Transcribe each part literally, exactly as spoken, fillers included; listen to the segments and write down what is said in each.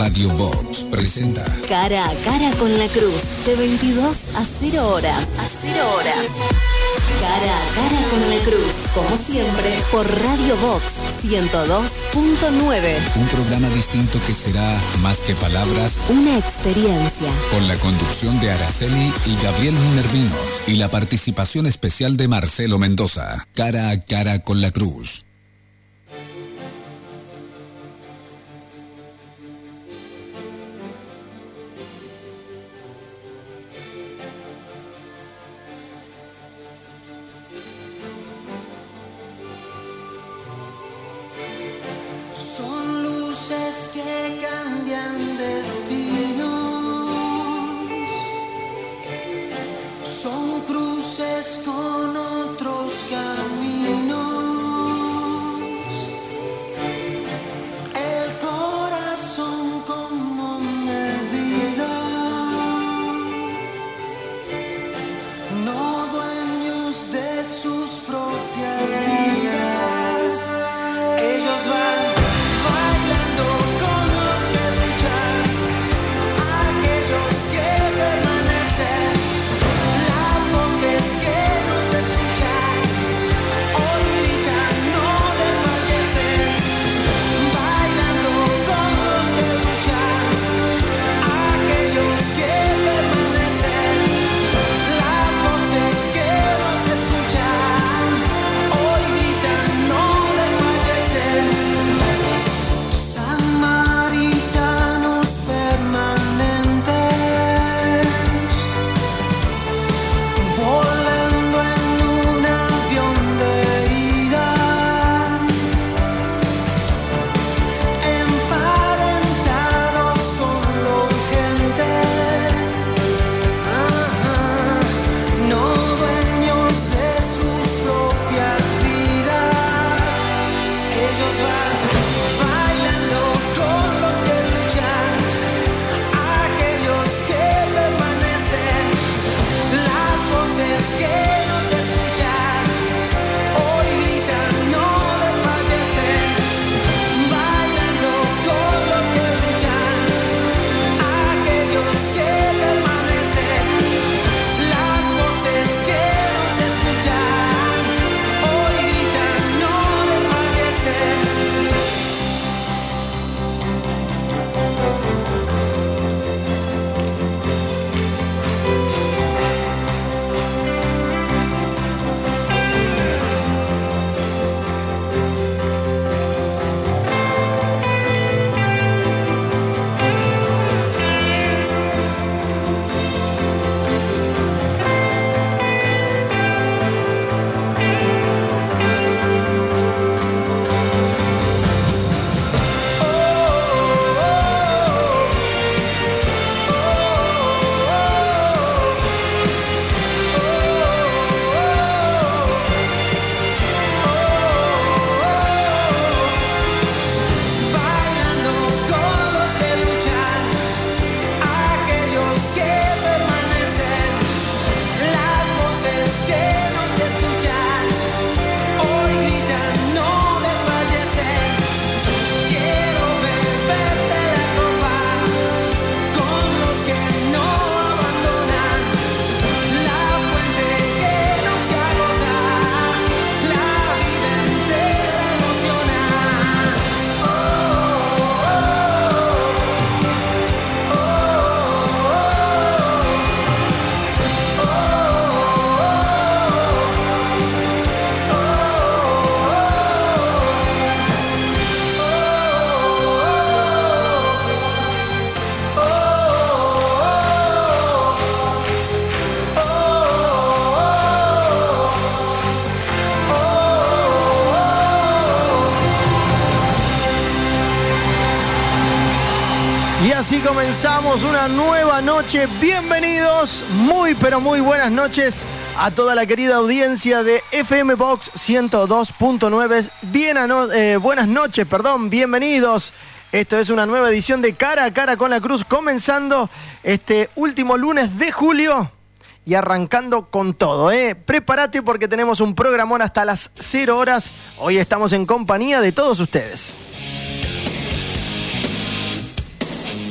Radio Vox presenta Cara a cara con la cruz, de veintidós a cero horas, a cero horas. Cara a cara con la cruz, como siempre, por Radio Vox ciento dos punto nueve. un programa distinto que será más que palabras, una experiencia. Con la conducción de Araceli y Gabriel Minervino y la participación especial de Marcelo Mendoza. Cara a cara con la cruz. Son luces que cambian destinos, son cruces con otros caminos. El corazón como medida, no dueños de sus propias vidas. Ellos van así comenzamos una nueva noche. Bienvenidos, muy pero muy buenas noches a toda la querida audiencia de F M Vox ciento dos punto nueve. Bien ano- eh, buenas noches, perdón, bienvenidos. Esto es una nueva edición de Cara a Cara con la Cruz, comenzando este último lunes de julio y arrancando con todo, ¿eh? Prepárate porque tenemos un programón hasta las cero horas. Hoy estamos en compañía de todos ustedes.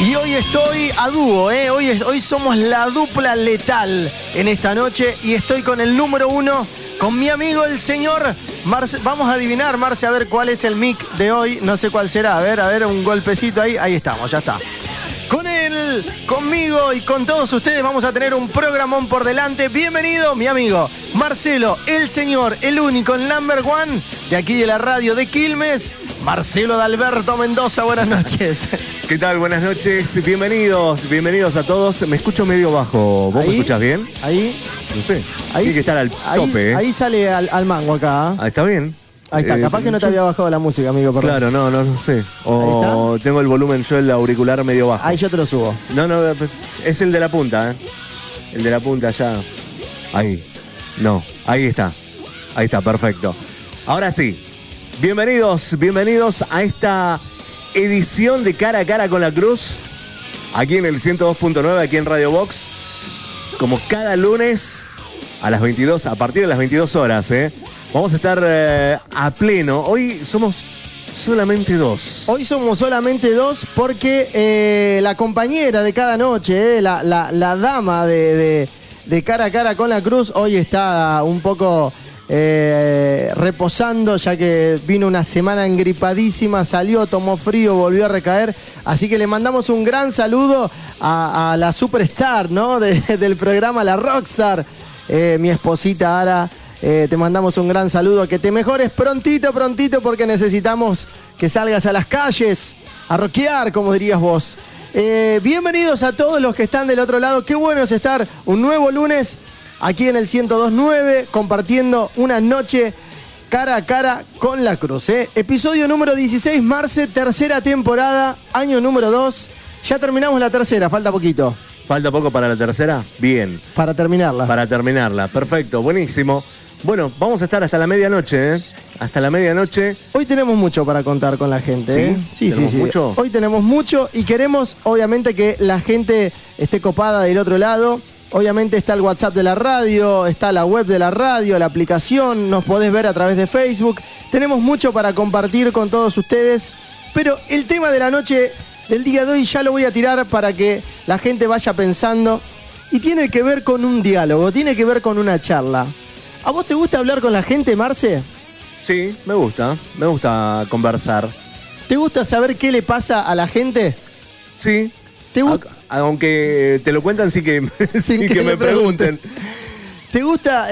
Y hoy estoy a dúo, ¿eh? Hoy, es, hoy somos la dupla letal en esta noche y estoy con el número uno, con mi amigo el señor Marce. Vamos a adivinar, Marce, a ver cuál es el mic de hoy. No sé cuál será. A ver, a ver, un golpecito ahí. Ahí estamos, ya está. Con él, conmigo y con todos ustedes vamos a tener un programón por delante. Bienvenido, mi amigo Marcelo, el señor, el único, el number one de aquí de la radio de Quilmes, Marcelo D'Alberto Mendoza. Buenas noches. ¿Qué tal? Buenas noches. Bienvenidos, bienvenidos a todos. Me escucho medio bajo. ¿Vos ahí, me escuchás bien? Ahí. No sé. Ahí, Tiene que estar al ahí, tope, ¿eh? Ahí sale al, al mango acá. Ah, está bien. Ahí está, Eh, capaz que no te había bajado la música, amigo, perdón. Claro, no, no, no sé. O tengo el volumen yo, el auricular medio bajo. Ahí yo te lo subo. No, no, es el de la punta, ¿eh? El de la punta ya. Ahí. No, ahí está. Ahí está, perfecto. Ahora sí. Bienvenidos, bienvenidos a esta edición de Cara a Cara con la Cruz. Aquí en el ciento dos punto nueve, aquí en Radio Box. Como cada lunes a las veintidós, a partir de las veintidós horas, ¿eh? Vamos a estar eh, a pleno. Hoy somos solamente dos. Hoy somos solamente dos porque eh, la compañera de cada noche, eh, la, la, la dama de, de, de Cara a Cara con la Cruz, hoy está un poco eh, reposando, ya que vino una semana engripadísima, salió, tomó frío, volvió a recaer. Así que le mandamos un gran saludo a, a la superstar, ¿no? de, del programa, la rockstar, eh, mi esposita Ara. Eh, te mandamos un gran saludo, que te mejores prontito, prontito, porque necesitamos que salgas a las calles a rockear, como dirías vos. Eh, bienvenidos a todos los que están del otro lado. Qué bueno es estar un nuevo lunes aquí en el ciento dos punto nueve, compartiendo una noche cara a cara con la Cruz. ¿eh? Episodio número dieciséis, Marce, tercera temporada, año número dos. Ya terminamos la tercera, falta poquito. ¿Falta poco para la tercera? Bien. Para terminarla. Para terminarla, perfecto, buenísimo. Bueno, vamos a estar hasta la medianoche, ¿eh? Hasta la medianoche. Hoy tenemos mucho para contar con la gente, ¿eh? Sí, sí, sí. Mucho? Hoy tenemos mucho y queremos, obviamente, que la gente esté copada del otro lado. Obviamente está el WhatsApp de la radio, está la web de la radio, la aplicación, nos podés ver a través de Facebook. Tenemos mucho para compartir con todos ustedes, pero el tema de la noche del día de hoy ya lo voy a tirar para que la gente vaya pensando, y tiene que ver con un diálogo, tiene que ver con una charla. ¿A vos te gusta hablar con la gente, Marce? Sí, me gusta, me gusta conversar. ¿Te gusta saber qué le pasa a la gente? Sí. ¿Te gusta? Aunque te lo cuentan sin que, sin sin que, que me pregunten. pregunten. ¿Te gusta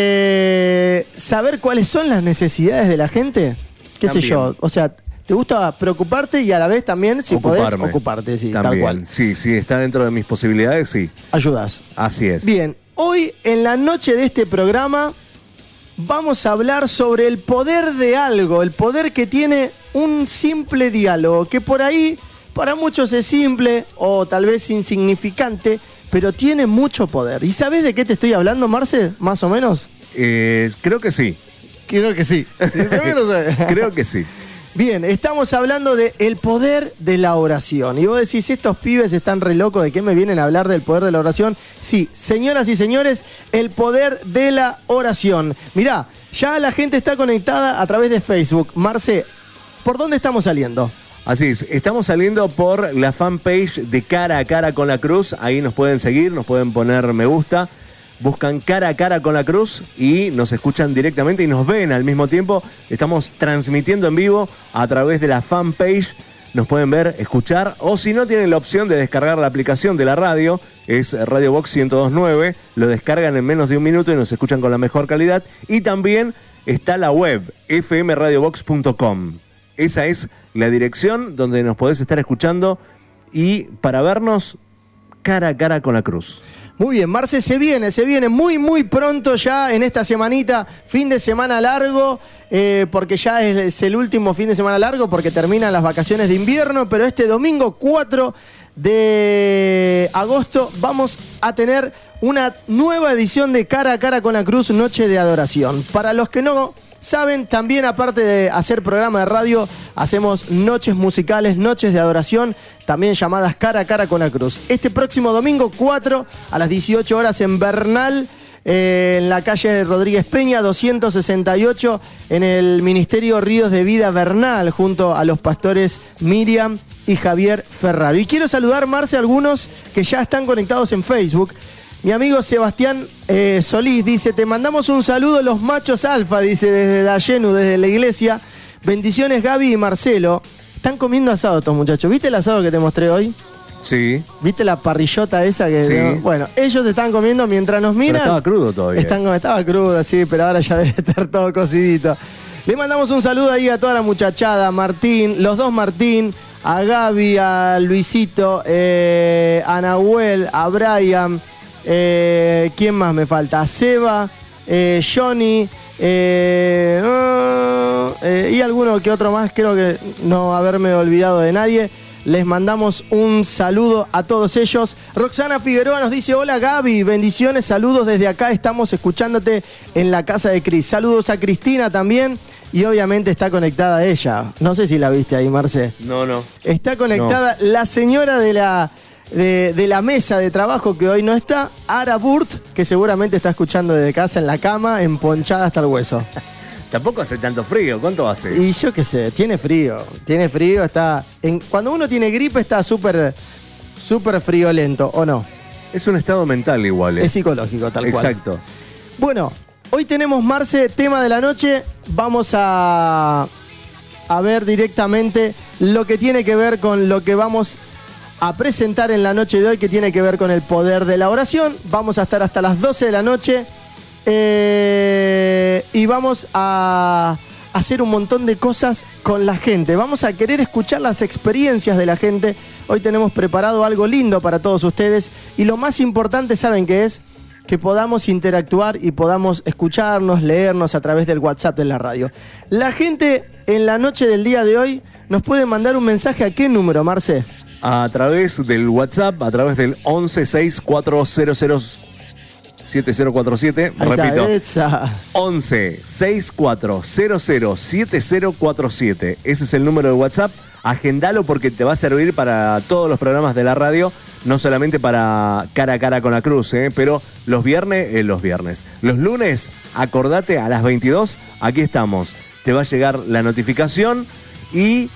eh, saber cuáles son las necesidades de la gente? ¿Qué También. sé yo? O sea, ¿te gusta preocuparte y a la vez también, si Ocuparme. podés, ocuparte? Sí, También. tal cual. Sí, sí, está dentro de mis posibilidades, sí. Ayudás. Así es. Bien, hoy en la noche de este programa vamos a hablar sobre el poder de algo, el poder que tiene un simple diálogo, que por ahí para muchos es simple o tal vez insignificante, pero tiene mucho poder. ¿Y sabés de qué te estoy hablando, Marce? Más o menos. Eh, creo que sí. Creo que sí. ¿Sí sabés o no sabés? Creo que sí. Bien, estamos hablando de el poder de la oración. Y vos decís, estos pibes están re locos, ¿de qué me vienen a hablar del poder de la oración? Sí, señoras y señores, el poder de la oración. Mirá, ya la gente está conectada a través de Facebook. Marce, ¿por dónde estamos saliendo? Así es, estamos saliendo por la fanpage de Cara a Cara con la Cruz. Ahí nos pueden seguir, nos pueden poner me gusta. Buscan Cara a Cara con la Cruz y nos escuchan directamente y nos ven al mismo tiempo. Estamos transmitiendo en vivo a través de la fanpage. Nos pueden ver, escuchar, o si no tienen la opción de descargar la aplicación de la radio, es Radio Box ciento dos punto nueve, lo descargan en menos de un minuto y nos escuchan con la mejor calidad. Y también está la web, f m radio box punto com. Esa es la dirección donde nos podés estar escuchando y para vernos cara a cara con la Cruz. Muy bien, Marce, se viene, se viene muy, muy pronto ya en esta semanita, fin de semana largo, eh, porque ya es, es el último fin de semana largo, porque terminan las vacaciones de invierno, pero este domingo cuatro de agosto vamos a tener una nueva edición de Cara a Cara con la Cruz, Noche de Adoración. Para los que no saben, también aparte de hacer programa de radio, hacemos noches musicales, noches de adoración, también llamadas Cara a Cara con la Cruz. Este próximo domingo cuatro a las dieciocho horas en Bernal, eh, en la calle Rodríguez Peña, doscientos sesenta y ocho, en el Ministerio Ríos de Vida Bernal, junto a los pastores Miriam y Javier Ferraro. Y quiero saludar, Marce, a algunos que ya están conectados en Facebook. Mi amigo Sebastián eh, Solís dice, te mandamos un saludo los machos alfa, dice desde la Yenu, desde la iglesia. Bendiciones Gaby y Marcelo. Están comiendo asado estos muchachos. ¿Viste el asado que te mostré hoy? Sí. ¿Viste la parrillota esa que... Sí. ¿no? Bueno, ellos están comiendo mientras nos miran. Pero estaba crudo todavía. Están, estaba crudo, sí, pero ahora ya debe estar todo cocidito. Le mandamos un saludo ahí a toda la muchachada, Martín, los dos Martín, a Gaby, a Luisito, eh, a Nahuel, a Brian, eh, ¿quién más me falta? A Seba, eh, Johnny, eh, uh, eh, y alguno que otro más, creo que no haberme olvidado de nadie. Les mandamos un saludo a todos ellos. Roxana Figueroa nos dice, hola Gaby, bendiciones, saludos desde acá, estamos escuchándote en la casa de Cris. Saludos a Cristina también, y obviamente está conectada ella. No sé si la viste ahí, Marce. No, no. Está conectada no. la señora de la, de, de la mesa de trabajo que hoy no está, Ara Burt, que seguramente está escuchando desde casa en la cama, emponchada hasta el hueso. Tampoco hace tanto frío, ¿cuánto hace? Y yo qué sé, tiene frío, tiene frío, está... En, cuando uno tiene gripe está súper súper friolento, ¿o no? Es un estado mental igual, ¿eh? Es psicológico, tal cual. Exacto. Bueno, hoy tenemos, Marce, tema de la noche. Vamos a, a ver directamente lo que tiene que ver con lo que vamos a presentar en la noche de hoy, que tiene que ver con el poder de la oración. Vamos a estar hasta las doce de la noche. Eh, y vamos a hacer un montón de cosas con la gente. Vamos a querer escuchar las experiencias de la gente. Hoy tenemos preparado algo lindo para todos ustedes. Y lo más importante, ¿saben qué es? Que podamos interactuar y podamos escucharnos, leernos a través del WhatsApp de la radio. La gente en la noche del día de hoy nos puede mandar un mensaje. ¿A qué número, Marce? A través del WhatsApp, a través del once seis cuatro cero cero siete cero cuatro siete, repito, once seis cuatro cero cero siete cero cuatro siete. Ese es el número de WhatsApp. Agendalo porque te va a servir para todos los programas de la radio, no solamente para Cara a Cara con la Cruz, ¿eh? Pero los viernes, eh, los viernes. Los lunes, acordate, a las veintidós, aquí estamos. Te va a llegar la notificación y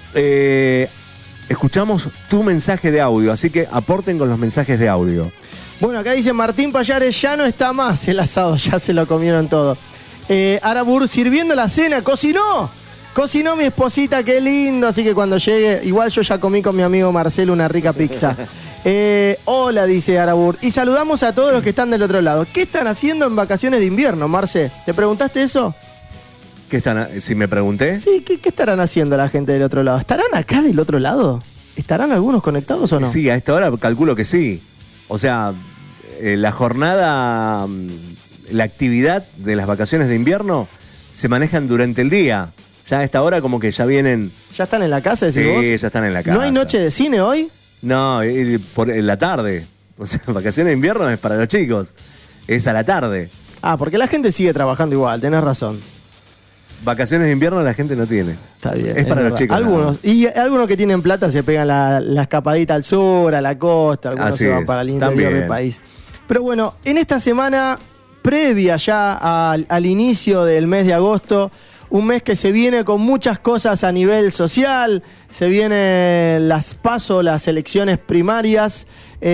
eh, escuchamos tu mensaje de audio, así que aporten con los mensajes de audio. Bueno, acá dice Martín Payares, ya no está más el asado, ya se lo comieron todo. Eh, Arabur sirviendo la cena, cocinó, cocinó mi esposita, qué lindo, así que cuando llegue, igual yo ya comí con mi amigo Marcelo una rica pizza. Eh, hola, dice Arabur, y saludamos a todos los que están del otro lado. ¿Qué están haciendo en vacaciones de invierno, Marce? ¿Te preguntaste eso? ¿Qué están, si me pregunté? Sí, ¿qué, qué estarán haciendo la gente del otro lado? ¿Estarán acá del otro lado? ¿Estarán algunos conectados o no? Sí, a esta hora calculo que sí. O sea, eh, la jornada, la actividad de las vacaciones de invierno se manejan durante el día. Ya a esta hora como que ya vienen... ¿Ya están en la casa, decís sí, vos? Sí, ya están en la casa. ¿No hay noche de cine hoy? No, eh, por en la tarde. O sea, vacaciones de invierno es para los chicos. Es a la tarde. Ah, porque la gente sigue trabajando igual, tenés razón. Vacaciones de invierno la gente no tiene. Está bien. Es, es para verdad. los chicos. Algunos. Y algunos que tienen plata se pegan la, la escapadita al sur, a la costa. Algunos Así se van es. para el interior También. del país. Pero bueno, en esta semana previa ya al, al inicio del mes de agosto, un mes que se viene con muchas cosas a nivel social, se vienen las PASO, las elecciones primarias,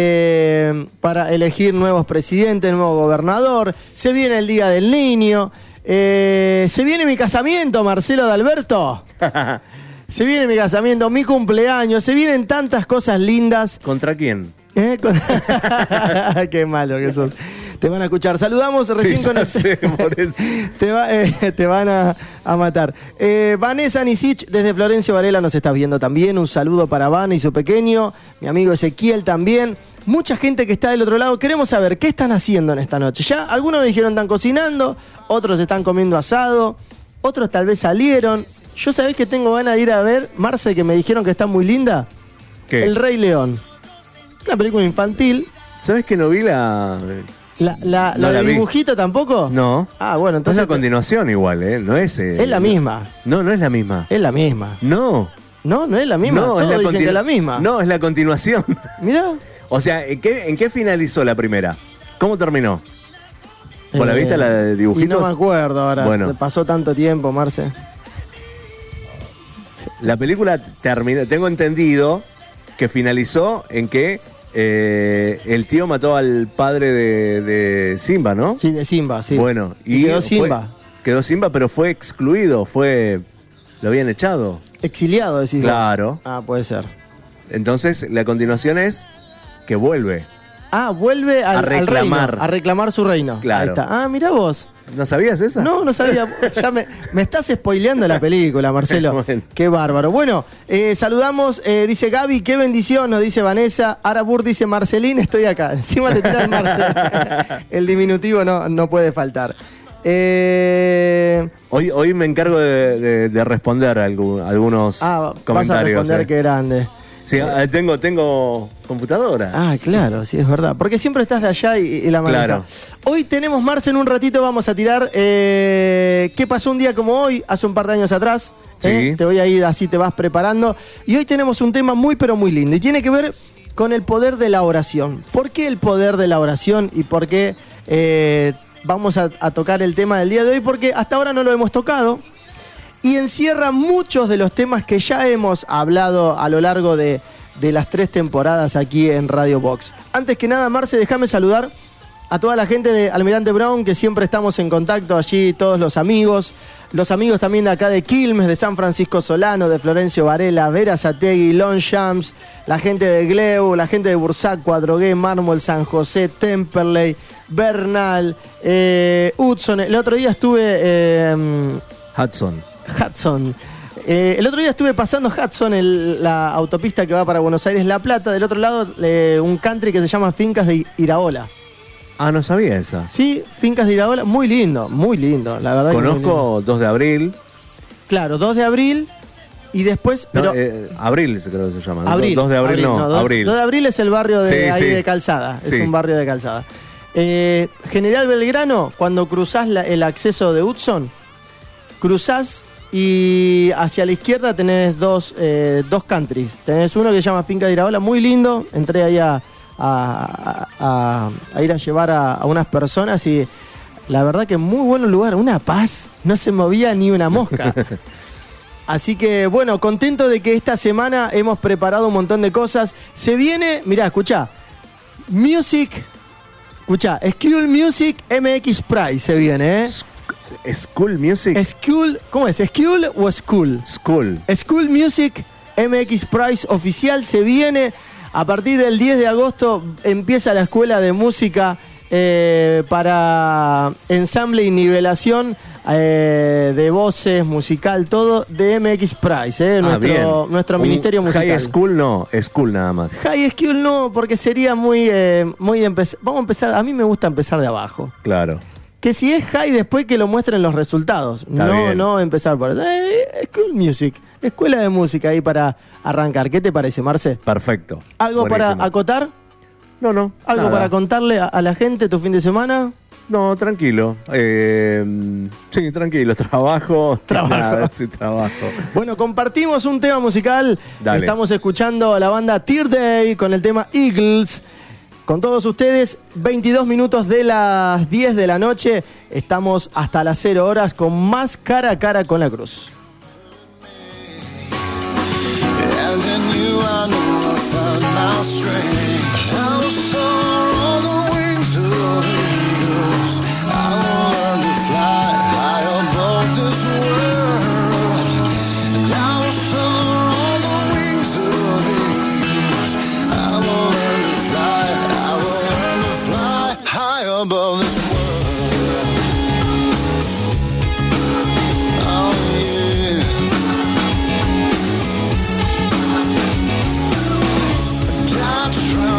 eh, para elegir nuevos presidentes, nuevo gobernador, se viene el Día del Niño. Eh, se viene mi casamiento, Marcelo de Alberto. Se viene mi casamiento, mi cumpleaños. Se vienen tantas cosas lindas. ¿Contra quién? ¿Eh? Con... Qué malo que sos. Te van a escuchar. Saludamos recién sí, con el... sé, por eso. te, va, eh, te van a, a matar. Eh, Vanessa Nisich desde Florencio Varela nos está viendo también. Un saludo para Van y su pequeño. Mi amigo Ezequiel también. Mucha gente que está del otro lado. Queremos saber qué están haciendo en esta noche. Ya algunos me dijeron están cocinando, otros están comiendo asado, otros tal vez salieron. Yo sabés que tengo ganas de ir a ver, Marce, que me dijeron que está muy linda. ¿Qué? El Rey León. Una película infantil. ¿Sabés que no vi la... ¿La, la, no la de la vi. dibujito tampoco? No. Ah, bueno, Es entonces... a continuación igual, ¿eh? No es... Eh... Es la misma. No, no es la misma. Es la misma. No. No, no es la misma. No, Todos es la dicen continu... que es la misma. No, es la continuación. Mirá. O sea, ¿en qué, ¿en qué finalizó la primera? ¿Cómo terminó? ¿Vos la viste, la de dibujitos? Y no me acuerdo ahora. Bueno. Me pasó tanto tiempo, Marce. La película terminó, tengo entendido que finalizó en que eh, el tío mató al padre de, de Simba, ¿no? Sí, de Simba, sí. Bueno, y, y quedó fue- Simba. quedó Simba, pero fue excluido, fue lo habían echado. Exiliado, decís vos. Claro. Ah, puede ser. Entonces, la continuación es que vuelve. Ah, vuelve al, A al reclamar. reino, a reclamar su reino. Claro. Ahí está. Ah, mirá vos. ¿No sabías esa? No, no sabía. Ya me, me estás spoileando la película, Marcelo. Bueno. Qué bárbaro. Bueno, eh, saludamos, eh, dice Gaby, qué bendición, nos dice Vanessa. Arabur dice Marcelín, estoy acá. Encima te tira el Marcel. El diminutivo no, no puede faltar. Eh, Hoy, hoy me encargo de, de- de responder algu- algunos ah, vas a comentarios. responder eh. qué grande. Sí, eh, tengo, tengo computadora. Ah, claro, sí, es verdad. Porque siempre estás de allá y, y la manejas. Claro. Hoy tenemos, Marce, en un ratito vamos a tirar eh, ¿qué pasó un día como hoy, hace un par de años atrás? ¿eh? Sí. Te voy a ir así, te vas preparando. Y hoy tenemos un tema muy, pero muy lindo. Y tiene que ver con el poder de la oración. ¿Por qué el poder de la oración y por qué eh, vamos a, a tocar el tema del día de hoy? Porque hasta ahora no lo hemos tocado. Y encierra muchos de los temas que ya hemos hablado a lo largo de, de las tres temporadas aquí en Radio Box. Antes que nada, Marce, déjame saludar a toda la gente de Almirante Brown, que siempre estamos en contacto allí, todos los amigos. Los amigos también de acá de Quilmes, de San Francisco Solano, de Florencio Varela, Vera Sategui, Longchamps, la gente de Gleu, la gente de Bursac, Cuadrogué, Mármol, San José, Temperley, Bernal, eh, Hudson. El otro día estuve... Eh, Hudson. Hudson. Eh, el otro día estuve pasando Hudson, el- la autopista que va para Buenos Aires, La Plata. Del otro lado, eh, un country que se llama Fincas de Iraola. Ah, no sabía esa. Sí, Fincas de Iraola, muy lindo, muy lindo, la verdad. que muy lindo. Conozco dos de abril. Claro, dos de abril y después... No, pero, eh, abril se creo que se llama. abril. dos de abril, no, dos- abril. dos de abril es el barrio de Sí, ahí sí. de Calzada, es Sí. un barrio de Calzada. Eh, General Belgrano, cuando cruzás la- el acceso de Hudson, cruzás y hacia la izquierda tenés dos, eh, dos countries. Tenés uno que se llama Finca de Iraola, muy lindo. Entré ahí a, a- a- a ir a llevar a, a unas personas y la verdad que muy buen lugar, una paz, no se movía ni una mosca. Así que bueno, contento de que esta semana hemos preparado un montón de cosas. Se viene, mirá, escuchá, Music, escuchá, School Music M X Prize se viene, ¿eh? School Music. School, ¿cómo es? ¿School o School? School. School Music M X Prize oficial se viene. A partir del diez de agosto empieza la escuela de música eh, para ensamble y nivelación eh, de voces, musical, todo de M X Prize, eh, Ah, nuestro, bien. nuestro Un ministerio musical. High School no, School nada más. High School no, porque sería muy, eh, muy empe- vamos a empezar, a mí me gusta empezar de abajo. Claro. Que si es high, después que lo muestren los resultados. Está no, bien. no empezar por eso. Eh, School Music, escuela de música ahí para arrancar. ¿Qué te parece, Marce? Perfecto. ¿Algo Buenísimo. para acotar? No, no. ¿Algo nada. para contarle a, a la gente tu fin de semana? No, tranquilo. Eh, sí, tranquilo. Trabajo. Trabajo. Nada, sí, trabajo. Bueno, compartimos un tema musical. Dale. Estamos escuchando a la banda Tear Day con el tema Eagles. Con todos ustedes, veintidós minutos de las diez de la noche. Estamos hasta las cero horas con más Cara a Cara con la Cruz. And in you I know I found my strength. I will soar on the wings of eagles. I will learn to fly high above this world. And I will soar on the wings of eagles. I will learn to fly, I will learn to fly high above this world. Oh yeah. I try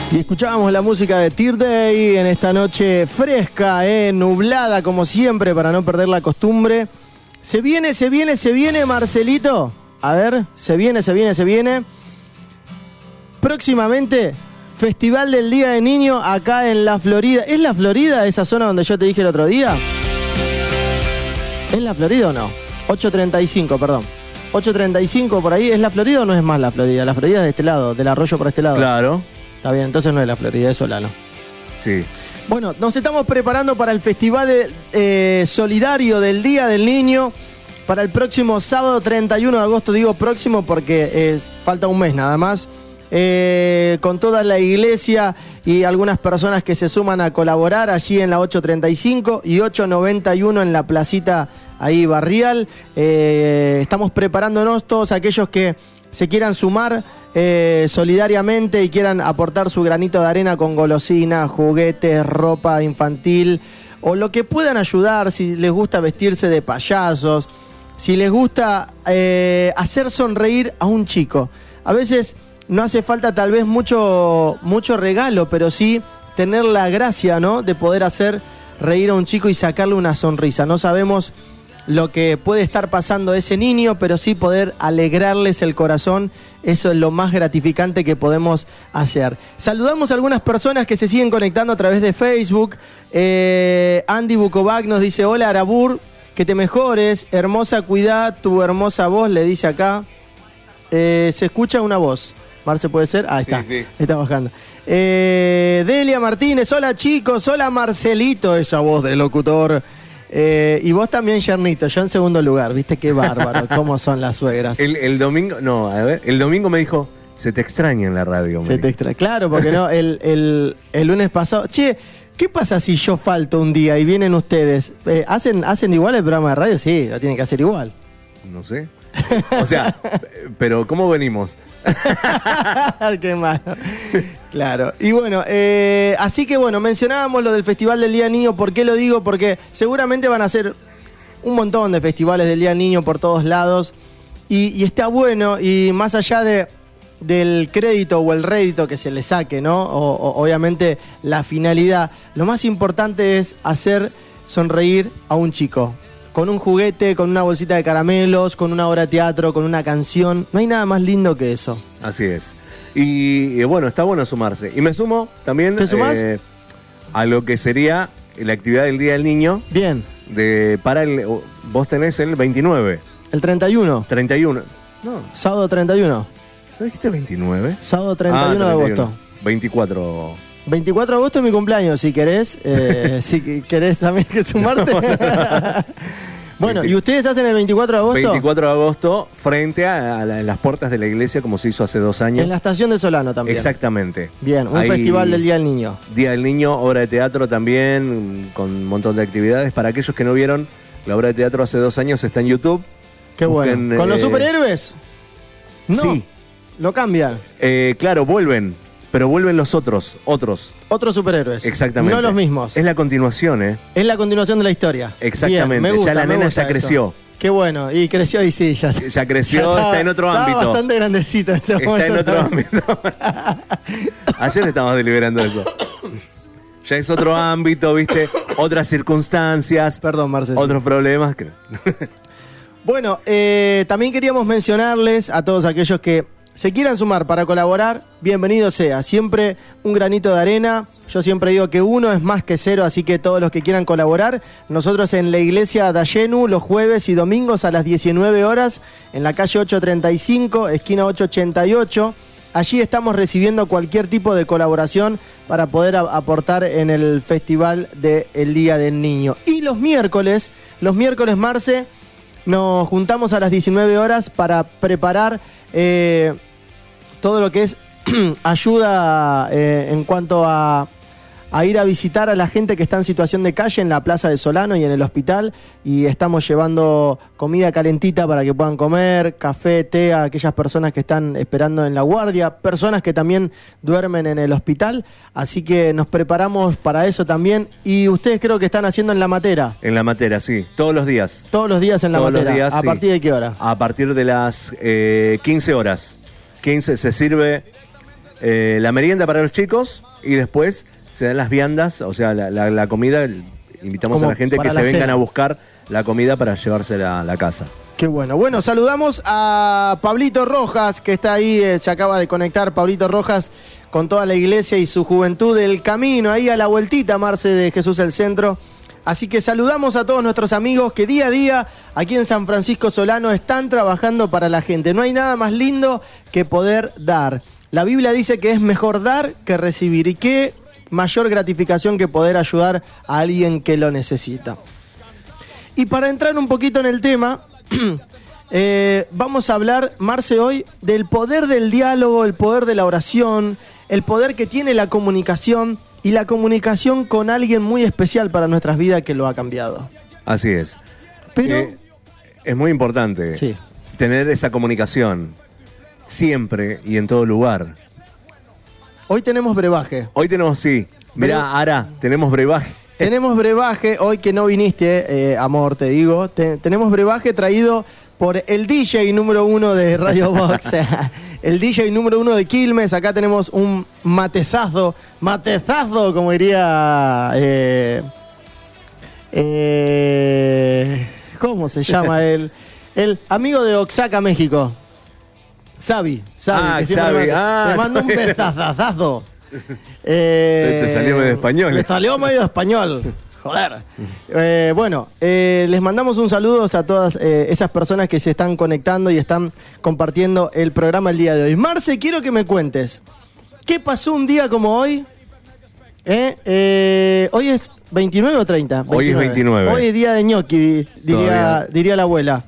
Y escuchábamos la música de Tear Day en esta noche fresca, eh, nublada como siempre para no perder la costumbre. Se viene, se viene, se viene, Marcelito. A ver, se viene, se viene, se viene. Próximamente, Festival del Día del Niño acá en la Florida. ¿Es la Florida esa zona donde yo te dije el otro día? ¿Es la Florida o no? ocho treinta y cinco, perdón. ocho treinta y cinco por ahí. ¿Es la Florida o no es más la Florida? La Florida es de este lado, del arroyo por este lado. Claro. Está bien, entonces no es la Florida, es Solano. Sí. Bueno, nos estamos preparando para el Festival de, eh, Solidario del Día del Niño para el próximo sábado treinta y uno de agosto. Digo próximo porque es, falta un mes nada más. Eh, con toda la iglesia y algunas personas que se suman a colaborar allí en la ocho treinta y cinco y ocho noventa y uno en la placita ahí barrial. Eh, estamos preparándonos todos aquellos que se quieran sumar eh, solidariamente y quieran aportar su granito de arena con golosinas, juguetes, ropa infantil o lo que puedan ayudar, si les gusta vestirse de payasos, si les gusta eh, hacer sonreír a un chico. A veces no hace falta tal vez mucho, mucho regalo, pero sí tener la gracia, ¿no?, de poder hacer reír a un chico y sacarle una sonrisa. No sabemos lo que puede estar pasando ese niño, pero sí poder alegrarles el corazón. Eso es lo más gratificante que podemos hacer. Saludamos a algunas personas que se siguen conectando a través de Facebook. Eh, Andy Bukovac nos dice: hola Arabur, que te mejores, hermosa, cuidá tu hermosa voz, le dice acá. Eh, se escucha una voz. Marce, ¿puede ser? Ah, está, sí, sí. Está bajando. Eh, Delia Martínez, hola chicos, hola Marcelito, esa voz del locutor. Eh, y vos también, Yernito, yo en segundo lugar, viste qué bárbaro, cómo son las suegras. El, el domingo, no, a ver, el domingo me dijo, se te extraña en la radio. Se te extraña, claro, porque no, el, el, el lunes pasado, che, ¿qué pasa si yo falto un día y vienen ustedes? Eh, ¿hacen, ¿Hacen igual el programa de radio? Sí, lo tienen que hacer igual. No sé. O sea, pero ¿cómo venimos? Qué malo. Claro. Y bueno, eh, así que bueno, mencionábamos lo del Festival del Día del Niño. ¿Por qué lo digo? Porque seguramente van a ser un montón de festivales del Día del Niño por todos lados. Y, y está bueno, y más allá de, del crédito o el rédito que se le saque, ¿no? O, o, obviamente la finalidad, lo más importante es hacer sonreír a un chico. Con un juguete, con una bolsita de caramelos, con una obra de teatro, con una canción. No hay nada más lindo que eso. Así es. Y, y bueno, está bueno sumarse. Y me sumo también ¿Te sumás? Eh, a lo que sería la actividad del Día del Niño. Bien. De, para el, vos tenés el veintinueve. El treinta y uno. treinta y uno. No, Sábado treinta y uno. ¿no dijiste veintinueve? Sábado treinta y uno ah, de agosto. veinticuatro. veinticuatro de agosto es mi cumpleaños, si querés. Eh, si querés también que sumarte. Bueno, ¿y ustedes hacen el veinticuatro de agosto? veinticuatro de agosto, frente a, a la- las puertas de la iglesia, como se hizo hace dos años. En la estación de Solano también. Exactamente. Bien, un Ahí- festival del Día del Niño. Día del Niño, obra de teatro también, con un montón de actividades. Para aquellos que no vieron, la obra de teatro hace dos años está en YouTube. Qué Busquen, bueno. ¿Con los eh, superhéroes? No. Sí. Lo cambian. Eh, claro, vuelven, pero vuelven los otros, otros. Otros superhéroes. Exactamente. No los mismos. Es la continuación, ¿eh? Es la continuación de la historia. Exactamente. Bien, me gusta, Ya la me nena gusta ya eso. creció. Qué bueno. Y creció y sí, ya. Ya creció, está en otro estaba ámbito. bastante grandecito en ese Está momento. en otro también. ámbito. Ayer estábamos deliberando eso. Ya es otro ámbito, ¿viste? Otras circunstancias, Perdón, Marcelo. otros problemas. que- Bueno, eh, también queríamos mencionarles a todos aquellos que se quieran sumar para colaborar, bienvenido sea. Siempre un granito de arena. Yo siempre digo que uno es más que cero, así que todos los que quieran colaborar, nosotros en la iglesia Dayenu los jueves y domingos a las diecinueve horas, en la calle ocho treinta y cinco, esquina ocho ochenta y ocho. Allí estamos recibiendo cualquier tipo de colaboración para poder a- aportar en el Festival del Día del Niño. Y los miércoles, los miércoles, Marce, nos juntamos a las diecinueve horas para preparar eh, todo lo que es ayuda eh, en cuanto a, a ir a visitar a la gente que está en situación de calle en la Plaza de Solano y en el hospital, y estamos llevando comida calentita para que puedan comer, café, té a aquellas personas que están esperando en la guardia, personas que también duermen en el hospital, así que nos preparamos para eso también. Y ustedes creo que están haciendo en La Matera, En la materia, sí. Todos los días. todos los días en La Todos los Matera. días, ¿A sí. partir de qué hora? A partir de las eh, quince horas. quince se sirve eh, la merienda para los chicos y después se dan las viandas, o sea, la, la, la comida. Invitamos Como a la gente para que la se vengan cena. a buscar la comida para llevársela a la casa. Qué bueno. Bueno, saludamos a Pablito Rojas, que está ahí, eh, se acaba de conectar. Pablito Rojas con toda la iglesia y su juventud del camino, ahí a la vueltita, Marce, de Jesús el Centro. Así que saludamos a todos nuestros amigos que día a día aquí en San Francisco Solano están trabajando para la gente. No hay nada más lindo que poder dar. La Biblia dice que es mejor dar que recibir. Y qué mayor gratificación que poder ayudar a alguien que lo necesita. Y para entrar un poquito en el tema, eh, vamos a hablar, Marce, hoy del poder del diálogo, el poder de la oración, el poder que tiene la comunicación y la comunicación con alguien muy especial para nuestras vidas que lo ha cambiado. Así es. Pero Eh, es muy importante Sí. tener esa comunicación siempre y en todo lugar. hoy tenemos brebaje. Hoy tenemos, sí, Pero- mirá, Ara, tenemos brebaje. Tenemos brebaje, hoy que no viniste, eh, amor, te digo. Te- tenemos brebaje traído por el D J número uno de Radio Box. El D J número uno de Quilmes. Acá tenemos un matezazo, matezazo, como diría... eh, eh, ¿Cómo se llama él? El amigo de Oaxaca, México. Sabi, Sabi. Ah, que siempre Sabi, me manda- ah, te mando un está bien. besazazo. Eh, Te salió medio español. Me salió medio español. Joder. Eh, bueno, eh, les mandamos un saludo a todas eh, esas personas que se están conectando y están compartiendo el programa el día de hoy. Marce, quiero que me cuentes, ¿qué pasó un día como hoy? ¿Eh? Eh, ¿Hoy es veintinueve o treinta? Hoy es veintinueve. Hoy es día de ñoqui, di- diría, Todavía. diría la abuela.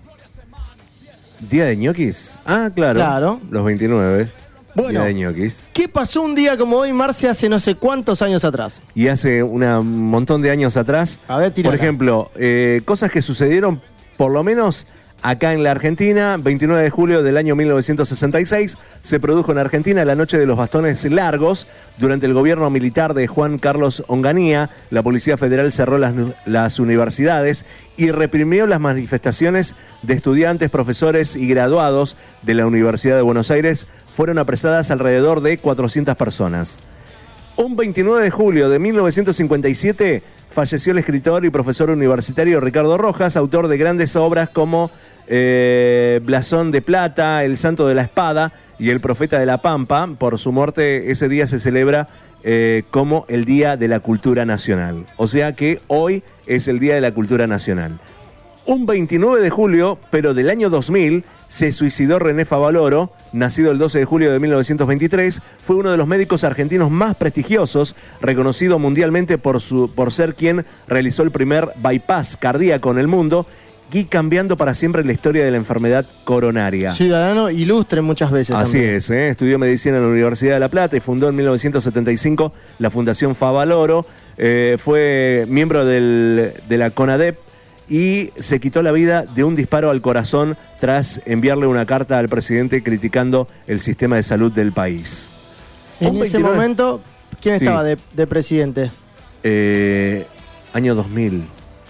¿Día de ñoquis? Ah, claro. Claro. Los veintinueve. Bueno. Día de ñoquis. ¿Qué pasó un día como hoy, Marce, hace no sé cuántos años atrás? Y hace una- un montón de años atrás, A ver, tírala. por ejemplo, eh, cosas que sucedieron por lo menos acá en la Argentina. Veintinueve de julio del año mil novecientos sesenta y seis se produjo en Argentina la Noche de los Bastones Largos. Durante el gobierno militar de Juan Carlos Onganía, la Policía Federal cerró las, las universidades y reprimió las manifestaciones de estudiantes, profesores y graduados de la Universidad de Buenos Aires. Fueron apresadas alrededor de cuatrocientas personas. Un veintinueve de julio de mil novecientos cincuenta y siete falleció el escritor y profesor universitario Ricardo Rojas, autor de grandes obras como eh, Blasón de Plata, El Santo de la Espada y El Profeta de la Pampa. Por su muerte, ese día se celebra eh, como el Día de la Cultura Nacional. O sea que hoy es el Día de la Cultura Nacional. Un veintinueve de julio, pero del año dos mil, se suicidó René Favaloro, nacido el doce de julio de mil novecientos veintitrés. Fue uno de los médicos argentinos más prestigiosos, reconocido mundialmente por, su, por ser quien realizó el primer bypass cardíaco en el mundo y cambiando para siempre la historia de la enfermedad coronaria. Ciudadano ilustre muchas veces Así también. es, ¿eh? Estudió medicina en la Universidad de La Plata y fundó en mil novecientos setenta y cinco la Fundación Favaloro. Eh, fue miembro del, de la CONADEP y se quitó la vida de un disparo al corazón tras enviarle una carta al presidente criticando el sistema de salud del país. En Un ese veintinueve momento, ¿quién Sí. estaba de, de presidente? Eh, año dos mil.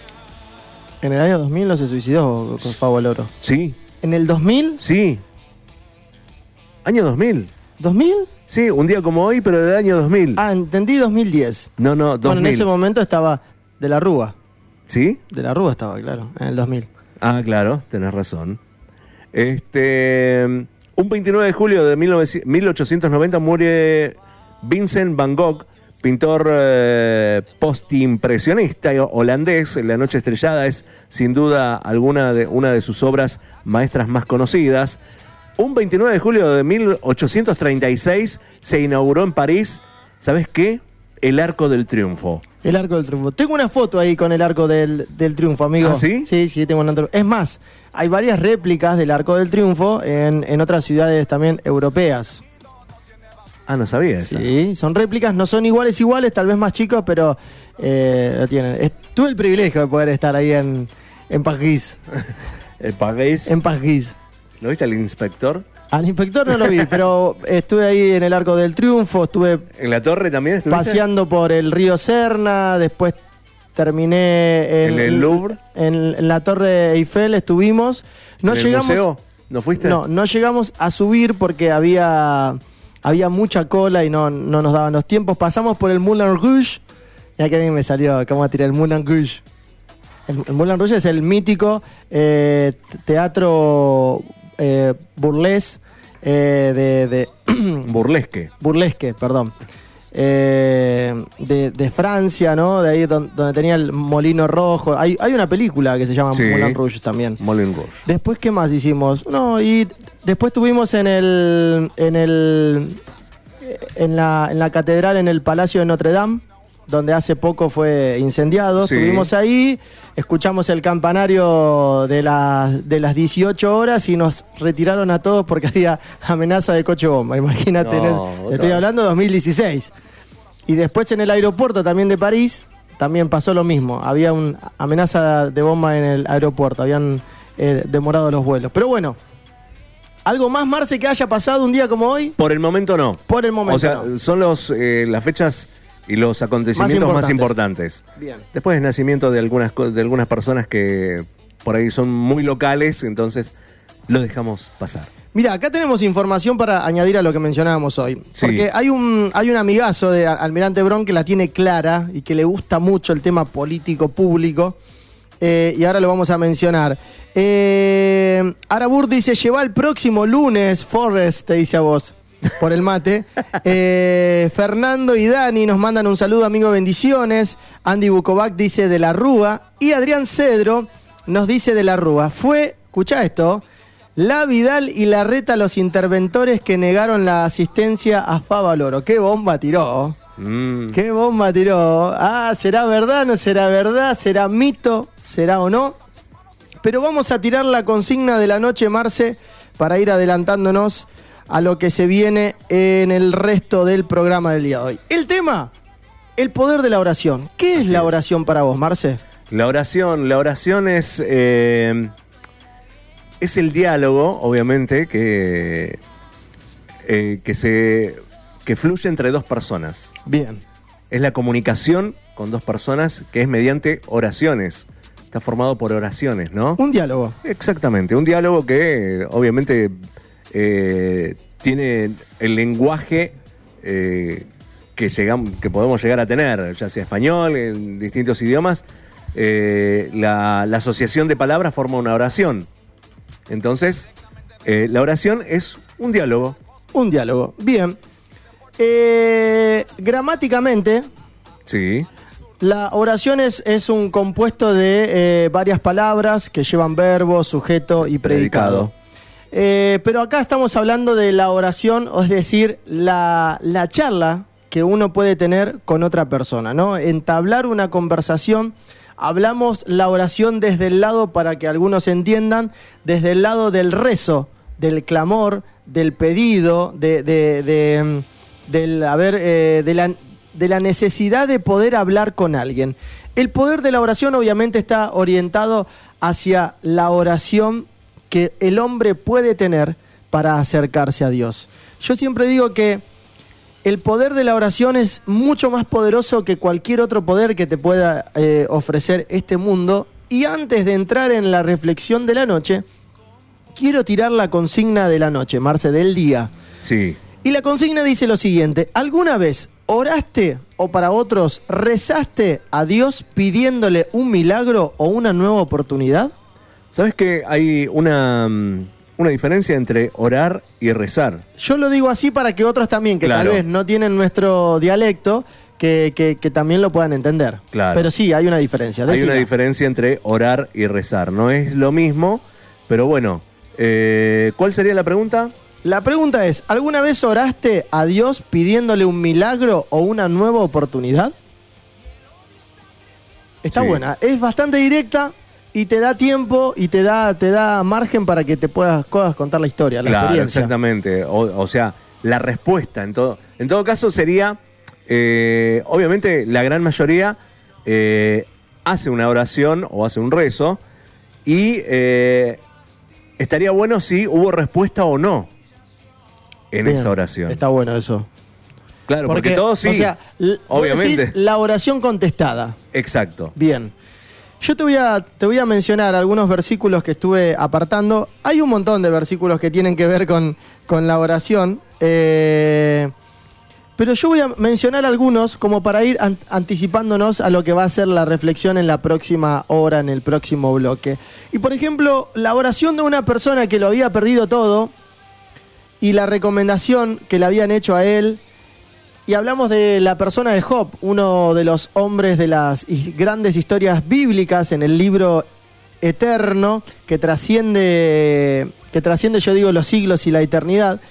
En el año dos mil no se suicidó con Favaloro. Sí, ¿En el dos mil? sí. Año dos mil. ¿dos mil? Sí, un día como hoy, pero del año dos mil. Ah, entendí dos mil diez. No, no, dos Bueno, mil. en ese momento estaba de la Rúa. ¿Sí? De la Rúa estaba, claro, en el dos mil. Ah, claro, tenés razón. Este, un veintinueve de julio de mil ochocientos noventa muere Vincent van Gogh, pintor eh, postimpresionista holandés. La Noche Estrellada es sin duda alguna de, una de sus obras maestras más conocidas. Un veintinueve de julio de mil ochocientos treinta y seis se inauguró en París, ¿sabes qué? El Arco del Triunfo. El Arco del Triunfo. Tengo una foto ahí con el Arco del, del Triunfo, amigo. ¿Ah, sí? Sí, sí, tengo una. Es más, hay varias réplicas del Arco del Triunfo en, en otras ciudades también europeas. Ah, no sabía eso. Sí, son réplicas, no son iguales, iguales, tal vez más chicos, pero eh, lo tienen. Es- tuve el privilegio de poder estar ahí en, en París. El París. En París. ¿Lo viste al inspector? Al inspector no lo vi, pero estuve ahí en el Arco del Triunfo, estuve ¿En la torre también estuviste? paseando por el río Serna, después terminé en, ¿En el Louvre? En, en la Torre Eiffel estuvimos. No ¿En el llegamos, museo? ¿No fuiste? No, no llegamos a subir porque había había mucha cola y no, no nos daban los tiempos. Pasamos por el Moulin Rouge. Ya que bien me salió, ¿cómo va a tirar el Moulin Rouge? El, el Moulin Rouge es el mítico eh, teatro eh, burlesque eh, de, de burlesque. Burlesque, perdón. Eh, de, de Francia, ¿no? De ahí donde, donde tenía el Molino Rojo. Hay, hay una película que se llama Sí. Moulin Rouge también. Moulin Rouge. Después, ¿qué más hicimos? No, y después tuvimos en el. en el. en la, en la catedral, en el Palacio de Notre Dame, donde hace poco fue incendiado. Sí. Estuvimos ahí, escuchamos el campanario de, la, de las dieciocho horas y nos retiraron a todos porque había amenaza de coche bomba. Imagínate, No, en el- otra estoy vez. hablando de dos mil dieciséis. Y después en el aeropuerto también de París, también pasó lo mismo. Había una amenaza de bomba en el aeropuerto, habían eh, demorado los vuelos. Pero bueno, ¿algo más, Marce, que haya pasado un día como hoy? Por el momento no. Por el momento O sea, no. son los, eh, las fechas y los acontecimientos más importantes. Bien. Después del nacimiento de algunas, co- de algunas personas que por ahí son muy locales, entonces lo dejamos pasar. Mira, acá tenemos información para añadir a lo que mencionábamos hoy. Sí. Porque hay un, hay un amigazo de Almirante Brown que la tiene clara y que le gusta mucho el tema político público. Eh, y ahora lo vamos a mencionar. Eh, Arabur dice, lleva el próximo lunes, Forrest, te dice a vos, por el mate. Eh, Fernando y Dani nos mandan un saludo, amigo, bendiciones. Andy Bukovac dice de la Rúa. Y Adrián Cedro nos dice de la Rúa. Fue, escuchá esto, la Vidal y la Reta los interventores que negaron la asistencia a Favaloro. ¡Qué bomba tiró! Mm. ¡Qué bomba tiró! Ah, ¿será verdad? ¿No será verdad? ¿Será mito? ¿Será o no? Pero vamos a tirar la consigna de la noche, Marce, para ir adelantándonos a lo que se viene en el resto del programa del día de hoy. El tema, el poder de la oración. ¿Qué es Así la es. oración para vos, Marce? La oración, la oración es, eh, es el diálogo, obviamente, que, eh, que, se, que fluye entre dos personas. Bien. Es la comunicación con dos personas que es mediante oraciones. Está formado por oraciones, ¿no? Un diálogo. Exactamente, un diálogo que obviamente eh, tiene el lenguaje eh, que, llegamos, que podemos llegar a tener, ya sea español, en distintos idiomas. Eh, la, la asociación de palabras forma una oración. Entonces, eh, la oración es un diálogo. Un diálogo. Bien. Eh, gramáticamente, Sí, la oración es, es un compuesto de eh, varias palabras que llevan verbo, sujeto y predicado. Predicado. Eh, pero acá estamos hablando de la oración, es decir, la, la charla que uno puede tener con otra persona, ¿no? Entablar una conversación. Hablamos la oración desde el lado, para que algunos entiendan, desde el lado del rezo, del clamor, del pedido, de, de, de, del, a ver, eh, de la... de la necesidad de poder hablar con alguien. El poder de la oración obviamente está orientado hacia la oración que el hombre puede tener para acercarse a Dios. Yo siempre digo que el poder de la oración es mucho más poderoso que cualquier otro poder que te pueda eh, ofrecer este mundo. Y antes de entrar en la reflexión de la noche, quiero tirar la consigna de la noche, Marce, del día. sí. Y la consigna dice lo siguiente: ¿alguna vez oraste o para otros rezaste a Dios pidiéndole un milagro o una nueva oportunidad? ¿Sabes que hay una, mm, una diferencia entre orar y rezar? Yo lo digo así para que otros también, que Claro. tal vez no tienen nuestro dialecto, que, que- que también lo puedan entender. Claro. Pero sí, hay una diferencia. Hay Decila. una diferencia entre orar y rezar. No es lo mismo, pero bueno. Eh, ¿Cuál sería la pregunta? La pregunta es, ¿alguna vez oraste a Dios pidiéndole un milagro o una nueva oportunidad? Está Sí. buena, es bastante directa y te da tiempo y te da, te da margen para que te puedas, puedas contar la historia, la Claro, experiencia. exactamente. O, o sea, la respuesta en todo, en todo caso sería, eh, obviamente la gran mayoría eh, hace una oración o hace un rezo y eh, estaría bueno si hubo respuesta o no en Bien, esa oración. Está bueno eso. Claro, porque, todos sí, o sea, l- vos obviamente. decís la oración contestada. Exacto. Bien. Yo te voy, a, te voy a mencionar algunos versículos que estuve apartando. Hay un montón de versículos que tienen que ver con, con la oración. Eh, pero yo voy a mencionar algunos como para ir an- anticipándonos a lo que va a ser la reflexión en la próxima hora, en el próximo bloque. Y por ejemplo, la oración de una persona que lo había perdido todo y la recomendación que le habían hecho a él. Y hablamos de la persona de Job, uno de los hombres de las grandes historias bíblicas en el libro eterno que trasciende, que trasciende, yo digo, los siglos y la eternidad.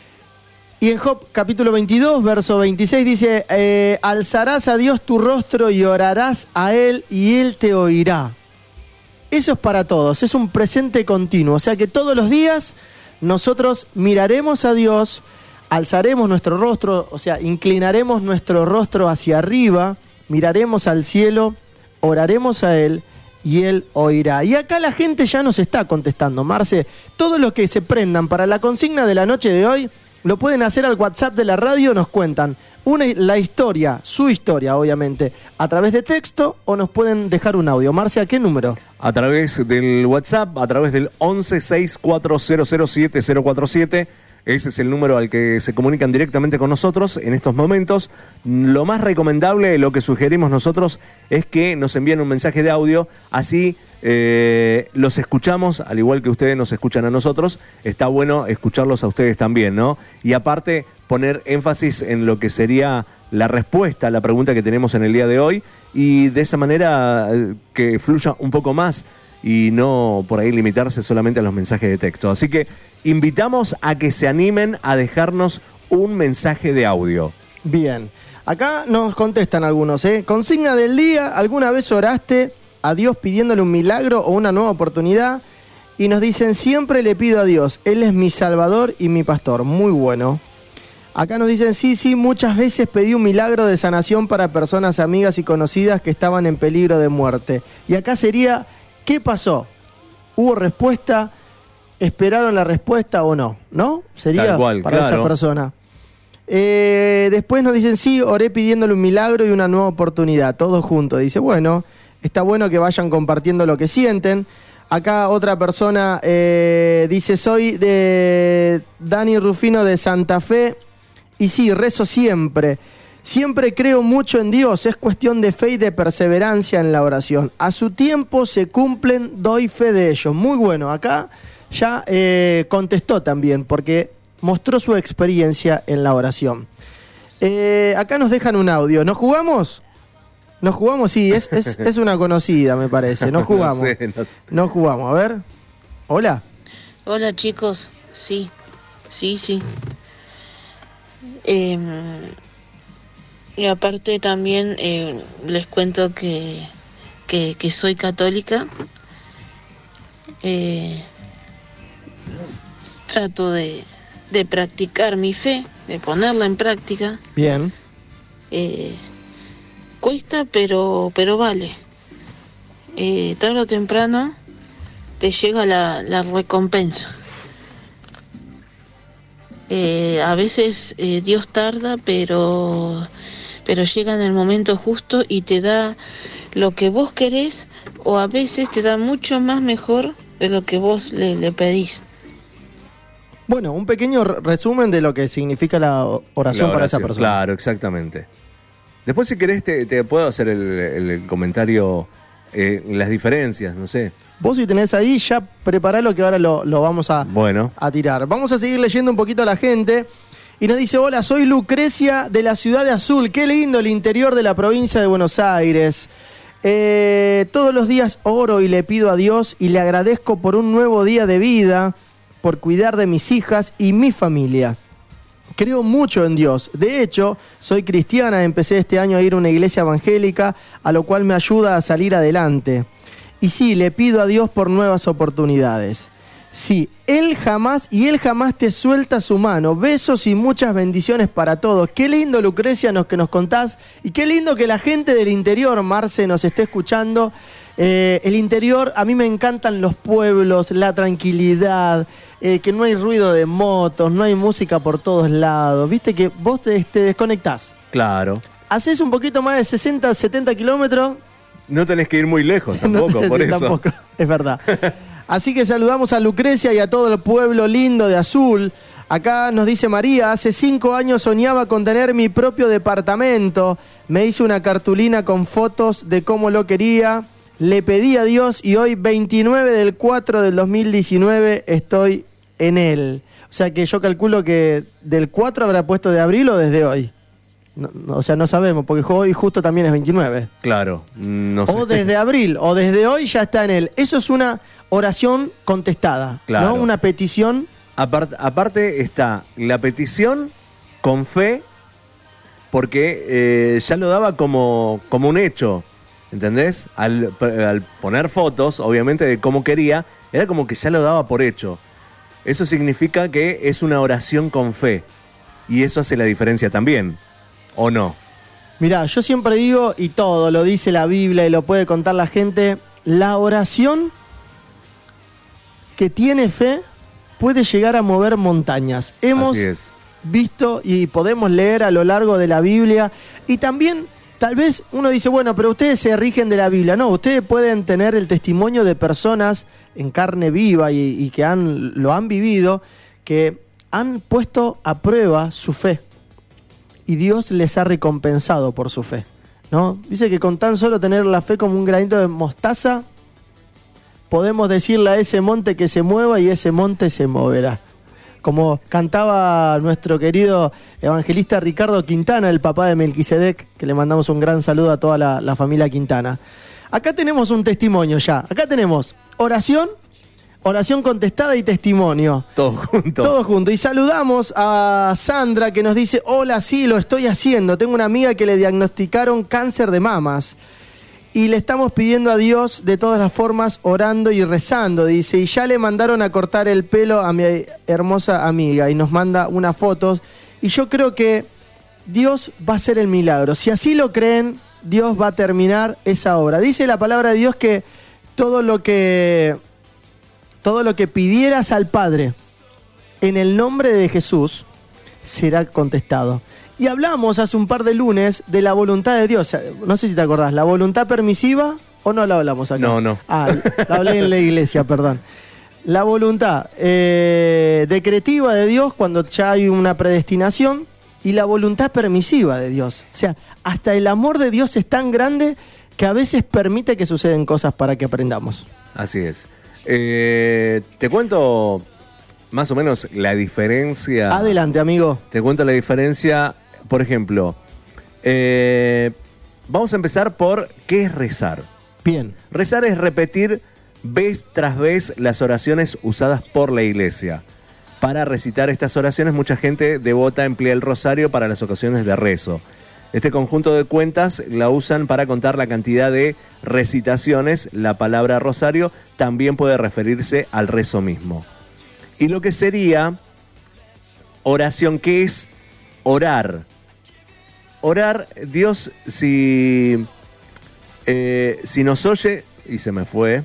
Y en Job capítulo veintidós, verso veintiséis dice, eh, alzarás a Dios tu rostro y orarás a Él y Él te oirá. Eso es para todos, es un presente continuo. O sea que todos los días nosotros miraremos a Dios, alzaremos nuestro rostro, o sea, inclinaremos nuestro rostro hacia arriba, miraremos al cielo, oraremos a Él y Él oirá. Y acá la gente ya nos está contestando. Marce, todos los que se prendan para la consigna de la noche de hoy, lo pueden hacer al WhatsApp de la radio, nos cuentan una, la historia, su historia obviamente, a través de texto o nos pueden dejar un audio. Marce, ¿a qué número? A través del WhatsApp, a través del once seis cuatro cero cero siete cero cuatro siete. Ese es el número al que se comunican directamente con nosotros en estos momentos. Lo más recomendable, lo que sugerimos nosotros, es que nos envíen un mensaje de audio, así eh, los escuchamos, al igual que ustedes nos escuchan a nosotros. Está bueno escucharlos a ustedes también, ¿no? Y aparte, poner énfasis en lo que sería la respuesta a la pregunta que tenemos en el día de hoy, y de esa manera eh, que fluya un poco más y no por ahí limitarse solamente a los mensajes de texto. Así que invitamos a que se animen a dejarnos un mensaje de audio. Bien, acá nos contestan algunos, ¿eh? Consigna del día, ¿alguna vez oraste a Dios pidiéndole un milagro o una nueva oportunidad? Y nos dicen, siempre le pido a Dios, Él es mi Salvador y mi Pastor. Muy bueno. Acá nos dicen, sí, sí, muchas veces pedí un milagro de sanación para personas amigas y conocidas que estaban en peligro de muerte. Y acá sería, ¿qué pasó? ¿Hubo respuesta? ¿Esperaron la respuesta o no? ¿No? Sería Tal cual, para claro. esa persona. Eh, después nos dicen, sí, oré pidiéndole un milagro y una nueva oportunidad. Todos juntos. Dice, bueno, está bueno que vayan compartiendo lo que sienten. Acá otra persona eh, dice, soy de Dani Rufino de Santa Fe. Y sí, rezo siempre. Siempre creo mucho en Dios, es cuestión de fe y de perseverancia en la oración. A su tiempo se cumplen, doy fe de ellos. Muy bueno, acá ya eh, contestó también, porque mostró su experiencia en la oración. Eh, acá nos dejan un audio. ¿Nos jugamos? ¿Nos jugamos? Sí, es, es, es una conocida, me parece. Nos jugamos. No sé, no sé. Nos jugamos, a ver. Hola. Hola chicos, sí, sí, sí. Eh, y aparte también eh, les cuento que, que, que soy católica. Eh, trato de, de practicar mi fe, de ponerla en práctica. Bien. Eh, cuesta, pero, pero vale. Eh, tarde o temprano te llega la, la recompensa. Eh, a veces eh, Dios tarda, pero, pero llega en el momento justo y te da lo que vos querés, o a veces te da mucho más mejor de lo que vos le, le pedís. Bueno, un pequeño resumen de lo que significa la oración, La para esa oración, persona. Claro, exactamente. Después, si querés, te, te puedo hacer el, el- el comentario, eh, las diferencias, no sé. Vos si tenés ahí, ya preparalo que ahora lo, lo vamos a, Bueno. a tirar. Vamos a seguir leyendo un poquito a la gente. Y nos dice, hola, soy Lucrecia de la ciudad de Azul. Qué lindo el interior de la provincia de Buenos Aires. Eh, todos los días oro y le pido a Dios y le agradezco por un nuevo día de vida, por cuidar de mis hijas y mi familia. Creo mucho en Dios. De hecho, soy cristiana. Empecé este año a ir a una iglesia evangélica, a lo cual me ayuda a salir adelante. Y sí, le pido a Dios por nuevas oportunidades. Sí, Él jamás, y Él jamás te suelta su mano. Besos y muchas bendiciones para todos. Qué lindo, Lucrecia, nos, que nos contás. Y qué lindo que la gente del interior, Marce, nos esté escuchando. Eh, el interior, a mí me encantan los pueblos, la tranquilidad, eh, que no hay ruido de motos, no hay música por todos lados. Viste que vos te, te desconectás. Claro. Haces un poquito más de sesenta, setenta kilómetros. No tenés que ir muy lejos tampoco, No te- por sí, eso. Tampoco, es verdad. Así que saludamos a Lucrecia y a todo el pueblo lindo de Azul. Acá nos dice María, hace cinco años soñaba con tener mi propio departamento. Me hice una cartulina con fotos de cómo lo quería. Le pedí a Dios y hoy, veintinueve del cuatro del dos mil diecinueve, estoy en él. O sea que yo calculo que del cuatro habrá puesto de abril o desde hoy. No, no, o sea, no sabemos, porque hoy justo también es veintinueve. Claro, no sé. O desde abril, o desde hoy ya está en él. Eso es una oración contestada, claro. ¿no? Una petición. Aparte, aparte está la petición con fe, porque eh, ya lo daba como, como un hecho, ¿entendés? Al, al poner fotos, obviamente, de cómo quería, era como que ya lo daba por hecho. Eso significa que es una oración con fe, y eso hace la diferencia también, ¿o no? Mirá, yo siempre digo, y todo lo dice la Biblia y lo puede contar la gente, la oración que tiene fe puede llegar a mover montañas. Hemos visto y podemos leer a lo largo de la Biblia, y también tal vez uno dice, bueno, pero ustedes se rigen de la Biblia. No, ustedes pueden tener el testimonio de personas en carne viva y, y que han, lo han vivido, que han puesto a prueba su fe y Dios les ha recompensado por su fe, ¿no? Dice que con tan solo tener la fe como un granito de mostaza, podemos decirle a ese monte que se mueva y ese monte se moverá. Como cantaba nuestro querido evangelista Ricardo Quintana, el papá de Melquisedec, que le mandamos un gran saludo a toda la, la familia Quintana. Acá tenemos un testimonio ya. Acá tenemos oración, oración contestada y testimonio. Todo junto. Todo junto. Y saludamos a Sandra, que nos dice, hola, sí, lo estoy haciendo. Tengo una amiga que le diagnosticaron cáncer de mamas. Y le estamos pidiendo a Dios de todas las formas, orando y rezando, dice. Y ya le mandaron a cortar el pelo a mi hermosa amiga. Y nos manda unas fotos. Y yo creo que Dios va a hacer el milagro. Si así lo creen, Dios va a terminar esa obra. Dice la palabra de Dios que todo lo que, todo lo que pidieras al Padre en el nombre de Jesús será contestado. Y hablamos hace un par de lunes de la voluntad de Dios. No sé si te acordás, ¿la voluntad permisiva o no la hablamos acá? No, no. Ah, la hablé en la iglesia, perdón. La voluntad eh, decretiva de Dios cuando ya hay una predestinación, y la voluntad permisiva de Dios. O sea, hasta el amor de Dios es tan grande que a veces permite que suceden cosas para que aprendamos. Así es. Eh, te cuento más o menos la diferencia. Adelante, amigo. Te cuento la diferencia. Por ejemplo, eh, vamos a empezar por ¿qué es rezar? Bien. Rezar es repetir vez tras vez las oraciones usadas por la iglesia. Para recitar estas oraciones, mucha gente devota emplea el rosario para las ocasiones de rezo. Este conjunto de cuentas la usan para contar la cantidad de recitaciones. La palabra rosario también puede referirse al rezo mismo. Y lo que sería oración, ¿qué es orar? Orar, Dios, si, eh, si nos oye, y se me fue,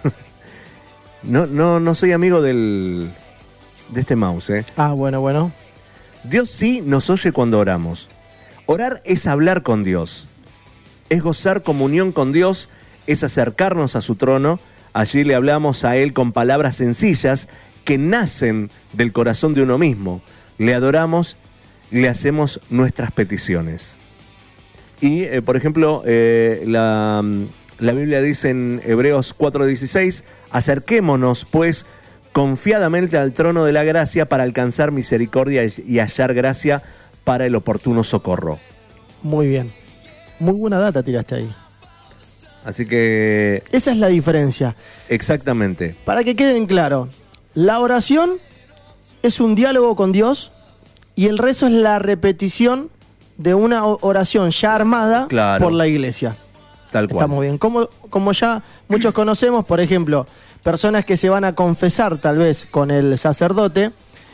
no, no, no soy amigo del, de este mouse, ¿eh? Ah, bueno, bueno. Dios sí nos oye cuando oramos. Orar es hablar con Dios, es gozar comunión con Dios, es acercarnos a su trono. Allí le hablamos a Él con palabras sencillas que nacen del corazón de uno mismo. Le adoramos, le hacemos nuestras peticiones. Y, eh, por ejemplo, eh, la, la Biblia dice en Hebreos cuatro dieciséis, acerquémonos, pues, confiadamente al trono de la gracia para alcanzar misericordia y hallar gracia para el oportuno socorro. Muy bien. Muy buena data tiraste ahí. Así que... esa es la diferencia. Exactamente. Para que queden claro, la oración es un diálogo con Dios y el rezo es la repetición de una oración ya armada, claro, por la iglesia. Tal cual. Estamos bien. Como, como ya muchos conocemos, por ejemplo, personas que se van a confesar tal vez con el sacerdote,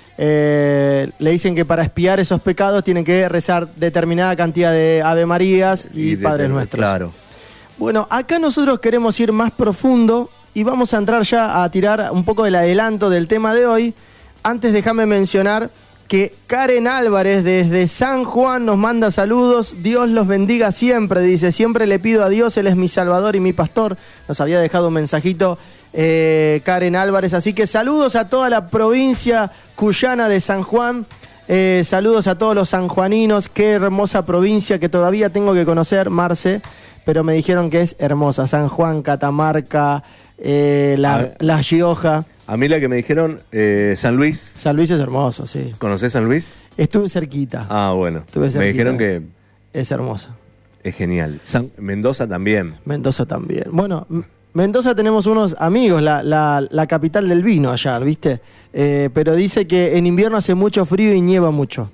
eh, le dicen que para expiar esos pecados tienen que rezar determinada cantidad de Ave Marías y, y Padres de, Nuestros. Claro. Bueno, acá nosotros queremos ir más profundo y vamos a entrar ya a tirar un poco del adelanto del tema de hoy. Antes déjame mencionar que Karen Álvarez desde San Juan nos manda saludos. Dios los bendiga siempre, dice. Siempre le pido a Dios, Él es mi Salvador y mi Pastor. Nos había dejado un mensajito eh, Karen Álvarez. Así que saludos a toda la provincia Cuyana de San Juan. Eh, saludos a todos los sanjuaninos. Qué hermosa provincia que todavía tengo que conocer, Marce. Pero me dijeron que es hermosa. San Juan, Catamarca, eh, la, La Rioja. A mí la que me dijeron, eh, San Luis. San Luis es hermoso, sí. ¿Conocés San Luis? Estuve cerquita. Ah, bueno. Estuve cerquita. Me dijeron que es hermosa. Es genial. San, Mendoza también. Mendoza también. Bueno, M- Mendoza tenemos unos amigos, la, la, la capital del vino allá, ¿viste? Eh, pero dice que en invierno hace mucho frío y nieva mucho.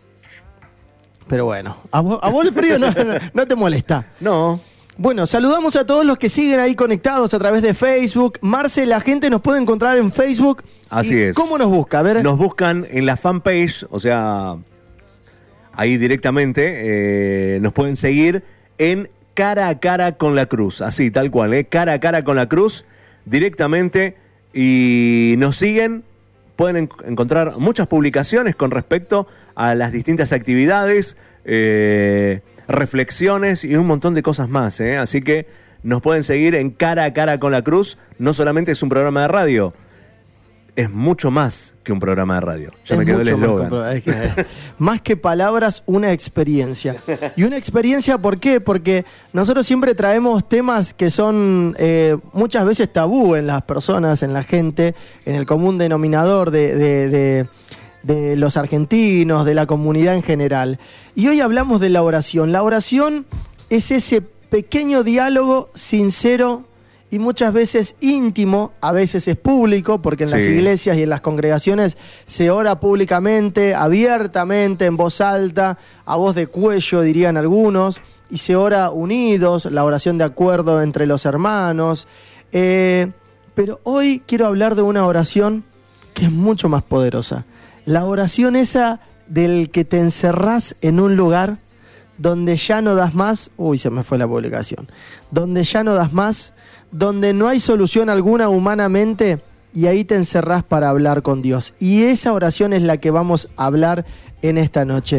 Pero bueno, a vos, a vos el frío no, no, no te molesta. No. Bueno, saludamos a todos los que siguen ahí conectados a través de Facebook. Marce, la gente nos puede encontrar en Facebook. Así es. ¿Cómo nos busca? A ver. Nos buscan en la fanpage, o sea, ahí directamente, eh, nos pueden seguir en Cara a Cara con la Cruz, así, tal cual, ¿eh? Cara a Cara con la Cruz, directamente, y nos siguen, pueden en- encontrar muchas publicaciones con respecto a las distintas actividades, eh, reflexiones y un montón de cosas más, ¿eh? Así que nos pueden seguir en Cara a Cara con la Cruz, no solamente es un programa de radio, es mucho más que un programa de radio. Ya Es me quedó el mucho más eslogan. compro- es que- más que palabras, una experiencia. Y una experiencia, ¿por qué? Porque nosotros siempre traemos temas que son eh, muchas veces tabú en las personas, en la gente, en el común denominador de, de- de- de los argentinos, de la comunidad en general. Y hoy hablamos de la oración. La oración es ese pequeño diálogo sincero y muchas veces íntimo, a veces es público, porque en las Sí. iglesias y en las congregaciones se ora públicamente, abiertamente, en voz alta, a voz de cuello, dirían algunos, y se ora unidos, la oración de acuerdo entre los hermanos. Eh, pero hoy quiero hablar de una oración que es mucho más poderosa. La oración esa del que te encerrás en un lugar donde ya no das más, uy, se me fue la publicación, donde ya no das más, donde no hay solución alguna humanamente, y ahí te encerrás para hablar con Dios. Y esa oración es la que vamos a hablar en esta noche.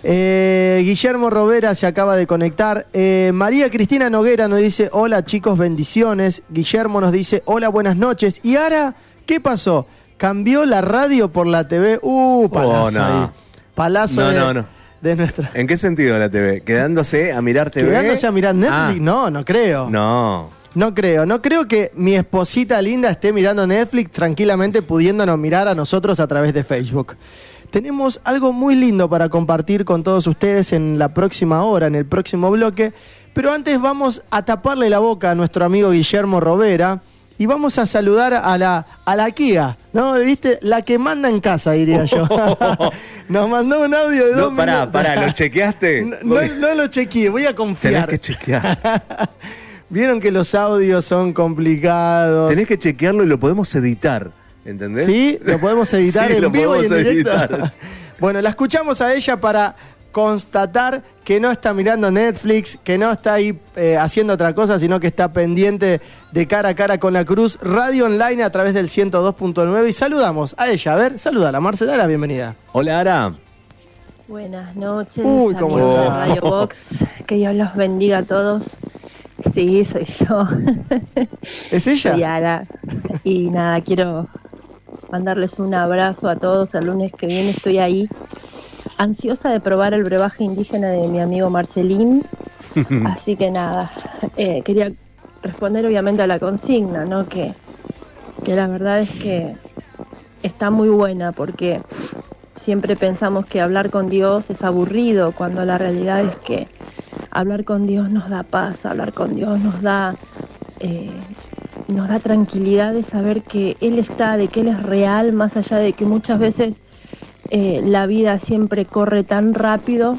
Eh, Guillermo Rovera se acaba de conectar. Eh, María Cristina Noguera nos dice, hola chicos, bendiciones. Guillermo nos dice, hola, buenas noches. Y ahora, ¿qué pasó? ¿Cambió la radio por la T V? Uh, palazo Oh, no. ahí. Palazo No, de, no, no. de nuestra... ¿En qué sentido la T V? ¿Quedándose a mirar T V? ¿Quedándose a mirar Netflix? Ah, No, no creo. no. No creo, no creo que mi esposita linda esté mirando Netflix tranquilamente pudiéndonos mirar a nosotros a través de Facebook. Tenemos algo muy lindo para compartir con todos ustedes en la próxima hora, en el próximo bloque, pero antes vamos a taparle la boca a nuestro amigo Guillermo Rovera y vamos a saludar a la, a la Kia, ¿no? ¿Viste? La que manda en casa, diría yo. Nos mandó un audio de dos No, pará, minutos. pará, ¿lo chequeaste? No, no, no lo chequeé, voy a confiar. Tenés que chequear. Vieron que los audios son complicados. Tenés que chequearlo y lo podemos editar, ¿entendés? Sí, lo podemos editar Sí, en lo vivo y en podemos directo. editar. Bueno, la escuchamos a ella para constatar que no está mirando Netflix, que no está ahí eh, haciendo otra cosa, sino que está pendiente de Cara a Cara con la Cruz, radio online a través del ciento dos punto nueve. Y saludamos a ella. A ver, salúdala, Marce, dale la bienvenida. Hola, Ara. Buenas noches, Uy, cómo amigos de está. Radio Box. Que Dios los bendiga a todos. Sí, soy yo. ¿Es ella? Soy Ara. Y nada, quiero mandarles un abrazo a todos. El lunes que viene estoy ahí, ansiosa de probar el brebaje indígena de mi amigo Marcelín. Así que nada, eh, quería responder obviamente a la consigna, ¿no? Que, que la verdad es que está muy buena, porque siempre pensamos que hablar con Dios es aburrido, cuando la realidad es que hablar con Dios nos da paz, hablar con Dios nos da, eh, nos da tranquilidad de saber que Él está, de que Él es real, más allá de que muchas veces eh, la vida siempre corre tan rápido.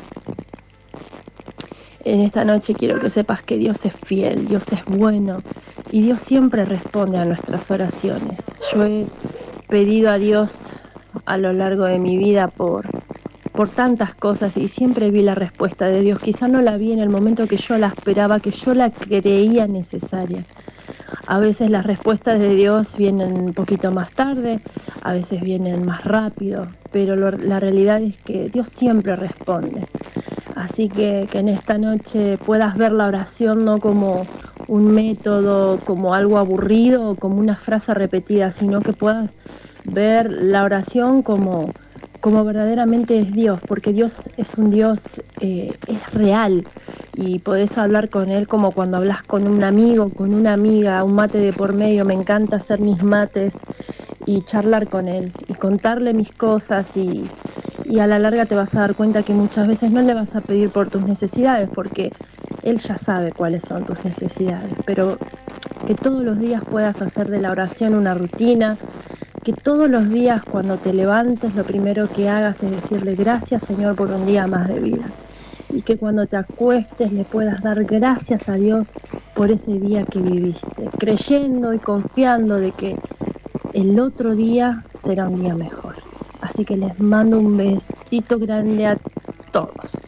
En esta noche quiero que sepas que Dios es fiel, Dios es bueno y Dios siempre responde a nuestras oraciones. Yo he pedido a Dios a lo largo de mi vida por, por tantas cosas y siempre vi la respuesta de Dios. Quizá no la vi en el momento que yo la esperaba, que yo la creía necesaria. A veces las respuestas de Dios vienen un poquito más tarde, a veces vienen más rápido, pero lo, la realidad es que Dios siempre responde. Así que, que en esta noche puedas ver la oración no como un método, como algo aburrido o como una frase repetida, sino que puedas ver la oración como, como verdaderamente es Dios, porque Dios es un Dios, eh, es real y podés hablar con Él como cuando hablas con un amigo, con una amiga, un mate de por medio. Me encanta hacer mis mates y charlar con Él y contarle mis cosas y, y a la larga te vas a dar cuenta que muchas veces no le vas a pedir por tus necesidades porque Él ya sabe cuáles son tus necesidades, pero que todos los días puedas hacer de la oración una rutina, que todos los días cuando te levantes lo primero que hagas es decirle gracias Señor por un día más de vida y que cuando te acuestes le puedas dar gracias a Dios por ese día que viviste, creyendo y confiando de que el otro día será un día mejor. Así que les mando un besito grande a todos.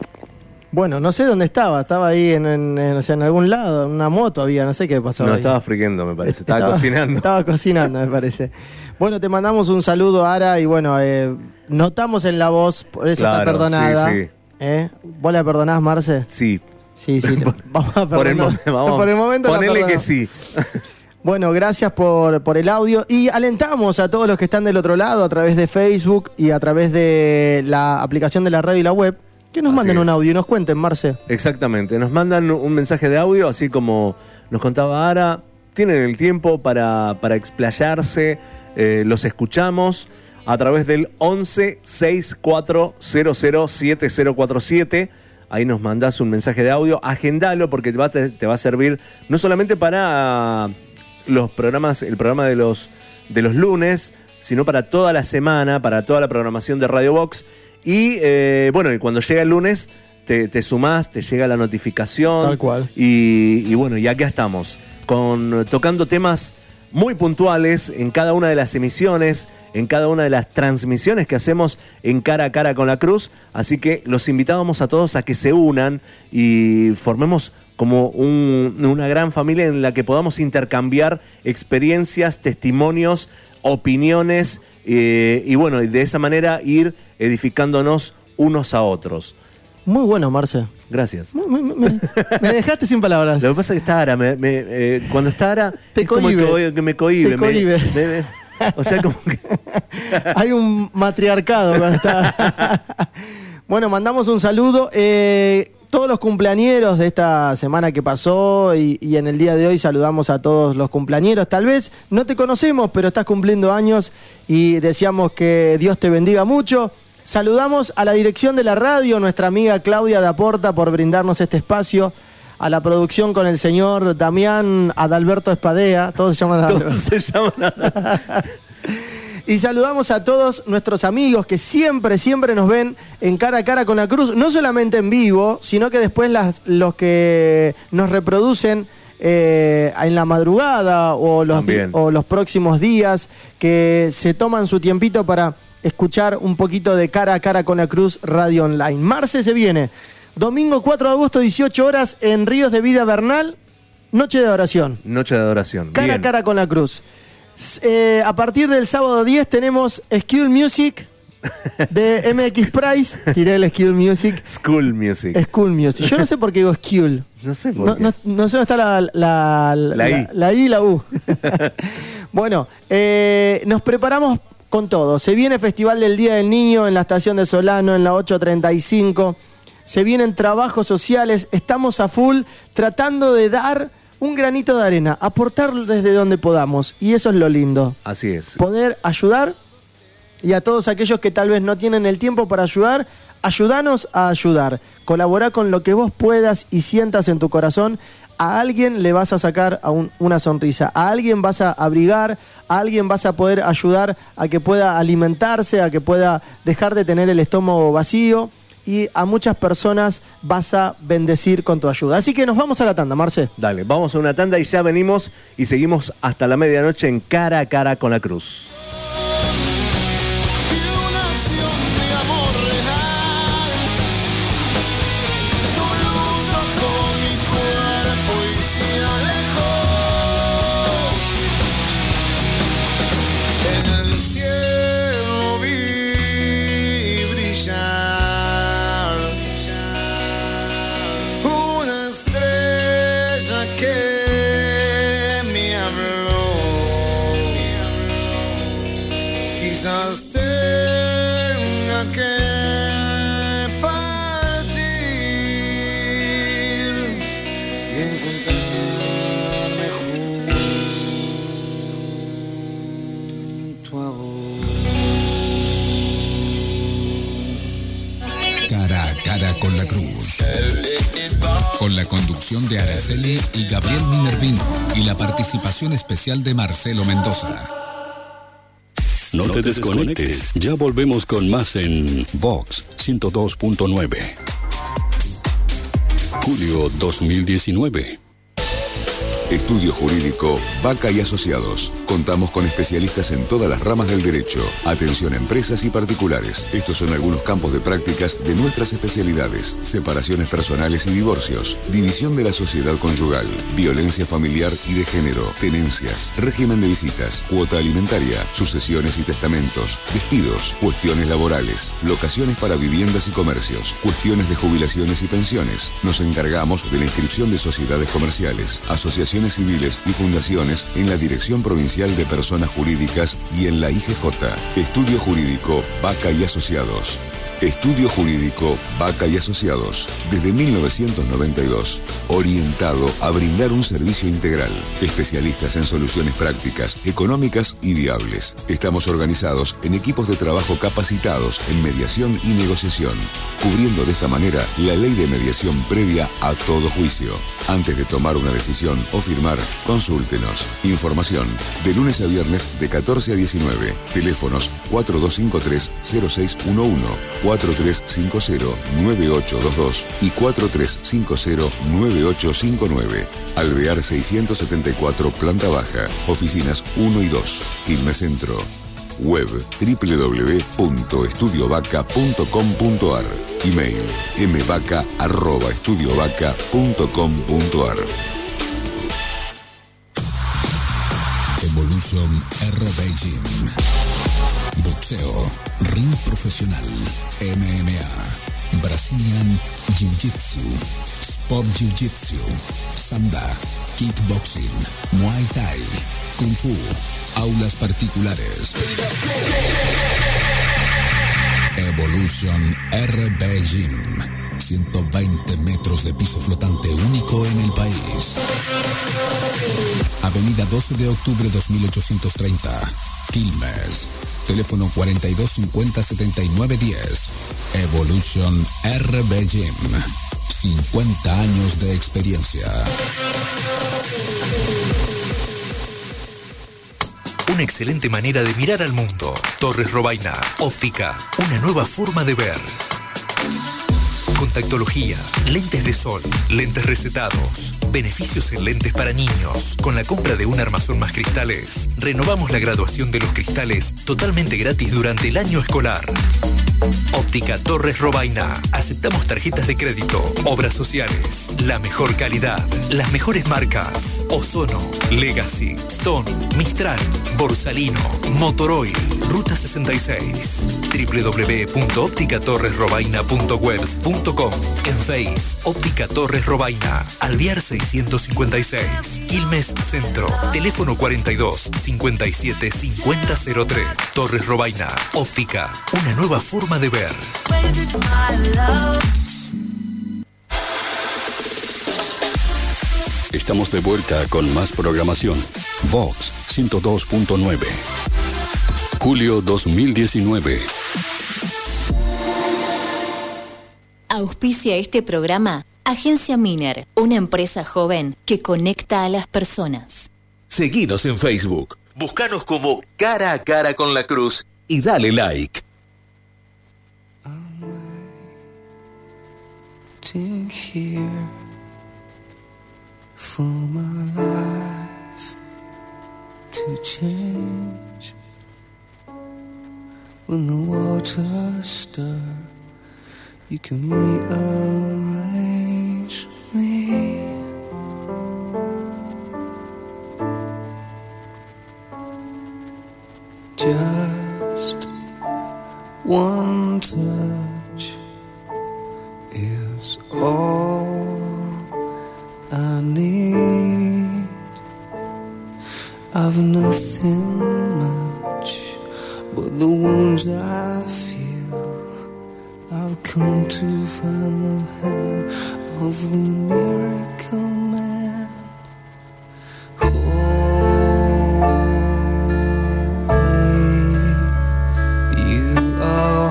Bueno, no sé dónde estaba, estaba ahí en, en, en, o sea, en algún lado, en una moto había, no sé qué pasaba. No, ahí. estaba friendo, me parece, estaba, estaba cocinando. Estaba cocinando, me parece. Bueno, te mandamos un saludo, Ara, y bueno, eh, notamos en la voz, por eso claro, está perdonada. Sí, sí. ¿Eh? ¿Vos la perdonás, Marce? Sí. Sí, sí, por, vamos a perdonar. Por el, mo- vamos, por el momento ponele que sí. Bueno, gracias por, por el audio y alentamos a todos los que están del otro lado a través de Facebook y a través de la aplicación de la radio y la web que nos Así manden es. un audio y nos cuenten, Marce. Exactamente, nos mandan un mensaje de audio, así como nos contaba Ara, tienen el tiempo para, para explayarse, eh, los escuchamos a través del once sesenta y cuatro cero cero siete cero cuatro siete. Ahí nos mandás un mensaje de audio, agendalo porque te va, te, te va a servir no solamente para los programas, el programa de los, de los lunes, sino para toda la semana, para toda la programación de Radio Box. Y eh, bueno, y cuando llega el lunes te, te sumás, te llega la notificación. Tal cual. Y, y bueno, y acá estamos, con, tocando temas muy puntuales en cada una de las emisiones, en cada una de las transmisiones que hacemos en Cara a Cara con la Cruz. Así que los invitábamos a todos a que se unan y formemos como un, una gran familia en la que podamos intercambiar experiencias, testimonios, opiniones eh, y bueno, y de esa manera ir edificándonos unos a otros. Muy bueno, Marce. Gracias. Me, me- me- me dejaste sin palabras. Lo que pasa es que está Ara, me, me, eh, cuando está Ara, Te es como cohíbe. que, que me cohíbe. Te me- cohíbe. me- me- o sea, como que... Hay un matriarcado cuando está. Bueno, mandamos un saludo. Eh, todos los cumpleañeros de esta semana que pasó y, y en el día de hoy saludamos a todos los cumpleañeros. Tal vez no te conocemos, pero estás cumpliendo años y deseamos que Dios te bendiga mucho. Saludamos a la dirección de la radio, nuestra amiga Claudia Daporta, por brindarnos este espacio. A la producción con el señor Damián Adalberto Espadea. Todos se llaman Adalberto. Todos se llaman Ara. Y saludamos a todos nuestros amigos que siempre, siempre nos ven en Cara a Cara con la Cruz, no solamente en vivo, sino que después las, los que nos reproducen eh, en la madrugada o los, di- También. o los próximos días, que se toman su tiempito para escuchar un poquito de Cara a Cara con la Cruz Radio Online. Marce se viene, domingo cuatro de agosto, dieciocho horas, en Ríos de Vida Bernal, noche de oración. Noche de adoración. Cara Bien. a cara con la cruz. S- eh, a partir del sábado diez tenemos Skill Music de M X Price. Tiré el Skill Music. School Music. School Music. Yo no sé por qué digo Skill. No sé por No, qué. no, no sé dónde está la, la, La I. la I y la U. Bueno, eh, nos preparamos con todo. Se viene Festival del Día del Niño en la estación de Solano, en la ocho treinta y cinco. Se vienen trabajos sociales. Estamos a full tratando de dar un granito de arena, aportar desde donde podamos. Y eso es lo lindo. Así es. Poder ayudar, y a todos aquellos que tal vez no tienen el tiempo para ayudar, ayúdanos a ayudar. Colaborá con lo que vos puedas y sientas en tu corazón. A alguien le vas a sacar a un- una sonrisa, a alguien vas a abrigar, a alguien vas a poder ayudar a que pueda alimentarse, a que pueda dejar de tener el estómago vacío, y a muchas personas vas a bendecir con tu ayuda. Así que nos vamos a la tanda, Marce. Dale, vamos a una tanda y ya venimos y seguimos hasta la medianoche en Cara a Cara con la Cruz. Y una acción de amor real. Tu luz tocó mi cuerpo y se alejó. En el cielo vi brillar una estrella que me habló. Quizás tenga tenga que partir y encontrarme junto a vos. Cara a cara con la cruz. Con la conducción de Araceli y Gabriel Minervino y la participación especial de Marcelo Mendoza. No te desconectes, ya volvemos con más en Vox ciento dos punto nueve. Julio dos mil diecinueve. Estudio Jurídico Vaca y Asociados. Contamos con especialistas en todas las ramas del derecho. Atención a empresas y particulares. Estos son algunos campos de prácticas de nuestras especialidades. Separaciones personales y divorcios. División de la sociedad conyugal. Violencia familiar y de género. Tenencias. Régimen de visitas. Cuota alimentaria. Sucesiones y testamentos. Despidos. Cuestiones laborales. Locaciones para viviendas y comercios. Cuestiones de jubilaciones y pensiones. Nos encargamos de la inscripción de sociedades comerciales, asociaciones civiles y fundaciones en la Dirección Provincial de Personas Jurídicas y en la I G J. Estudio Jurídico Vaca y Asociados. Estudio Jurídico Vaca y Asociados, desde mil novecientos noventa y dos, orientado a brindar un servicio integral. Especialistas en soluciones prácticas, económicas y viables. Estamos organizados en equipos de trabajo capacitados en mediación y negociación, cubriendo de esta manera la ley de mediación previa a todo juicio. Antes de tomar una decisión o firmar, consúltenos. Información de lunes a viernes de catorce a diecinueve. Teléfonos cuatro dos cinco tres cero seis uno uno, cuatro tres cinco cero nueve ocho dos dos y cuatro tres cinco cero nueve ocho cinco nueve. Alvear seiscientos setenta y cuatro, planta baja. Oficinas uno y dos. Quilmes Centro. Web doble u doble u doble u punto estudio vaca punto com punto a r. Email mvaca arroba estudiovaca punto com punto a r. Evolution R B Gym. Boxeo, ring profesional, M M A, Brazilian Jiu-Jitsu, Sport Jiu-Jitsu, Sanda, Kickboxing, Muay Thai, Kung Fu, aulas particulares. Evolution R B Gym. ciento veinte metros de piso flotante único en el país. Avenida doce de octubre dos mil ochocientos treinta, Quilmes. Teléfono cuarenta y dos cincuenta setenta y nueve diez. Evolution R B Gym. cincuenta años de experiencia. Una excelente manera de mirar al mundo. Torres Robaina. Óptica. Una nueva forma de ver. Contactología, lentes de sol, lentes recetados, beneficios en lentes para niños. Con la compra de un armazón más cristales, renovamos la graduación de los cristales totalmente gratis durante el año escolar. Óptica Torres Robaina. Aceptamos tarjetas de crédito, obras sociales, la mejor calidad, las mejores marcas: Ozono, Legacy, Stone, Mistral, Borsalino, Motoroil, Ruta sesenta y seis. doble u doble u doble u punto óptica torres robaina punto webs punto com. En Face, Óptica Torres Robaina, Alvear seiscientos cincuenta y seis, Quilmes Centro. Teléfono cuarenta y dos cincuenta y siete cincuenta cero tres. Torres Robaina. Óptica, una nueva forma de ver. Estamos de vuelta con más programación. Vox ciento dos punto nueve. Julio dos mil diecinueve. Auspicia este programa Agencia Miner, una empresa joven que conecta a las personas. Seguinos en Facebook. Búscanos como Cara a Cara con la Cruz y dale like. Waiting here for my life to change. When the waters stir, you can rearrange me. Just one touch is all I need. I've nothing much but the wounds I feel come to find the hand of the miracle man. Holy, you are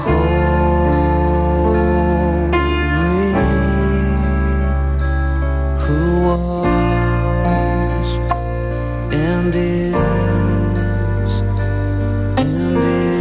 holy, who was and is and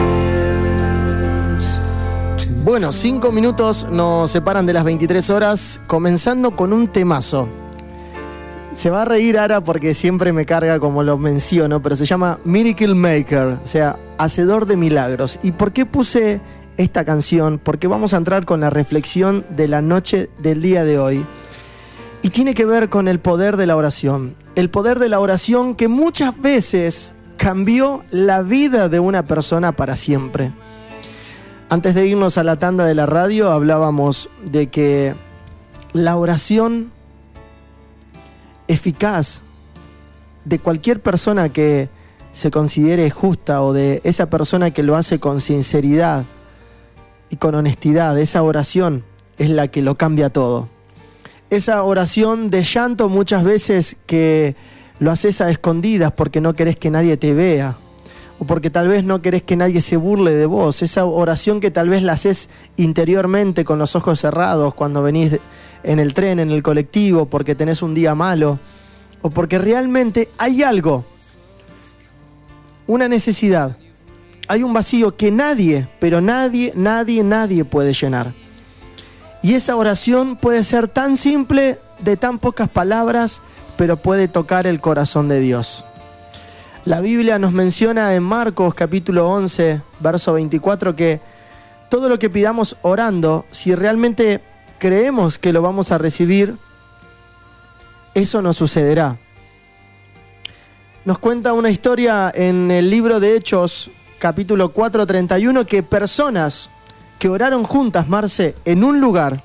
is. Bueno, cinco minutos nos separan de las veintitrés horas, comenzando con un temazo. Se va a reír Ara porque siempre me carga como lo menciono, pero se llama Miracle Maker, o sea, hacedor de milagros. ¿Y por qué puse esta canción? Porque vamos a entrar con la reflexión de la noche del día de hoy. Y tiene que ver con el poder de la oración. El poder de la oración que muchas veces cambió la vida de una persona para siempre. Antes de irnos a la tanda de la radio hablábamos de que la oración eficaz de cualquier persona que se considere justa o de esa persona que lo hace con sinceridad y con honestidad, esa oración es la que lo cambia todo. Esa oración de llanto muchas veces que lo haces a escondidas porque no querés que nadie te vea o porque tal vez no querés que nadie se burle de vos. Esa oración que tal vez la haces interiormente con los ojos cerrados cuando venís en el tren, en el colectivo, porque tenés un día malo o porque realmente hay algo, una necesidad, hay un vacío que nadie, pero nadie, nadie, nadie puede llenar. Y esa oración puede ser tan simple, de tan pocas palabras, pero puede tocar el corazón de Dios. La Biblia nos menciona en Marcos capítulo once, verso veinticuatro, que todo lo que pidamos orando, si realmente creemos que lo vamos a recibir, eso nos sucederá. Nos cuenta una historia en el libro de Hechos, capítulo cuatro, treinta y uno, que personas que oraron juntas, Marce, en un lugar,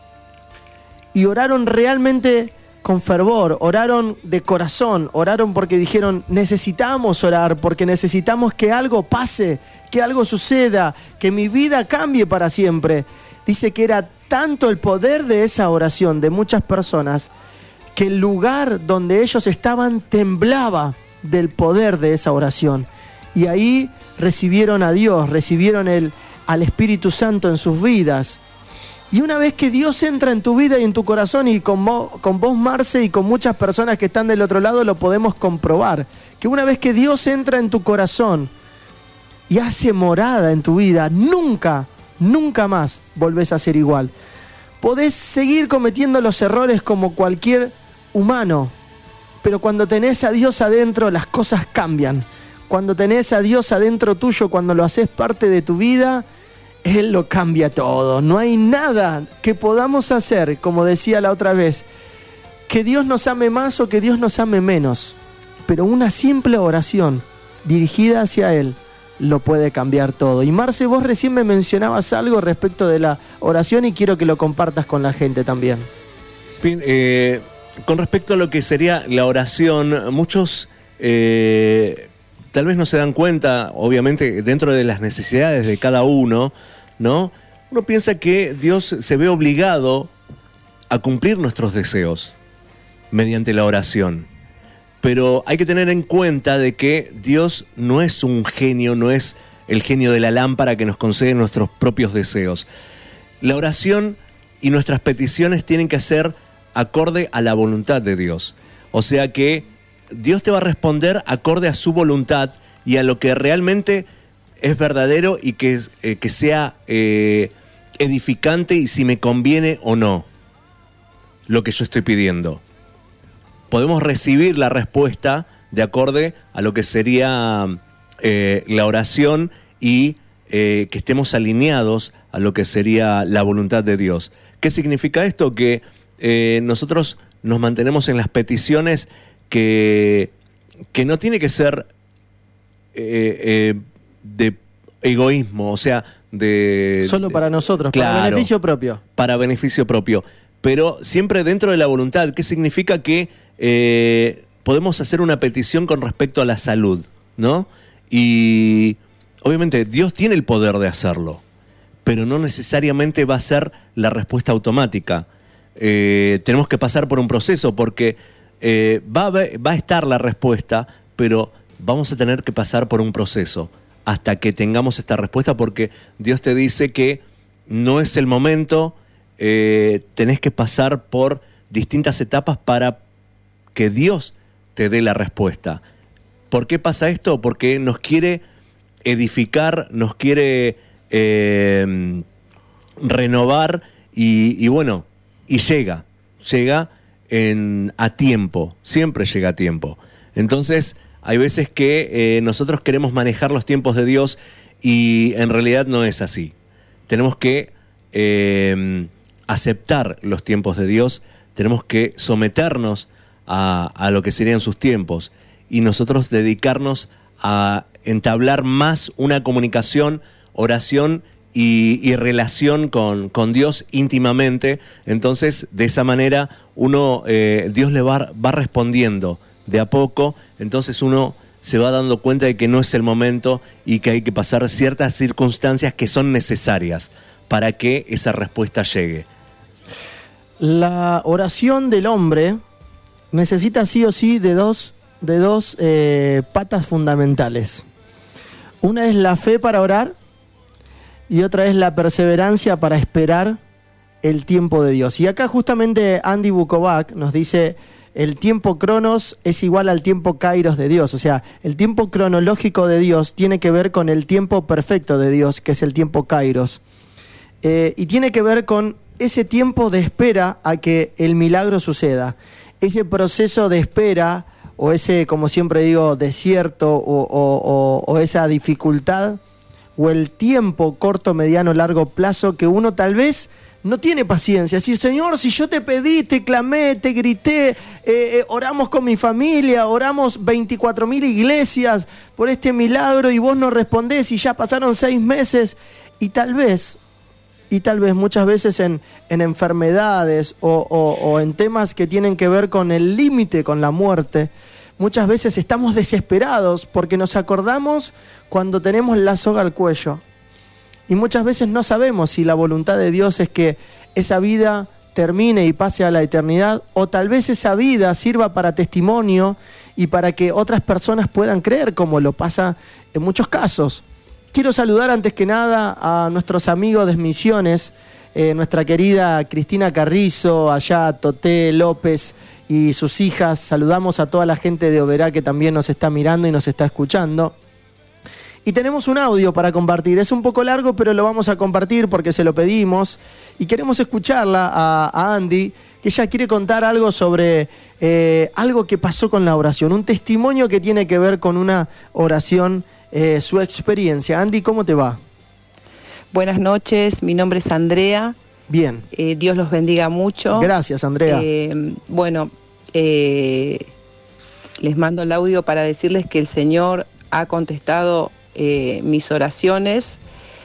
y oraron realmente con fervor, oraron de corazón, oraron porque dijeron, necesitamos orar, porque necesitamos que algo pase, que algo suceda, que mi vida cambie para siempre. Dice que era tanto el poder de esa oración de muchas personas que el lugar donde ellos estaban temblaba del poder de esa oración. Y ahí recibieron a Dios, recibieron el, al Espíritu Santo en sus vidas. Y una vez que Dios entra en tu vida y en tu corazón, y con vos, con vos Marce, y con muchas personas que están del otro lado, lo podemos comprobar, que una vez que Dios entra en tu corazón y hace morada en tu vida, nunca, nunca más volvés a ser igual. Podés seguir cometiendo los errores como cualquier humano, pero cuando tenés a Dios adentro, las cosas cambian. Cuando tenés a Dios adentro tuyo, cuando lo haces parte de tu vida, Él lo cambia todo. No hay nada que podamos hacer, como decía la otra vez, que Dios nos ame más o que Dios nos ame menos. Pero una simple oración dirigida hacia Él lo puede cambiar todo. Y Marce, vos recién me mencionabas algo respecto de la oración y quiero que lo compartas con la gente también. Bien, eh, con respecto a lo que sería la oración, muchos eh, tal vez no se dan cuenta, obviamente dentro de las necesidades de cada uno, ¿no? Uno piensa que Dios se ve obligado a cumplir nuestros deseos mediante la oración. Pero hay que tener en cuenta de que Dios no es un genio, no es el genio de la lámpara que nos concede nuestros propios deseos. La oración y nuestras peticiones tienen que ser acorde a la voluntad de Dios. O sea que Dios te va a responder acorde a su voluntad y a lo que realmente es verdadero y que, eh, que sea eh, edificante y si me conviene o no lo que yo estoy pidiendo. Podemos recibir la respuesta de acorde a lo que sería eh, la oración y eh, que estemos alineados a lo que sería la voluntad de Dios. ¿Qué significa esto? Que eh, nosotros nos mantenemos en las peticiones que, que no tiene que ser eh, eh, de egoísmo, o sea, de... Solo para nosotros, claro, para beneficio propio. Para beneficio propio, pero siempre dentro de la voluntad, que significa que eh, podemos hacer una petición con respecto a la salud, ¿no? Y obviamente Dios tiene el poder de hacerlo, pero no necesariamente va a ser la respuesta automática. Eh, tenemos que pasar por un proceso porque eh, va, a haber, va a estar la respuesta, pero vamos a tener que pasar por un proceso hasta que tengamos esta respuesta, porque Dios te dice que no es el momento, eh, tenés que pasar por distintas etapas para que Dios te dé la respuesta. ¿Por qué pasa esto? Porque nos quiere edificar, nos quiere eh, renovar y, y bueno, y llega, llega en, a tiempo, siempre llega a tiempo. Entonces, hay veces que eh, nosotros queremos manejar los tiempos de Dios y en realidad no es así. Tenemos que eh, aceptar los tiempos de Dios, tenemos que someternos a, a lo que serían sus tiempos y nosotros dedicarnos a entablar más una comunicación, oración y, y relación con, con Dios íntimamente. Entonces, de esa manera, uno eh, Dios le va, va respondiendo de a poco, entonces uno se va dando cuenta de que no es el momento y que hay que pasar ciertas circunstancias que son necesarias para que esa respuesta llegue. La oración del hombre necesita sí o sí de dos, de dos eh, patas fundamentales. Una es la fe para orar y otra es la perseverancia para esperar el tiempo de Dios. Y acá justamente Andy Bukovac nos dice: el tiempo cronos es igual al tiempo kairos de Dios. O sea, el tiempo cronológico de Dios tiene que ver con el tiempo perfecto de Dios, que es el tiempo kairos. Eh, y tiene que ver con ese tiempo de espera a que el milagro suceda. Ese proceso de espera, o ese, como siempre digo, desierto, o, o, o, o esa dificultad, o el tiempo corto, mediano, largo plazo, que uno tal vez no tiene paciencia. Decir: Señor, si yo te pedí, te clamé, te grité, eh, eh, oramos con mi familia, oramos veinticuatro mil iglesias por este milagro y vos no respondés y ya pasaron seis meses. Y tal vez, y tal vez muchas veces en, en enfermedades o, o, o en temas que tienen que ver con el límite, con la muerte, muchas veces estamos desesperados porque nos acordamos cuando tenemos la soga al cuello. Y muchas veces no sabemos si la voluntad de Dios es que esa vida termine y pase a la eternidad, o tal vez esa vida sirva para testimonio y para que otras personas puedan creer, como lo pasa en muchos casos. Quiero saludar antes que nada a nuestros amigos de Misiones, eh, nuestra querida Cristina Carrizo, allá Toté López y sus hijas. Saludamos a toda la gente de Oberá que también nos está mirando y nos está escuchando. Y tenemos un audio para compartir. Es un poco largo, pero lo vamos a compartir porque se lo pedimos. Y queremos escucharla a, a Andy, que ella quiere contar algo sobre eh, algo que pasó con la oración. Un testimonio que tiene que ver con una oración, eh, su experiencia. Andy, ¿cómo te va? Buenas noches, mi nombre es Andrea. Bien. Eh, Dios los bendiga mucho. Gracias, Andrea. Eh, bueno, eh, les mando el audio para decirles que el Señor ha contestado Eh, mis oraciones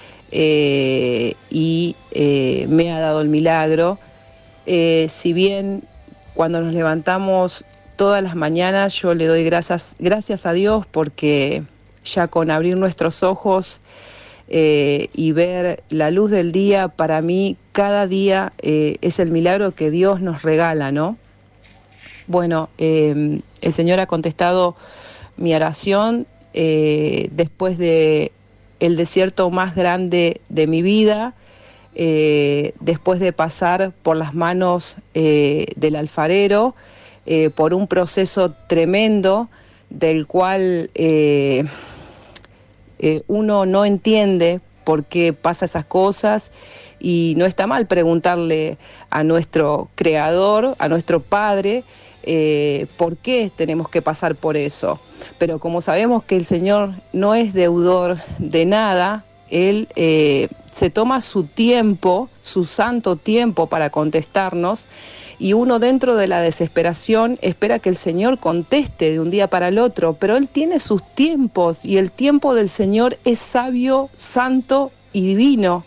eh, y eh, me ha dado el milagro. Eh, si bien cuando nos levantamos todas las mañanas yo le doy gracias, gracias a Dios, porque ya con abrir nuestros ojos eh, y ver la luz del día, para mí cada día eh, es el milagro que Dios nos regala, ¿no? Bueno, eh, el Señor ha contestado mi oración. Eh, después de el desierto más grande de mi vida, eh, después de pasar por las manos eh, del alfarero, eh, por un proceso tremendo del cual eh, eh, uno no entiende por qué pasa esas cosas, y no está mal preguntarle a nuestro Creador, a nuestro Padre, eh, por qué tenemos que pasar por eso. Pero como sabemos que el Señor no es deudor de nada, Él eh, se toma su tiempo, su santo tiempo para contestarnos, y uno dentro de la desesperación espera que el Señor conteste de un día para el otro, pero Él tiene sus tiempos, y el tiempo del Señor es sabio, santo y divino.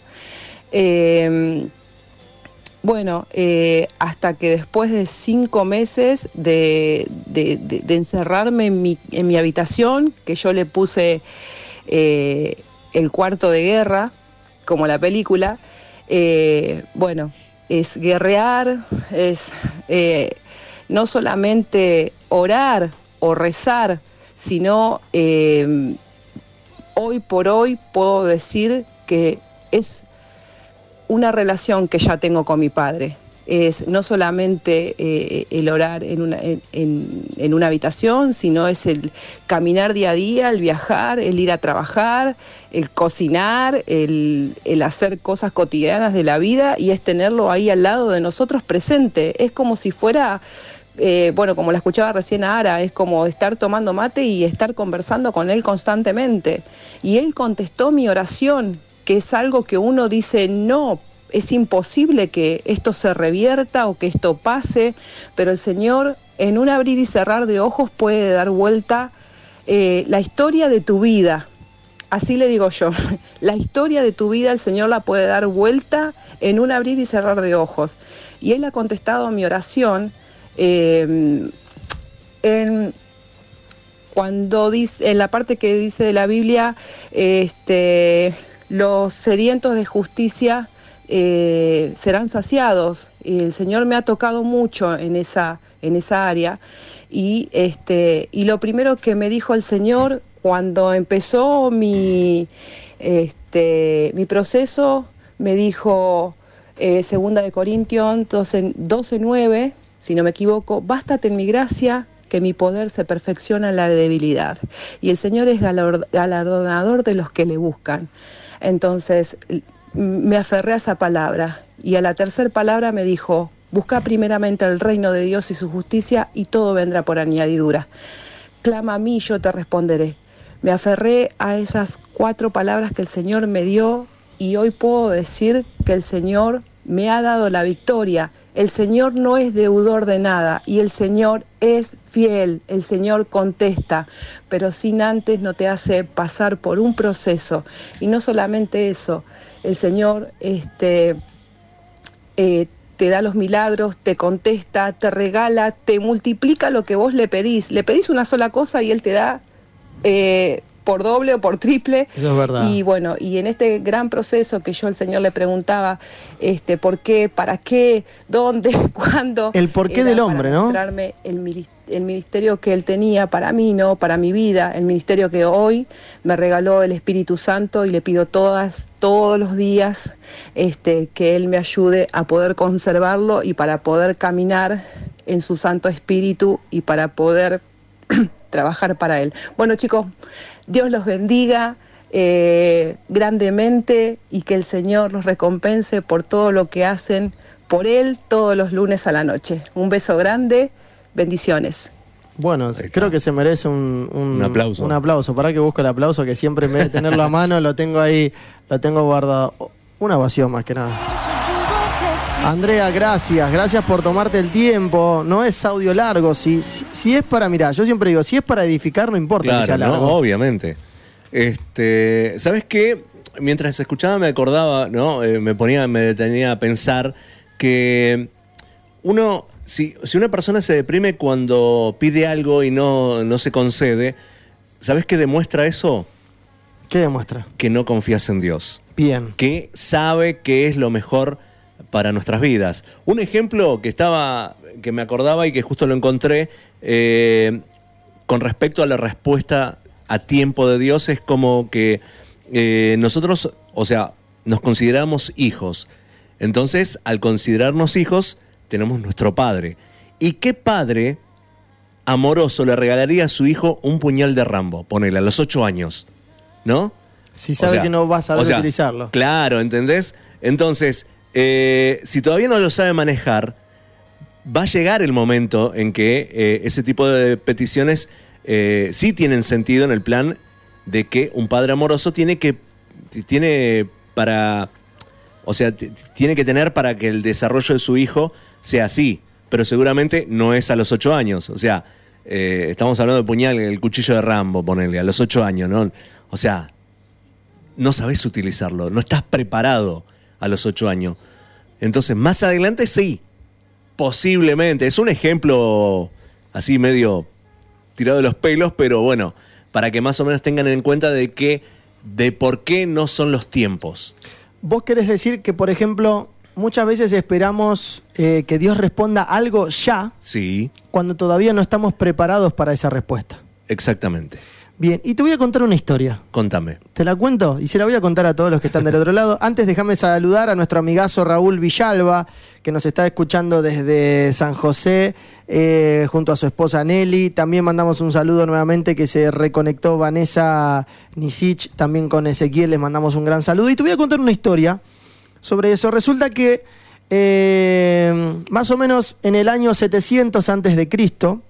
Eh, Bueno, eh, hasta que después de cinco meses de, de, de, de encerrarme en mi, en mi habitación, que yo le puse eh, el cuarto de guerra, como la película, eh, bueno, es guerrear, es eh, no solamente orar o rezar, sino eh, hoy por hoy puedo decir que es una relación que ya tengo con mi padre. Es no solamente eh, el orar en una, en, en una habitación, sino es el caminar día a día, el viajar, el ir a trabajar, el cocinar, el, el hacer cosas cotidianas de la vida, y es tenerlo ahí al lado de nosotros presente. Es como si fuera, eh, bueno, como la escuchaba recién Ara, es como estar tomando mate y estar conversando con él constantemente. Y él contestó mi oración, que es algo que uno dice, no, es imposible que esto se revierta o que esto pase, pero el Señor en un abrir y cerrar de ojos puede dar vuelta eh, la historia de tu vida. Así le digo yo, la historia de tu vida el Señor la puede dar vuelta en un abrir y cerrar de ojos. Y Él ha contestado a mi oración eh, en, cuando dice, en la parte que dice de la Biblia, este, los sedientos de justicia Eh, serán saciados. Y el Señor me ha tocado mucho en esa, en esa área, y, este, y lo primero que me dijo el Señor cuando empezó mi, este, mi proceso, me dijo eh, segunda de Corintios doce nueve, si no me equivoco, bástate en mi gracia, que mi poder se perfecciona en la debilidad. Y el Señor es galardonador de los que le buscan. Entonces me aferré a esa palabra, y a la tercera palabra me dijo, busca primeramente el reino de Dios y su justicia, y todo vendrá por añadidura. Clama a mí y yo te responderé. Me aferré a esas cuatro palabras que el Señor me dio, y hoy puedo decir que el Señor me ha dado la victoria. El Señor no es deudor de nada, y el Señor es fiel, el Señor contesta, pero sin antes no te hace pasar por un proceso. Y no solamente eso, el Señor este, eh, te da los milagros, te contesta, te regala, te multiplica lo que vos le pedís. Le pedís una sola cosa y Él te da eh, por doble o por triple. Eso es verdad. Y bueno, y en este gran proceso que yo al Señor le preguntaba, este, ¿por qué? ¿Para qué? ¿Dónde? ¿Cuándo? El porqué del hombre, para ¿no? Mostrarme el ministerio. el ministerio que Él tenía para mí, no para mi vida, el ministerio que hoy me regaló el Espíritu Santo, y le pido todas, todos los días este, que Él me ayude a poder conservarlo y para poder caminar en su Santo Espíritu y para poder trabajar para Él. Bueno, chicos, Dios los bendiga eh, grandemente, y que el Señor los recompense por todo lo que hacen por Él todos los lunes a la noche. Un beso grande. Bendiciones. Bueno, creo que se merece un, un, un aplauso. Un aplauso. Para que busco el aplauso, que siempre en vez de tenerlo a mano, lo tengo ahí, lo tengo guardado. Una ovación más que nada. Andrea, gracias. Gracias por tomarte el tiempo. No es audio largo. Si, si, si es para, mirá, yo siempre digo, si es para edificar, no importa claro, que sea largo. ¿no? Obviamente. Este, ¿sabes qué? Mientras escuchaba me acordaba, ¿no? Eh, me ponía, me detenía a pensar que uno... Si, si una persona se deprime cuando pide algo y no, no se concede, ¿sabes qué demuestra eso? ¿Qué demuestra? Que no confías en Dios. Bien. Que sabe que es lo mejor para nuestras vidas. Un ejemplo que estaba, que me acordaba y que justo lo encontré, eh, con respecto a la respuesta a tiempo de Dios, es como que eh, nosotros, o sea, nos consideramos hijos. Entonces, al considerarnos hijos, tenemos nuestro padre. ¿Y qué padre amoroso le regalaría a su hijo un puñal de Rambo? Ponele, a los ocho años, ¿no? Si sabe o sea, que no va a saber o sea, utilizarlo. Claro, ¿entendés? Entonces, eh, si todavía no lo sabe manejar, va a llegar el momento en que eh, ese tipo de peticiones eh, sí tienen sentido, en el plan de que un padre amoroso tiene que, tiene para, o sea, t- tiene que tener para que el desarrollo de su hijo sea así, pero seguramente no es a los ocho años. O sea, eh, estamos hablando de puñal, el cuchillo de Rambo, ponerle, a los ocho años, ¿no? O sea, no sabés utilizarlo, no estás preparado a los ocho años. Entonces, más adelante sí, posiblemente. Es un ejemplo así medio tirado de los pelos, pero bueno, para que más o menos tengan en cuenta de que, de por qué no son los tiempos. vos querés decir que, por ejemplo, muchas veces esperamos eh, que Dios responda algo ya, sí, cuando todavía no estamos preparados para esa respuesta. Exactamente. Bien, y te voy a contar una historia. Contame. ¿Te la cuento? Y se la voy a contar a todos los que están del otro lado. Antes déjame saludar a nuestro amigazo Raúl Villalba, que nos está escuchando desde San José, eh, junto a su esposa Nelly. También mandamos un saludo nuevamente que se reconectó Vanessa Nisich, también con Ezequiel les mandamos un gran saludo. Y te voy a contar una historia sobre eso. Resulta que eh, más o menos en el año setecientos antes de Cristo,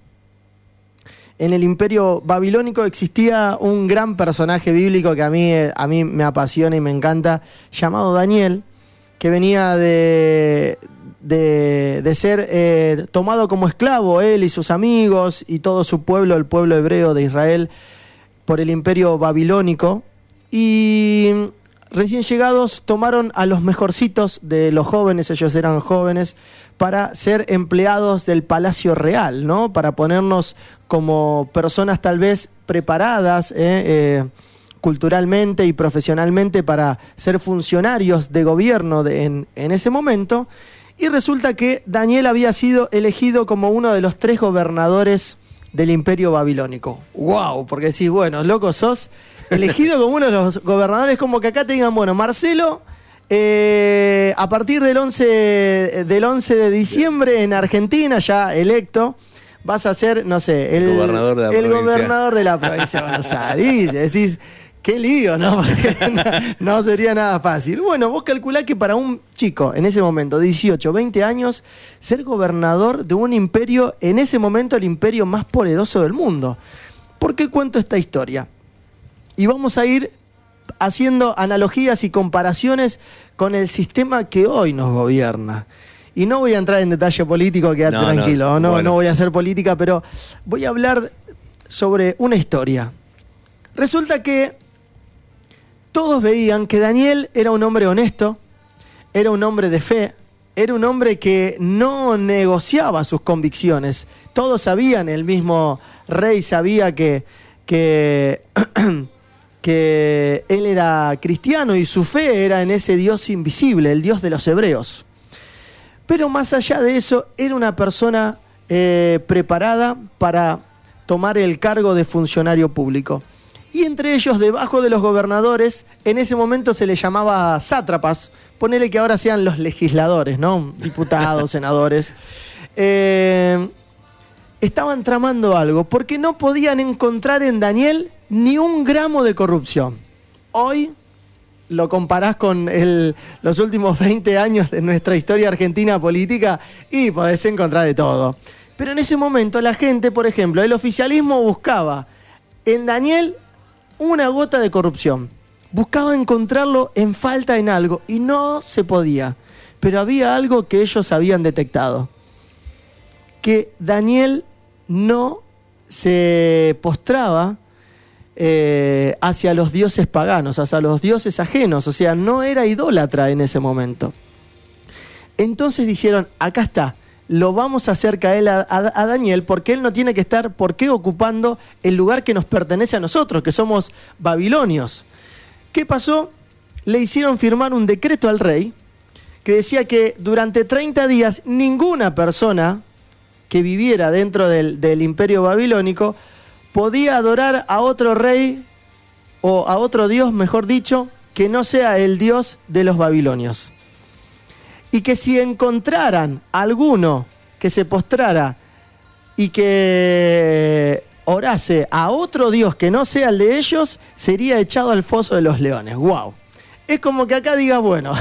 en el Imperio Babilónico existía un gran personaje bíblico que a mí, a mí me apasiona y me encanta, llamado Daniel, que venía de, de, de ser eh, tomado como esclavo, él y sus amigos y todo su pueblo, el pueblo hebreo de Israel, por el Imperio Babilónico. Y recién llegados tomaron a los mejorcitos de los jóvenes, ellos eran jóvenes, para ser empleados del Palacio Real, ¿no? Para ponernos como personas tal vez preparadas eh, eh, culturalmente y profesionalmente para ser funcionarios de gobierno de, en, en ese momento. Y resulta que Daniel había sido elegido como uno de los tres gobernadores del Imperio Babilónico. ¡Wow! Porque decís, bueno, loco, sos elegido como uno de los gobernadores, como que acá te digan, bueno, Marcelo... Eh, a partir del once, del once de diciembre en Argentina, ya electo, vas a ser, no sé, el, el gobernador de la el provincia. Gobernador de la provincia de Buenos Aires. Y decís, qué lío, ¿no? Porque no, no sería nada fácil. Bueno, vos calculás que para un chico, en ese momento, dieciocho, veinte años, ser gobernador de un imperio, en ese momento el imperio más poderoso del mundo. ¿Por qué cuento esta historia? Y vamos a ir haciendo analogías y comparaciones con el sistema que hoy nos gobierna. Y no voy a entrar en detalle político, quédate no, tranquilo, no, no, bueno. no voy a hacer política, pero voy a hablar sobre una historia. Resulta que todos veían que Daniel era un hombre honesto, era un hombre de fe, era un hombre que no negociaba sus convicciones. Todos sabían, el mismo rey sabía que... que que él era cristiano y su fe era en ese Dios invisible, el Dios de los hebreos. Pero más allá de eso, era una persona eh, preparada para tomar el cargo de funcionario público. Y entre ellos, debajo de los gobernadores, en ese momento se les llamaba sátrapas, ponele que ahora sean los legisladores, ¿no? Diputados, senadores. Eh, estaban tramando algo, porque no podían encontrar en Daniel ni un gramo de corrupción. Hoy lo comparás con el, los últimos veinte años de nuestra historia argentina política y podés encontrar de todo. Pero en ese momento la gente, por ejemplo, el oficialismo buscaba en Daniel una gota de corrupción. Buscaba encontrarlo en falta en algo y no se podía. Pero había algo que ellos habían detectado. Que Daniel no se postraba Eh, hacia los dioses paganos, hacia los dioses ajenos, o sea, no era idólatra en ese momento. Entonces dijeron, acá está, lo vamos a hacer caer a, a, a Daniel, porque él no tiene que estar, ¿por qué ocupando el lugar que nos pertenece a nosotros, que somos babilonios? ¿Qué pasó? Le hicieron firmar un decreto al rey, que decía que durante treinta días ninguna persona que viviera dentro del, del imperio babilónico podía adorar a otro rey o a otro dios, mejor dicho, que no sea el dios de los babilonios. Y que si encontraran alguno que se postrara y que orase a otro dios que no sea el de ellos, sería echado al foso de los leones. ¡Wow! Es como que acá digas, bueno,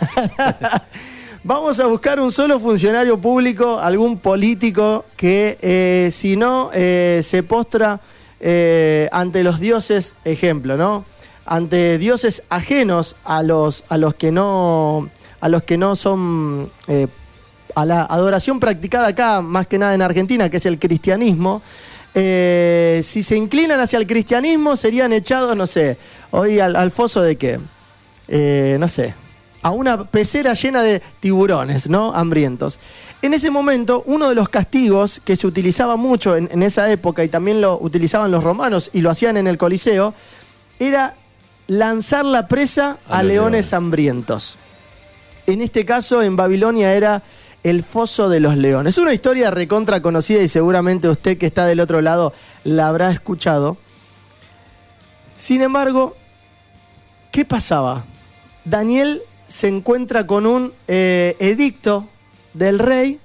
vamos a buscar un solo funcionario público, algún político que eh, si no eh, se postra eh, ante los dioses, ejemplo, ¿no? Ante dioses ajenos a los, a los que no, a los que no son eh, a la adoración practicada acá, más que nada en Argentina, que es el cristianismo. Eh, si se inclinan hacia el cristianismo, serían echados, no sé, hoy al, al foso de qué, eh, no sé, a una pecera llena de tiburones, ¿no? Hambrientos. En ese momento, uno de los castigos que se utilizaba mucho en, en esa época, y también lo utilizaban los romanos y lo hacían en el Coliseo, era lanzar la presa a, A leones, los leones. hambrientos. En este caso, en Babilonia era el foso de los leones. Una historia recontra conocida y seguramente usted que está del otro lado la habrá escuchado. Sin embargo, ¿qué pasaba? Daniel se encuentra con un eh, edicto del rey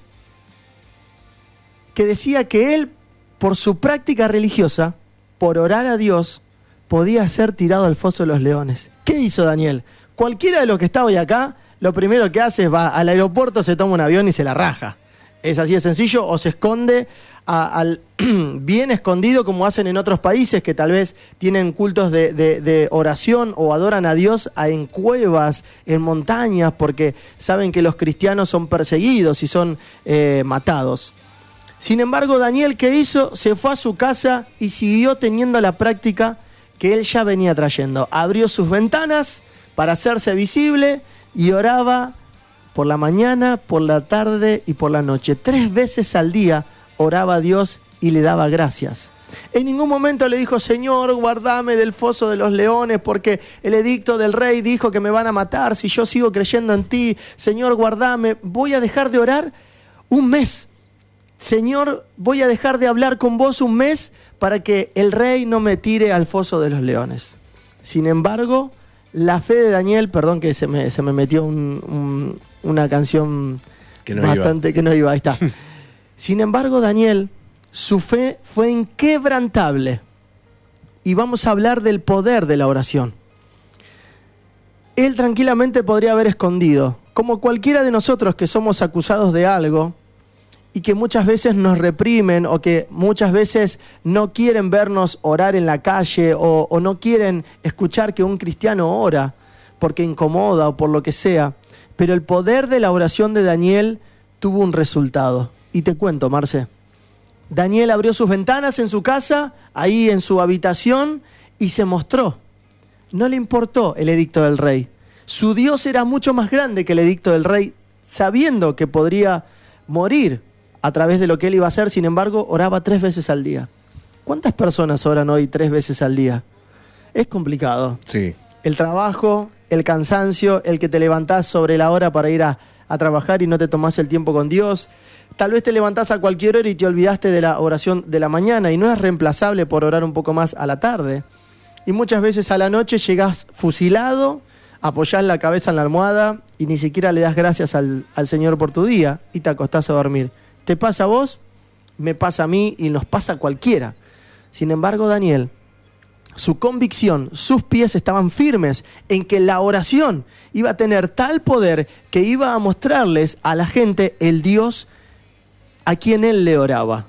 que decía que él, por su práctica religiosa, por orar a Dios, podía ser tirado al foso de los leones. ¿Qué hizo Daniel? Cualquiera de los que está hoy acá, lo primero que hace es va al aeropuerto, se toma un avión y se la raja. Es así de sencillo, o se esconde a, al, bien escondido como hacen en otros países que tal vez tienen cultos de, de, de oración o adoran a Dios a, en cuevas, en montañas, porque saben que los cristianos son perseguidos y son eh, matados. Sin embargo, Daniel, ¿qué hizo? Se fue a su casa y siguió teniendo la práctica que él ya venía trayendo. Abrió sus ventanas para hacerse visible y oraba por la mañana, por la tarde y por la noche. Tres veces al día oraba a Dios y le daba gracias. En ningún momento le dijo, Señor, guardame del foso de los leones porque el edicto del rey dijo que me van a matar si yo sigo creyendo en ti. Señor, guardame. Voy a dejar de orar un mes. Señor, voy a dejar de hablar con vos un mes para que el rey no me tire al foso de los leones. Sin embargo, la fe de Daniel, perdón que se me, se me metió un, un, una canción que no bastante iba. que no iba, ahí está. Sin embargo, Daniel, su fe fue inquebrantable. Y vamos a hablar del poder de la oración. Él tranquilamente podría haber escondido, como cualquiera de nosotros que somos acusados de algo, y que muchas veces nos reprimen o que muchas veces no quieren vernos orar en la calle o, o no quieren escuchar que un cristiano ora porque incomoda o por lo que sea. Pero el poder de la oración de Daniel tuvo un resultado. Y te cuento, Marce. Daniel abrió sus ventanas en su casa, ahí en su habitación, y se mostró. No le importó el edicto del rey. Su Dios era mucho más grande que el edicto del rey, sabiendo que podría morir a través de lo que él iba a hacer. Sin embargo, oraba tres veces al día. ¿Cuántas personas oran hoy tres veces al día? Es complicado. Sí. El trabajo, el cansancio, el que te levantás sobre la hora para ir a, a trabajar y no te tomás el tiempo con Dios. Tal vez te levantás a cualquier hora y te olvidaste de la oración de la mañana y no es reemplazable por orar un poco más a la tarde. Y muchas veces a la noche llegás fusilado, apoyás la cabeza en la almohada y ni siquiera le das gracias al, al Señor por tu día y te acostás a dormir. ¿Te pasa a vos? Me pasa a mí y nos pasa a cualquiera. Sin embargo, Daniel, su convicción, sus pies estaban firmes en que la oración iba a tener tal poder que iba a mostrarles a la gente el Dios a quien él le oraba.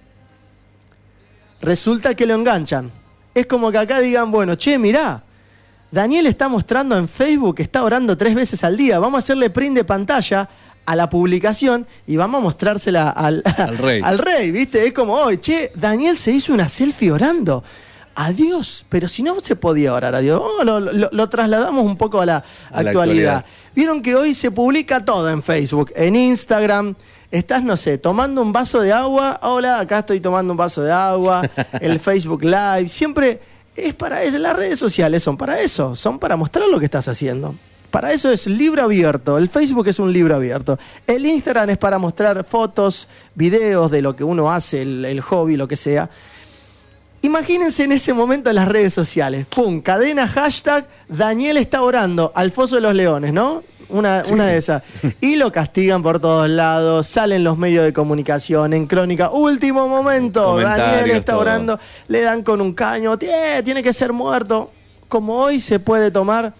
Resulta que lo enganchan. Es como que acá digan, bueno, che, mirá, Daniel está mostrando en Facebook que está orando tres veces al día. Vamos a hacerle print de pantalla a la publicación y vamos a mostrársela al, al rey. al rey, ¿viste? Es como hoy, che, Daniel se hizo una selfie orando a Dios, pero si no se podía orar a Dios. Oh, lo, lo, lo trasladamos un poco a la, a la actualidad. actualidad. Vieron que hoy se publica todo en Facebook, en Instagram. Estás, no sé, tomando un vaso de agua. Hola, acá estoy tomando un vaso de agua. El Facebook Live. Siempre es para eso. Las redes sociales son para eso. Son para mostrar lo que estás haciendo. Para eso es libro abierto. El Facebook es un libro abierto. El Instagram es para mostrar fotos, videos de lo que uno hace, el, el hobby, lo que sea. Imagínense en ese momento en las redes sociales. Pum, cadena, hashtag, Daniel está orando al foso de los leones, ¿no? Una, sí. una de esas. Y lo castigan por todos lados, salen los medios de comunicación, en crónica, último momento, Daniel está todo. orando, le dan con un caño, tiene que ser muerto. Como hoy se puede tomar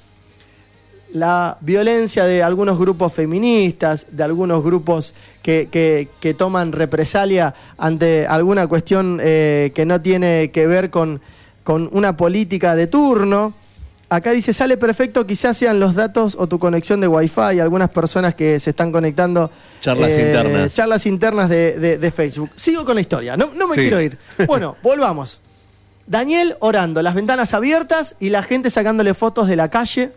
la violencia de algunos grupos feministas, de algunos grupos que, que, que toman represalia ante alguna cuestión eh, que no tiene que ver con, con una política de turno. Acá dice, sale perfecto, quizás sean los datos o tu conexión de Wi-Fi, algunas personas que se están conectando. Charlas eh, internas. Charlas internas de, de, de Facebook. Sigo con la historia, no, no me sí. quiero ir. Bueno, volvamos. Daniel orando, las ventanas abiertas y la gente sacándole fotos de la calle.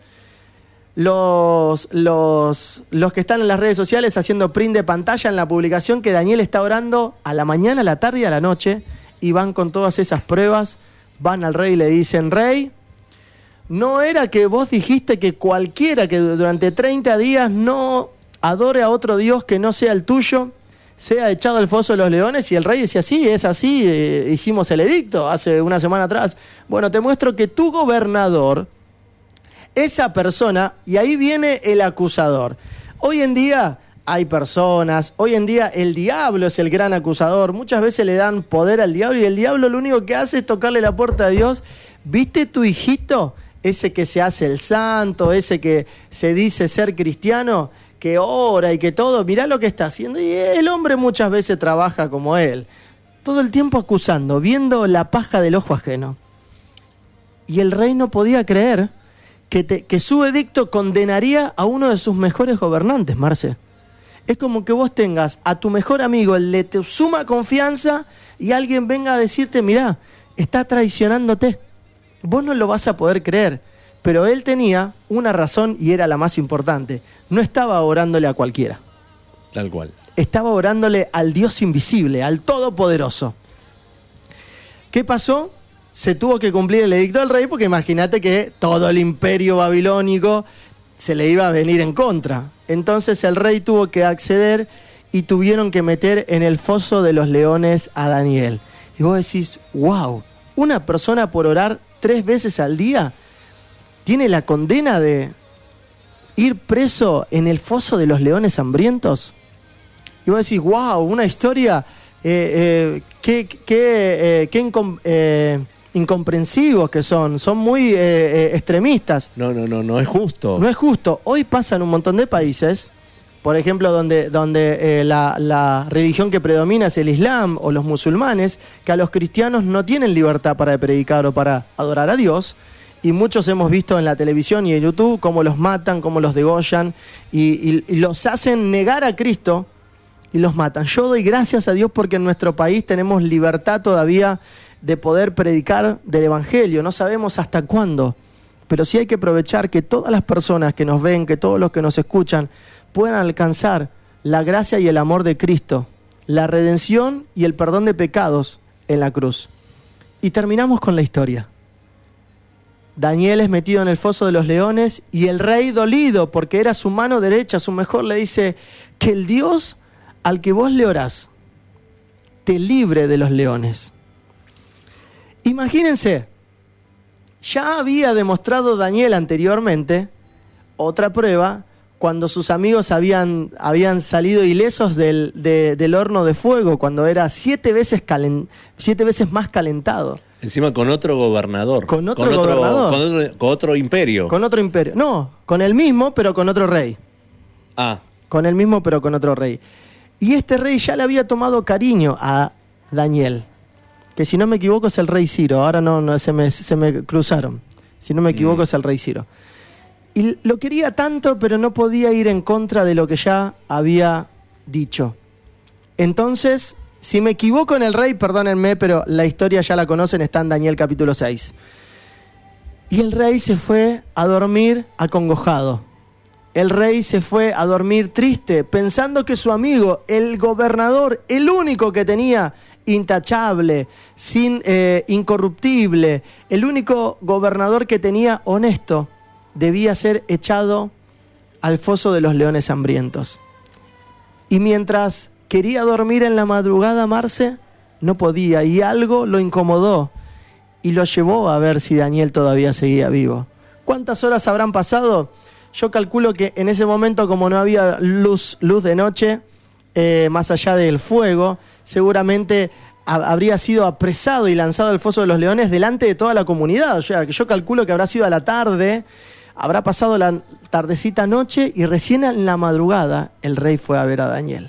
Los, los, los que están en las redes sociales haciendo print de pantalla en la publicación que Daniel está orando a la mañana, a la tarde y a la noche, y van con todas esas pruebas, van al rey y le dicen, rey, no era que vos dijiste que cualquiera que durante treinta días no adore a otro Dios que no sea el tuyo, sea echado al foso de los leones? Y el rey decía, sí, es así, eh, hicimos el edicto hace una semana atrás. Bueno, te muestro que tu gobernador, esa persona, y ahí viene el acusador. Hoy en día hay personas, hoy en día el diablo es el gran acusador, muchas veces le dan poder al diablo y el diablo lo único que hace es tocarle la puerta a Dios. ¿Viste tu hijito? Ese que se hace el santo, ese que se dice ser cristiano, que ora y que todo, mirá lo que está haciendo. Y el hombre muchas veces trabaja como él, todo el tiempo acusando, viendo la paja del ojo ajeno. Y el rey no podía creer que, te, que su edicto condenaría a uno de sus mejores gobernantes, Marce. Es como que vos tengas a tu mejor amigo, el de tu suma confianza, y alguien venga a decirte, mirá, está traicionándote. Vos no lo vas a poder creer, pero él tenía una razón y era la más importante. No estaba orándole a cualquiera. Tal cual. Estaba orándole al Dios invisible, al Todopoderoso. ¿Qué pasó? Se tuvo que cumplir el edicto del rey, porque imagínate que todo el imperio babilónico se le iba a venir en contra. Entonces el rey tuvo que acceder y tuvieron que meter en el foso de los leones a Daniel. Y vos decís, wow, una persona por orar tres veces al día tiene la condena de ir preso en el foso de los leones hambrientos. Y vos decís, wow, una historia eh, eh, que, que, eh, que incom, eh, incomprensivos que son, son muy eh, eh, extremistas. No, no, no, no es justo. No es justo. Hoy pasa en un montón de países, por ejemplo, donde, donde eh, la, la religión que predomina es el Islam o los musulmanes, que a los cristianos no tienen libertad para predicar o para adorar a Dios, y muchos hemos visto en la televisión y en YouTube cómo los matan, cómo los degollan, y, y, y los hacen negar a Cristo y los matan. Yo doy gracias a Dios porque en nuestro país tenemos libertad todavía de poder predicar del Evangelio. No sabemos hasta cuándo, pero sí hay que aprovechar que todas las personas que nos ven, que todos los que nos escuchan, puedan alcanzar la gracia y el amor de Cristo, la redención y el perdón de pecados en la cruz. Y terminamos con la historia. Daniel es metido en el foso de los leones y el rey, dolido porque era su mano derecha, su mejor, le dice que el Dios al que vos le orás te libre de los leones. Imagínense, ya había demostrado Daniel anteriormente otra prueba cuando sus amigos habían, habían salido ilesos del, de, del horno de fuego, cuando era siete veces, calen, siete veces más calentado. Encima con otro gobernador. Con otro con gobernador. Otro, con, otro, con otro imperio. Con otro imperio. No, con el mismo, pero con otro rey. Ah. Con el mismo, pero con otro rey. Y este rey ya le había tomado cariño a Daniel, que si no me equivoco es el rey Ciro. Ahora no, no se, me, se me cruzaron. Si no me equivoco mm. es el rey Ciro. Y lo quería tanto, pero no podía ir en contra de lo que ya había dicho. Entonces, si me equivoco en el rey, perdónenme, pero la historia ya la conocen, está en Daniel capítulo seis. Y el rey se fue a dormir acongojado. El rey se fue a dormir triste, pensando que su amigo, el gobernador, el único que tenía intachable, sin, eh, incorruptible, el único gobernador que tenía honesto, debía ser echado al foso de los leones hambrientos. Y mientras quería dormir en la madrugada, Marce, no podía, y algo lo incomodó y lo llevó a ver si Daniel todavía seguía vivo. ¿Cuántas horas habrán pasado? Yo calculo que en ese momento, como no había luz, luz de noche, eh, más allá del fuego, seguramente ha, habría sido apresado y lanzado al foso de los leones delante de toda la comunidad. O sea, yo calculo que habrá sido a la tarde, habrá pasado la tardecita noche y recién en la madrugada el rey fue a ver a Daniel.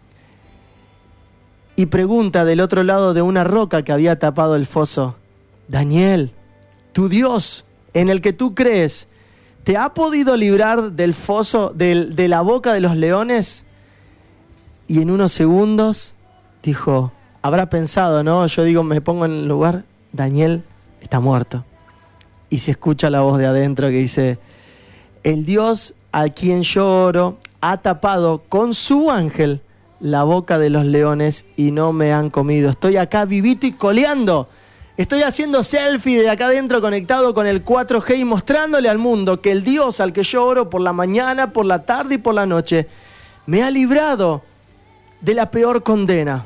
Y pregunta del otro lado de una roca que había tapado el foso: Daniel, tu Dios en el que tú crees, ¿te ha podido librar del foso, del, de la boca de los leones? Y en unos segundos dijo, habrá pensado, ¿no? Yo digo, me pongo en el lugar, Daniel está muerto. Y se escucha la voz de adentro que dice, el Dios a quien yo oro ha tapado con su ángel la boca de los leones y no me han comido. Estoy acá vivito y coleando Estoy haciendo selfie de acá adentro conectado con el cuatro G y mostrándole al mundo que el Dios al que yo oro por la mañana, por la tarde y por la noche me ha librado de la peor condena.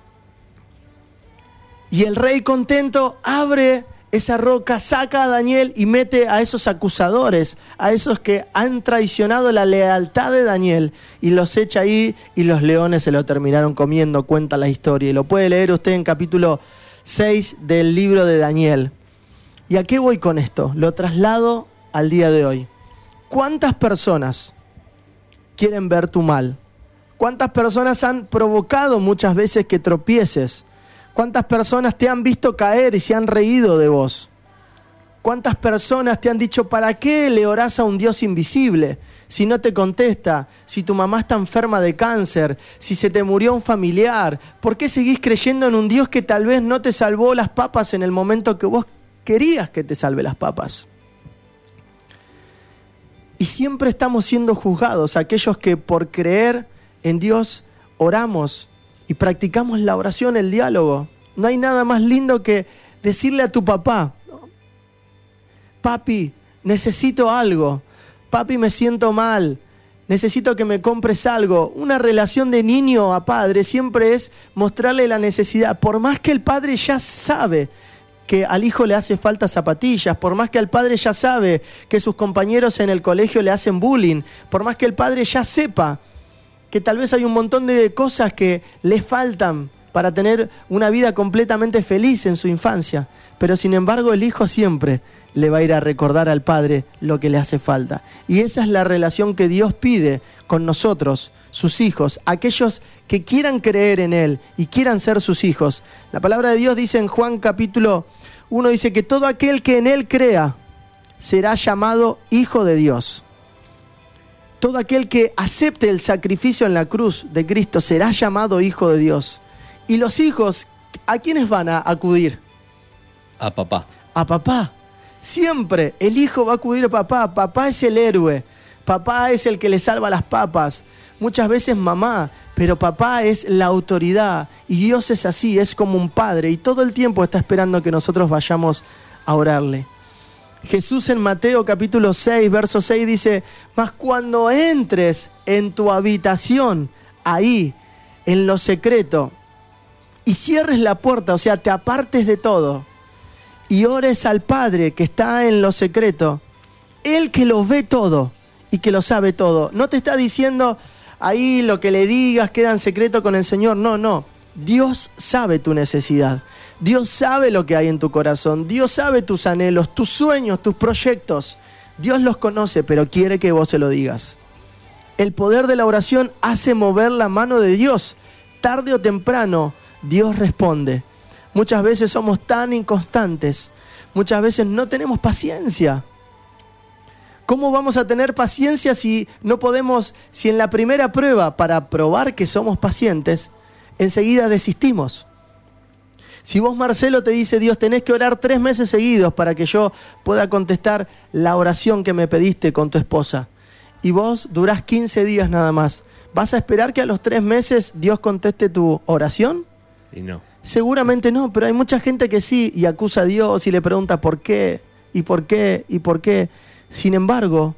Y el rey contento abre esa roca, saca a Daniel y mete a esos acusadores, a esos que han traicionado la lealtad de Daniel, y los echa ahí y los leones se lo terminaron comiendo, cuenta la historia. Y lo puede leer usted en capítulo seis del libro de Daniel. ¿Y a qué voy con esto? Lo traslado al día de hoy. ¿Cuántas personas quieren ver tu mal? ¿Cuántas personas han provocado muchas veces que tropieces? ¿Cuántas personas te han visto caer y se han reído de vos? ¿Cuántas personas te han dicho, ¿para qué le orás a un Dios invisible? Si no te contesta, si tu mamá está enferma de cáncer, si se te murió un familiar, ¿por qué seguís creyendo en un Dios que tal vez no te salvó las papas en el momento que vos querías que te salve las papas? Y siempre estamos siendo juzgados, aquellos que por creer en Dios oramos y practicamos la oración, el diálogo. No hay nada más lindo que decirle a tu papá, papi, necesito algo, papi, me siento mal, necesito que me compres algo. Una relación de niño a padre siempre es mostrarle la necesidad, por más que el padre ya sabe que al hijo le hace falta zapatillas, por más que el padre ya sabe que sus compañeros en el colegio le hacen bullying, por más que el padre ya sepa que tal vez hay un montón de cosas que le faltan para tener una vida completamente feliz en su infancia, pero sin embargo el hijo siempre le va a ir a recordar al padre lo que le hace falta. Y esa es la relación que Dios pide con nosotros, sus hijos, aquellos que quieran creer en Él y quieran ser sus hijos. La palabra de Dios dice en Juan capítulo uno, dice que todo aquel que en Él crea será llamado hijo de Dios. Todo aquel que acepte el sacrificio en la cruz de Cristo será llamado hijo de Dios. Y los hijos, ¿a quiénes van a acudir? A papá. A papá. Siempre el hijo va a acudir a papá. Papá es el héroe. Papá es el que le salva las papas. Muchas veces mamá, pero papá es la autoridad. Y Dios es así, es como un padre. Y todo el tiempo está esperando que nosotros vayamos a orarle. Jesús en Mateo capítulo seis, verso seis dice, mas cuando entres en tu habitación, ahí, en lo secreto, y cierres la puerta, o sea, te apartes de todo, y ores al Padre que está en lo secreto, Él que lo ve todo y que lo sabe todo. No te está diciendo ahí lo que le digas queda en secreto con el Señor, no, no. Dios sabe tu necesidad. Dios sabe lo que hay en tu corazón. Dios sabe tus anhelos, tus sueños, tus proyectos. Dios los conoce, pero quiere que vos se lo digas. El poder de la oración hace mover la mano de Dios. Tarde o temprano, Dios responde. Muchas veces somos tan inconstantes. Muchas veces no tenemos paciencia. ¿Cómo vamos a tener paciencia si no podemos, si en la primera prueba para probar que somos pacientes, enseguida desistimos? Si vos, Marcelo, te dice Dios, tenés que orar tres meses seguidos para que yo pueda contestar la oración que me pediste con tu esposa, y vos durás quince días nada más, ¿vas a esperar que a los tres meses Dios conteste tu oración? Y no. Seguramente no, pero hay mucha gente que sí, y acusa a Dios y le pregunta por qué, y por qué, y por qué. Sin embargo,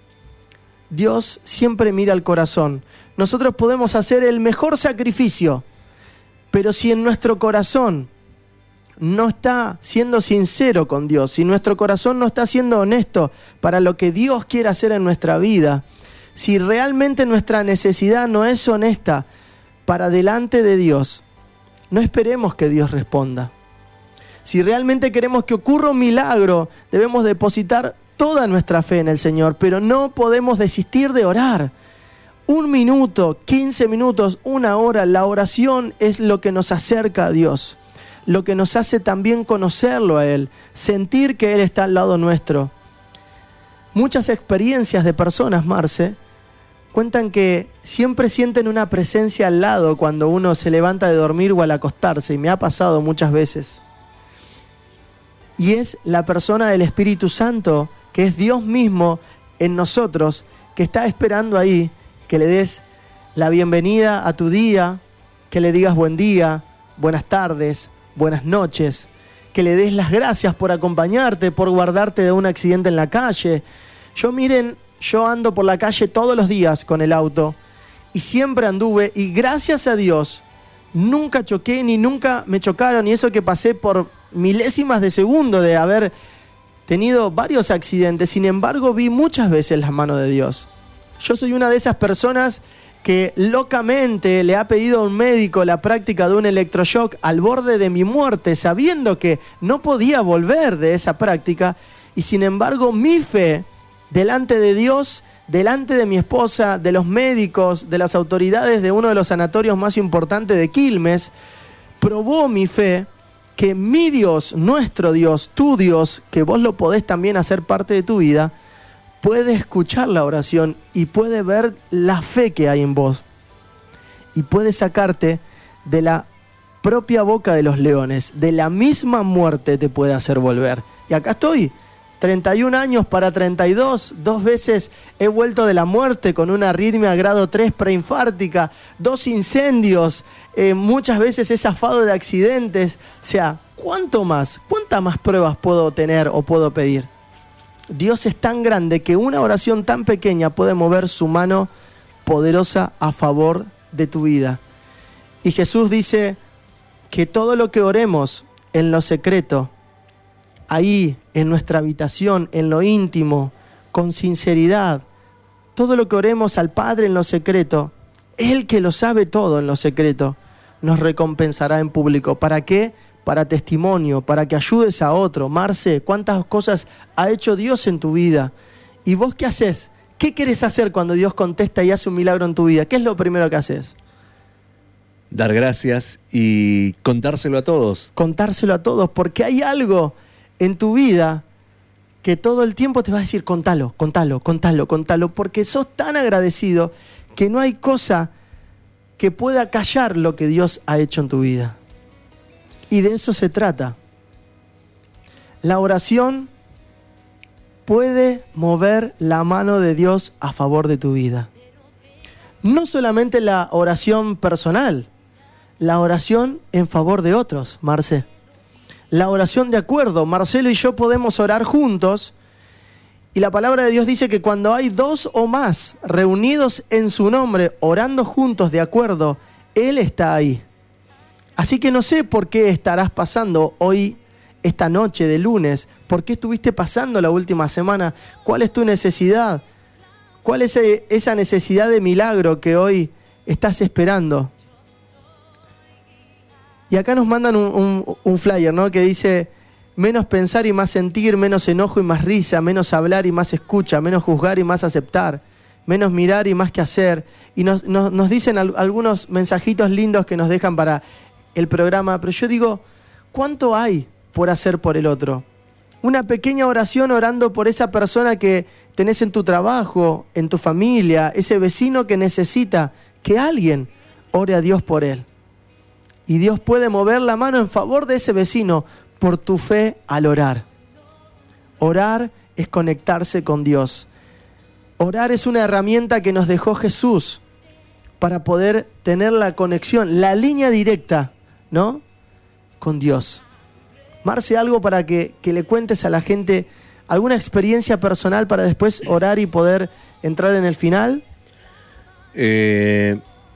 Dios siempre mira al corazón. Nosotros podemos hacer el mejor sacrificio, pero si en nuestro corazón no está siendo sincero con Dios, si nuestro corazón no está siendo honesto para lo que Dios quiere hacer en nuestra vida, si realmente nuestra necesidad no es honesta para delante de Dios, no esperemos que Dios responda. Si realmente queremos que ocurra un milagro, debemos depositar toda nuestra fe en el Señor, pero no podemos desistir de orar. Un minuto, quince minutos, una hora, la oración es lo que nos acerca a Dios, lo que nos hace también conocerlo a Él, sentir que Él está al lado nuestro. Muchas experiencias de personas, Marce, cuentan que siempre sienten una presencia al lado cuando uno se levanta de dormir o al acostarse, y me ha pasado muchas veces. Y es la persona del Espíritu Santo, que es Dios mismo en nosotros, que está esperando ahí que le des la bienvenida a tu día, que le digas buen día, buenas tardes, buenas noches, que le des las gracias por acompañarte, por guardarte de un accidente en la calle. Yo miren, yo ando por la calle todos los días con el auto y siempre anduve y gracias a Dios nunca choqué ni nunca me chocaron, y eso que pasé por milésimas de segundo de haber tenido varios accidentes. Sin embargo, vi muchas veces las manos de Dios. Yo soy una de esas personas que locamente le ha pedido a un médico la práctica de un electroshock al borde de mi muerte, sabiendo que no podía volver de esa práctica, y sin embargo mi fe delante de Dios, delante de mi esposa, de los médicos, de las autoridades de uno de los sanatorios más importantes de Quilmes, probó mi fe que mi Dios, nuestro Dios, tu Dios, que vos lo podés también hacer parte de tu vida, puede escuchar la oración y puede ver la fe que hay en vos y puede sacarte de la propia boca de los leones, de la misma muerte te puede hacer volver. Y acá estoy, treinta y un años para treinta y dos, dos veces he vuelto de la muerte con una arritmia grado tres preinfártica, dos incendios, eh, muchas veces he zafado de accidentes. O sea, ¿cuánto más? ¿Cuántas más pruebas puedo tener o puedo pedir? Dios es tan grande que una oración tan pequeña puede mover su mano poderosa a favor de tu vida. Y Jesús dice que todo lo que oremos en lo secreto, ahí en nuestra habitación, en lo íntimo, con sinceridad, todo lo que oremos al Padre en lo secreto, Él que lo sabe todo en lo secreto, nos recompensará en público. ¿Para qué? Para testimonio, para que ayudes a otro. Marce, ¿cuántas cosas ha hecho Dios en tu vida? ¿Y vos qué haces? ¿Qué querés hacer cuando Dios contesta y hace un milagro en tu vida? ¿Qué es lo primero que haces? Dar gracias y contárselo a todos. Contárselo a todos, porque hay algo en tu vida que todo el tiempo te va a decir, contalo, contalo, contalo, contalo, porque sos tan agradecido que no hay cosa que pueda callar lo que Dios ha hecho en tu vida. Y de eso se trata. La oración puede mover la mano de Dios a favor de tu vida. No solamente la oración personal, la oración en favor de otros, Marce. La oración de acuerdo. Marcelo y yo podemos orar juntos. Y la palabra de Dios dice que cuando hay dos o más reunidos en su nombre, orando juntos de acuerdo, Él está ahí. Así que no sé por qué estarás pasando hoy, esta noche de lunes, por qué estuviste pasando la última semana, cuál es tu necesidad, cuál es esa necesidad de milagro que hoy estás esperando. Y acá nos mandan un, un, un flyer, ¿no? Que dice, menos pensar y más sentir, menos enojo y más risa, menos hablar y más escucha, menos juzgar y más aceptar, menos mirar y más que hacer. Y nos, nos, nos dicen al, algunos mensajitos lindos que nos dejan para el programa, pero yo digo, ¿cuánto hay por hacer por el otro? Una pequeña oración orando por esa persona que tenés en tu trabajo, en tu familia, ese vecino que necesita que alguien ore a Dios por él. Y Dios puede mover la mano en favor de ese vecino por tu fe al orar. Orar es conectarse con Dios. Orar es una herramienta que nos dejó Jesús para poder tener la conexión, la línea directa, ¿no? Con Dios. Marce, algo para que, que le cuentes a la gente, alguna experiencia personal para después orar y poder entrar en el final. Eh,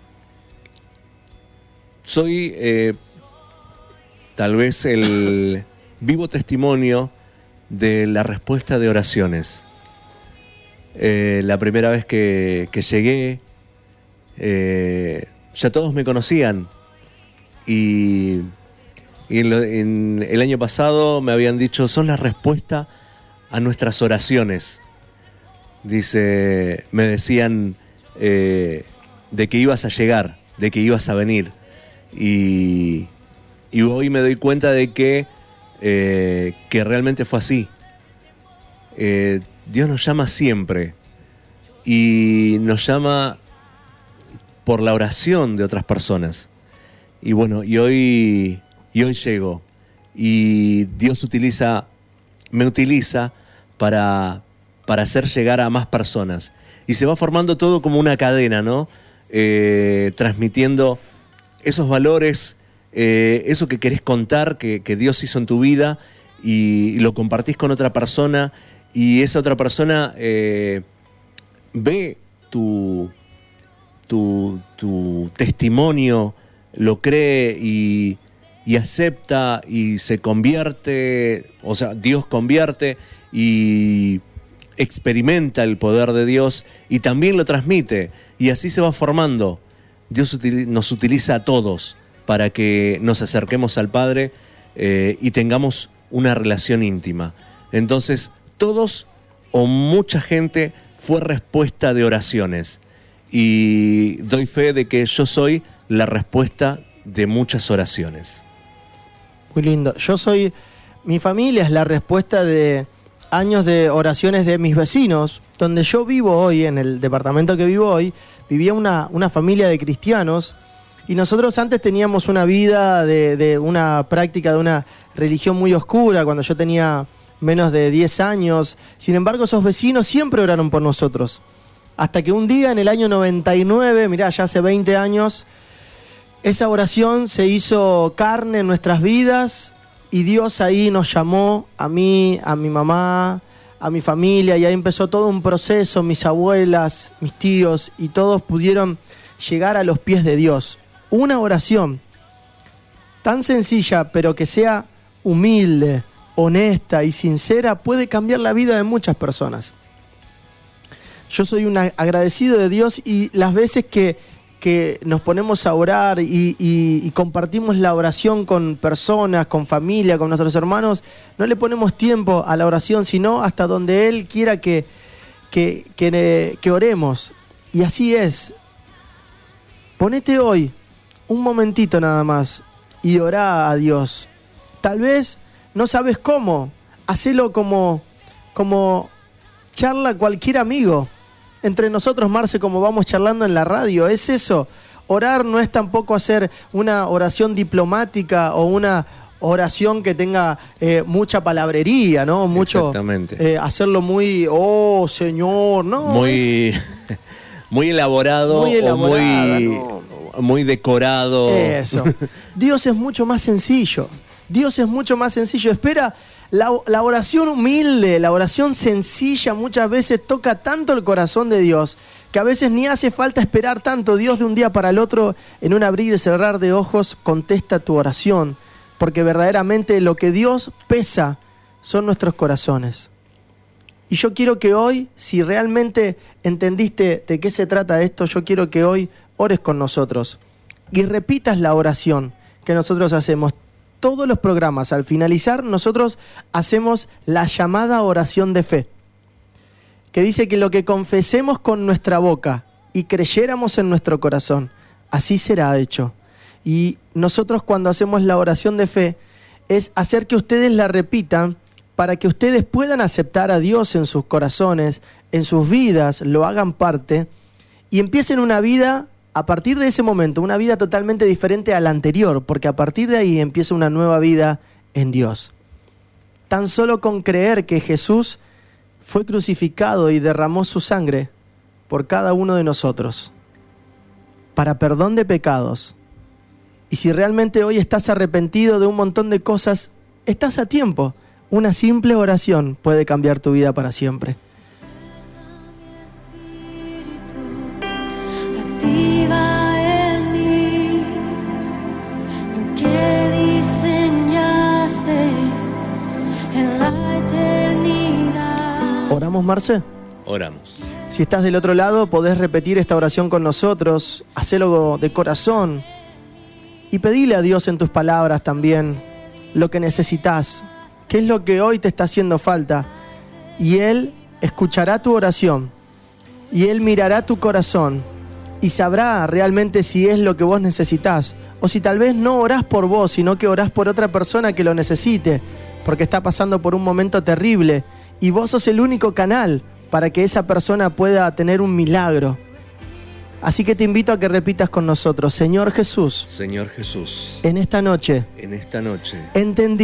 soy eh, tal vez el vivo testimonio de la respuesta de oraciones. Eh, la primera vez que, que llegué, eh, ya todos me conocían. Y, y en, lo, en el año pasado me habían dicho, son la respuesta a nuestras oraciones. Dice, me decían eh, de que ibas a llegar, de que ibas a venir. Y, y hoy me doy cuenta de que, eh, que realmente fue así. Eh, Dios nos llama siempre y nos llama por la oración de otras personas. Y bueno, y hoy, y hoy llego. Y Dios utiliza, me utiliza para, para hacer llegar a más personas. Y se va formando todo como una cadena, ¿no? Eh, transmitiendo esos valores eh, eso que querés contar, que, que Dios hizo en tu vida, y, y lo compartís con otra persona, y esa otra persona eh, ve tu, tu, tu testimonio, lo cree y, y acepta y se convierte, o sea, Dios convierte y experimenta el poder de Dios y también lo transmite, y así se va formando. Dios util- nos utiliza a todos para que nos acerquemos al Padre eh, y tengamos una relación íntima. Entonces, todos o mucha gente fue respuesta de oraciones, y doy fe de que yo soy la respuesta de muchas oraciones. Muy lindo. Yo soy, mi familia es la respuesta de años de oraciones de mis vecinos. Donde yo vivo hoy, en el departamento que vivo hoy, vivía una, una familia de cristianos, y nosotros antes teníamos una vida de, de una práctica de una religión muy oscura cuando yo tenía menos de diez años. Sin embargo, esos vecinos siempre oraron por nosotros. Hasta que un día en el año noventa y nueve, mirá, ya hace veinte años, esa oración se hizo carne en nuestras vidas, y Dios ahí nos llamó, a mí, a mi mamá, a mi familia, y ahí empezó todo un proceso. Mis abuelas, mis tíos, y todos pudieron llegar a los pies de Dios. Una oración tan sencilla, pero que sea humilde, honesta y sincera, puede cambiar la vida de muchas personas. Yo soy un agradecido de Dios, y las veces que, que nos ponemos a orar y, y, y compartimos la oración con personas, con familia, con nuestros hermanos, no le ponemos tiempo a la oración, sino hasta donde Él quiera que, que, que, que oremos. Y así es. Ponete hoy un momentito nada más y orá a Dios. Tal vez no sabes cómo, hacelo como, como charla cualquier amigo. Entre nosotros, Marce, como vamos charlando en la radio, es eso. Orar no es tampoco hacer una oración diplomática o una oración que tenga eh, mucha palabrería, ¿no? Mucho. Exactamente. Eh, hacerlo muy, oh, Señor, ¿no? Muy, es... muy elaborado, muy elaborado, o muy, no, no. muy decorado. Eso. Dios es mucho más sencillo. Dios es mucho más sencillo. Espera, la, la oración humilde, la oración sencilla muchas veces toca tanto el corazón de Dios que a veces ni hace falta esperar tanto. Dios de un día para el otro, en un abrir y cerrar de ojos, contesta tu oración. Porque verdaderamente lo que Dios pesa son nuestros corazones. Y yo quiero que hoy, si realmente entendiste de qué se trata esto, yo quiero que hoy ores con nosotros y repitas la oración que nosotros hacemos. Todos los programas, al finalizar, nosotros hacemos la llamada oración de fe, que dice que lo que confesemos con nuestra boca y creyéramos en nuestro corazón, así será hecho. Y nosotros, cuando hacemos la oración de fe, es hacer que ustedes la repitan para que ustedes puedan aceptar a Dios en sus corazones, en sus vidas, lo hagan parte y empiecen una vida a partir de ese momento, una vida totalmente diferente a la anterior, porque a partir de ahí empieza una nueva vida en Dios. Tan solo con creer que Jesús fue crucificado y derramó su sangre por cada uno de nosotros, para perdón de pecados. Y si realmente hoy estás arrepentido de un montón de cosas, estás a tiempo. Una simple oración puede cambiar tu vida para siempre. En mí, lo que diseñaste en la eternidad. ¿Oramos, Marce? Oramos. Si estás del otro lado, podés repetir esta oración con nosotros, hacelo de corazón y pedile a Dios en tus palabras también lo que necesitas, qué es lo que hoy te está haciendo falta, y Él escuchará tu oración y Él mirará tu corazón y sabrá realmente si es lo que vos necesitás, o si tal vez no orás por vos, sino que orás por otra persona que lo necesite, porque está pasando por un momento terrible, y vos sos el único canal para que esa persona pueda tener un milagro. Así que te invito a que repitas con nosotros: Señor Jesús, Señor Jesús, en esta noche, en esta noche, entendí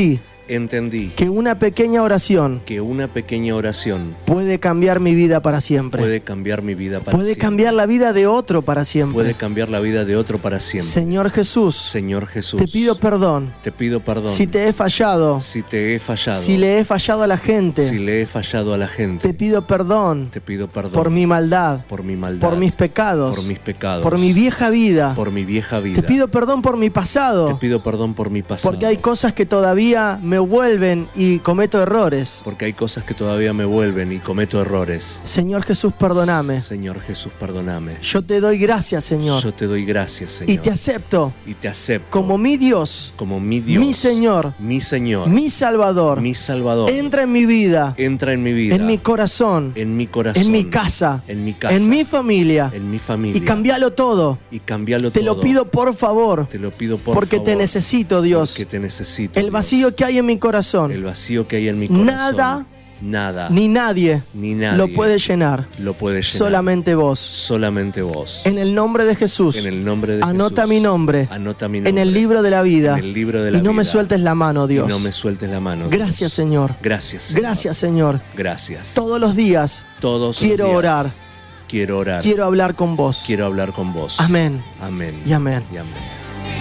entendí que una pequeña oración que una pequeña oración puede cambiar mi vida para siempre. puede cambiar mi vida para Puede siempre. cambiar la vida de otro para siempre. Puede cambiar la vida de otro para siempre. Señor Jesús, Señor Jesús, te pido perdón te pido perdón si te he fallado, si te he fallado, si le he fallado a la gente. si le he fallado a la gente. Te pido perdón Te pido perdón por mi maldad, por mi maldad, por mis pecados, por mis pecados, por mi vieja vida. por mi vieja vida. Te pido perdón por mi Te pasado, pido perdón por mi pasado. porque hay cosas que todavía me vuelven y cometo errores. Porque hay cosas que todavía me vuelven y cometo errores. Señor Jesús, perdóname. Señor Jesús, perdóname. Yo te doy gracias, Señor, Yo te doy gracias, Señor. y te acepto Y te acepto como mi Dios, como mi Dios, mi Señor, mi Señor, mi Salvador. mi Salvador. Entra en mi vida, Entra en mi vida, en mi corazón, en mi corazón, en mi casa, en mi casa, en mi familia, en mi familia, y cambialo todo. y cambialo Te todo. lo pido por favor, Te lo pido por porque favor, te necesito, Dios. porque te necesito. El Dios. vacío que hay en mi corazón, el vacío que hay en mi corazón, nada, nada, ni nadie, ni nadie lo puede llenar. lo puede llenar. Solamente vos. Solamente vos. En el nombre de Jesús, En el nombre de anota Jesús. mi nombre Anota mi en nombre. el libro de la vida. En el libro de la y no me vida. sueltes la mano, Dios. Y no me sueltes la mano. Dios. Gracias, Señor. Gracias, Señor. Gracias, Señor. Gracias. Todos los días Todos quiero los días orar, Quiero orar. quiero hablar con vos. Quiero hablar con vos. Amén Amén. y amén. Y amén.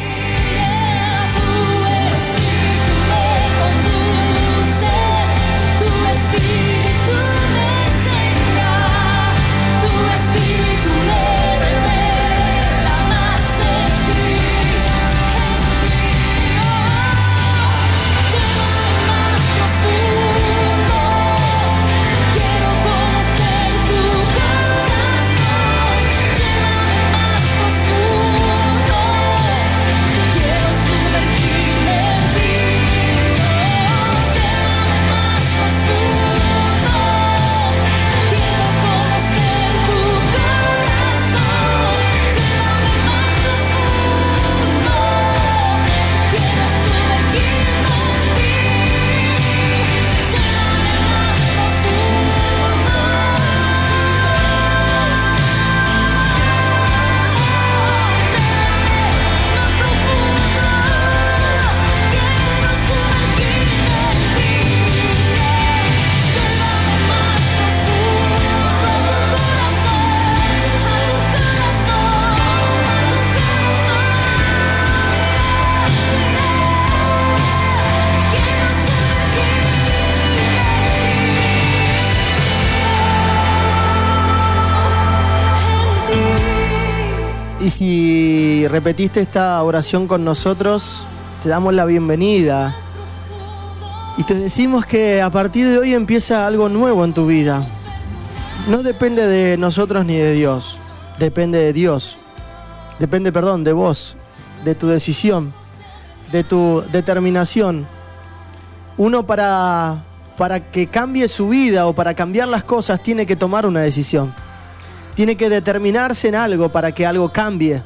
Tu espíritu me enseña, tu espíritu me revela más de ti en mí. Llévame más profundo, quiero conocer tu corazón. Llévame más profundo, quiero sumergirme en ti. Llévame más profundo, quiero conocer tu corazón. Llévame más profundo, quiero sumergirme en ti. Llévame más Y si repetiste esta oración con nosotros, te damos la bienvenida. Y te decimos que a partir de hoy empieza algo nuevo en tu vida. No depende de nosotros ni de Dios. Depende de Dios. Depende, perdón, de vos, de tu decisión, de tu determinación. Uno para, para que cambie su vida o para cambiar las cosas tiene que tomar una decisión. Tiene que determinarse en algo para que algo cambie.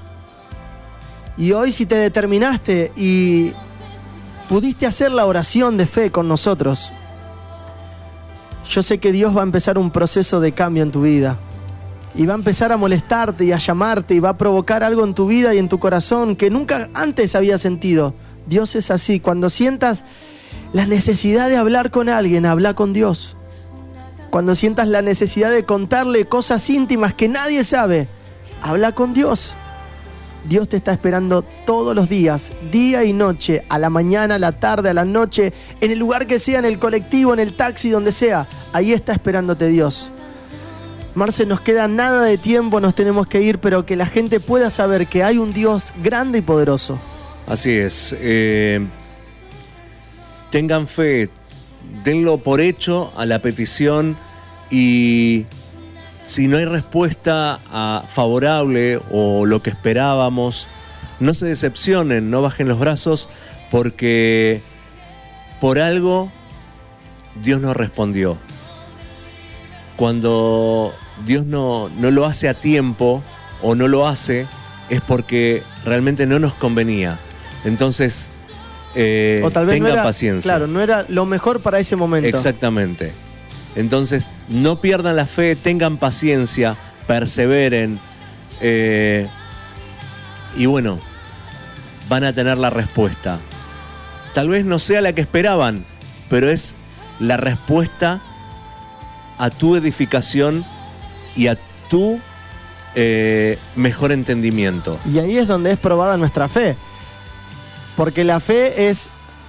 Y hoy si te determinaste y pudiste hacer la oración de fe con nosotros, yo sé que Dios va a empezar un proceso de cambio en tu vida. Y va a empezar a molestarte y a llamarte y va a provocar algo en tu vida y en tu corazón que nunca antes había sentido. Dios es así. Cuando sientas la necesidad de hablar con alguien, habla con Dios. Cuando sientas la necesidad de contarle cosas íntimas que nadie sabe, habla con Dios. Dios te está esperando todos los días, día y noche, a la mañana, a la tarde, a la noche, en el lugar que sea, en el colectivo, en el taxi, donde sea. Ahí está esperándote Dios. Marce, nos queda nada de tiempo, nos tenemos que ir, pero que la gente pueda saber que hay un Dios grande y poderoso. Así es. Eh, tengan fe, denlo por hecho a la petición y si no hay respuesta a, favorable o lo que esperábamos, no se decepcionen, no bajen los brazos porque por algo Dios nos respondió. Cuando Dios no, no lo hace a tiempo o no lo hace es porque realmente no nos convenía. Entonces, eh, o tal vez tengan no era, paciencia. Claro, no era lo mejor para ese momento. Exactamente. Entonces, no pierdan la fe, tengan paciencia, perseveren. Eh, y bueno, van a tener la respuesta. Tal vez no sea la que esperaban, pero es la respuesta a tu edificación y a tu eh, mejor entendimiento. Y ahí es donde es probada nuestra fe. Porque la fe es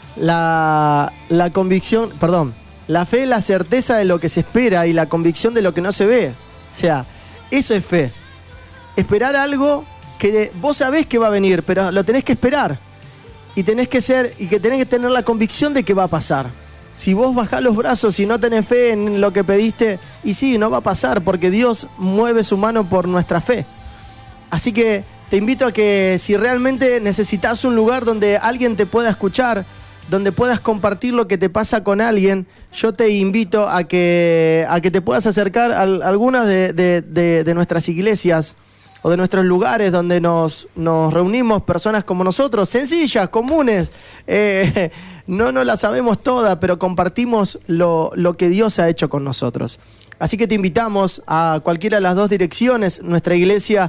la, la convicción, perdón, la fe es la certeza de lo que se espera y la convicción de lo que no se ve. O sea, eso es fe. Esperar algo que de, vos sabés que va a venir, pero lo tenés que esperar. Y tenés que ser, y que tenés que tener la convicción de que va a pasar. Si vos bajás los brazos y no tenés fe en lo que pediste, y sí, no va a pasar, porque Dios mueve su mano por nuestra fe. Así que te invito a que si realmente necesitas un lugar donde alguien te pueda escuchar, donde puedas compartir lo que te pasa con alguien, yo te invito a que, a que te puedas acercar a algunas de, de, de, de nuestras iglesias o de nuestros lugares donde nos, nos reunimos personas como nosotros, sencillas, comunes, eh, no nos la sabemos todas, pero compartimos lo, lo que Dios ha hecho con nosotros. Así que te invitamos a cualquiera de las dos direcciones. Nuestra iglesia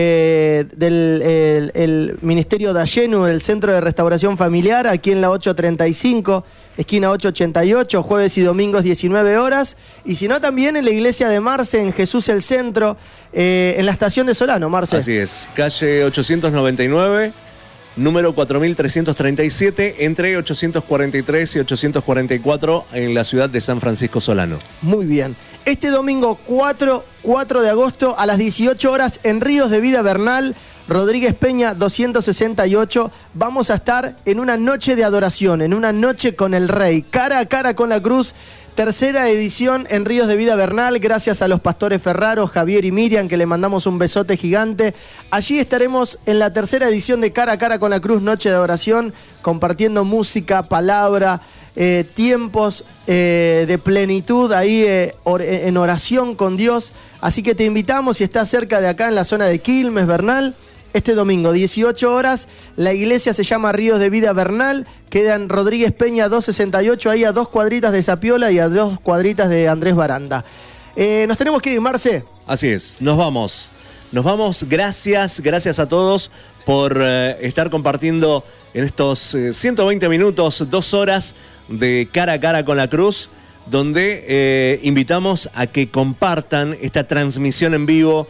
eh, del el, el Ministerio de Ayenu, del Centro de Restauración Familiar, aquí en la ocho treinta y cinco, esquina ocho ochenta y ocho, jueves y domingos diecinueve horas. Y si no, también en la iglesia de Marce, en Jesús el Centro, eh, en la estación de Solano, Marce. Así es, calle ochocientos noventa y nueve, número cuatro mil trescientos treinta y siete, entre ochocientos cuarenta y tres y ochocientos cuarenta y cuatro, en la ciudad de San Francisco Solano. Muy bien. Este domingo cuatro de agosto a las dieciocho horas en Ríos de Vida Bernal, Rodríguez Peña doscientos sesenta y ocho, vamos a estar en una noche de adoración, en una noche con el Rey, cara a cara con la cruz. Tercera edición en Ríos de Vida Bernal, gracias a los pastores Ferraro, Javier y Miriam, que le mandamos un besote gigante. Allí estaremos en la tercera edición de Cara a Cara con la Cruz, Noche de Adoración, compartiendo música, palabra, eh, tiempos eh, de plenitud ahí eh, or, en oración con Dios. Así que te invitamos, si estás cerca de acá en la zona de Quilmes, Bernal, este domingo, dieciocho horas, la iglesia se llama Ríos de Vida Bernal, queda en Rodríguez Peña doscientos sesenta y ocho, ahí a dos cuadritas de Zapiola y a dos cuadritas de Andrés Baranda. Eh, nos tenemos que ir, Marce. Así es, nos vamos. Nos vamos, gracias, gracias a todos por eh, estar compartiendo en estos eh, ciento veinte minutos, dos horas de Cara a Cara con la Cruz, donde eh, invitamos a que compartan esta transmisión en vivo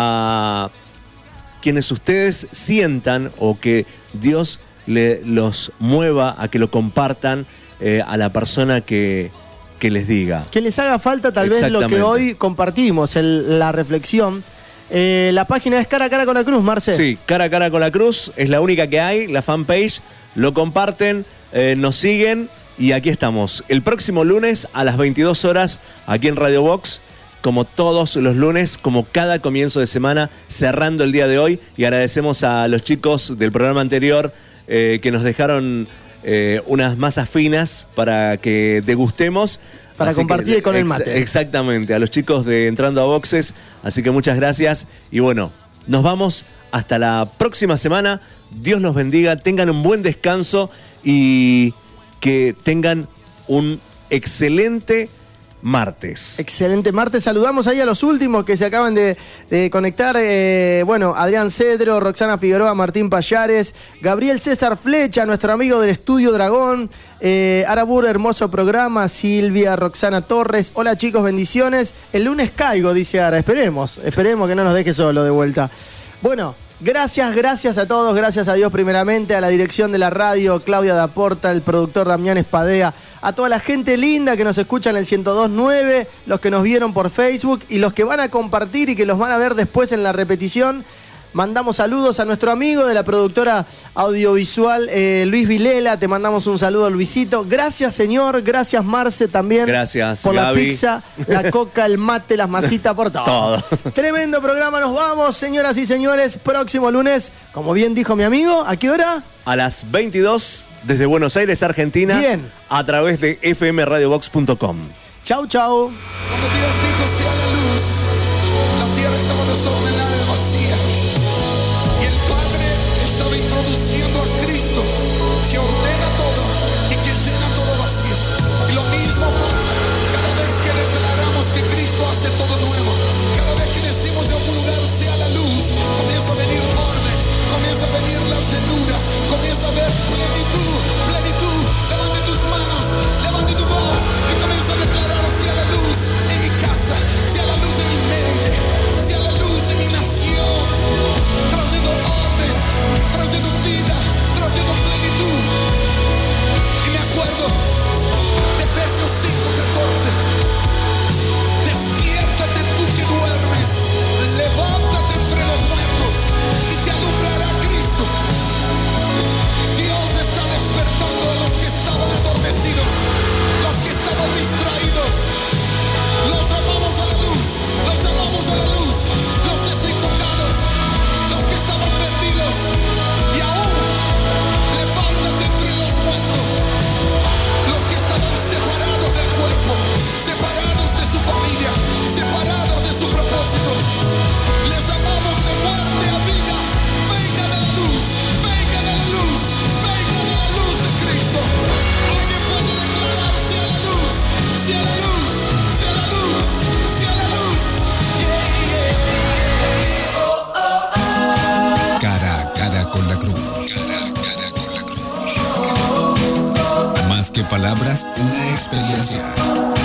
a quienes ustedes sientan o que Dios le, los mueva a que lo compartan eh, a la persona que, que les diga. Que les haga falta tal vez lo que hoy compartimos, el, la reflexión. Eh, la página es Cara a Cara con la Cruz, Marce. Sí, Cara a Cara con la Cruz, es la única que hay, la fanpage. Lo comparten, eh, nos siguen y aquí estamos. El próximo lunes a las veintidós horas, aquí en Radio Box, como todos los lunes, como cada comienzo de semana, cerrando el día de hoy. Y agradecemos a los chicos del programa anterior eh, que nos dejaron eh, unas masas finas para que degustemos. Para así compartir que, con el mate. Ex- exactamente, a los chicos de Entrando a Boxes. Así que muchas gracias. Y bueno, nos vamos hasta la próxima semana. Dios los bendiga, tengan un buen descanso y que tengan un excelente martes. Excelente martes. Saludamos ahí a los últimos que se acaban de, de conectar. Eh, bueno, Adrián Cedro, Roxana Figueroa, Martín Payares, Gabriel César Flecha, nuestro amigo del Estudio Dragón, eh, Arabur, hermoso programa, Silvia, Roxana Torres. Hola chicos, bendiciones. El lunes caigo, dice Ara. Esperemos, esperemos que no nos deje solo de vuelta. Bueno, gracias, gracias a todos, gracias a Dios primeramente, a la dirección de la radio, Claudia Daporta, el productor Damián Espadea, a toda la gente linda que nos escucha en el ciento dos punto nueve, los que nos vieron por Facebook y los que van a compartir y que los van a ver después en la repetición. Mandamos saludos a nuestro amigo de la productora audiovisual, eh, Luis Vilela. Te mandamos un saludo, Luisito. Gracias, señor. Gracias, Marce, también. Gracias, por Gaby. la pizza, la coca, el mate, las masitas, por todo. Todo. Tremendo programa. Nos vamos, señoras y señores. Próximo lunes, como bien dijo mi amigo, ¿a qué hora? A las veintidós, desde Buenos Aires, Argentina. Bien. A través de f m radio box punto com. Chau, chau. Cuando Dios dijo sea la luz, la tierra estaba desordenada y vacía. Y el Padre estaba introduciendo a Cristo, que ordena todo y que llena todo vacío. Y lo mismo pasa cada vez que declaramos que Cristo hace todo nuevo. Cada vez que decimos de algún lugar sea la luz, comienza a venir orden, comienza a venir la llenura, comienza a ver plenitud, plenitud. Levante tus manos, levante tu que palabras, una experiencia.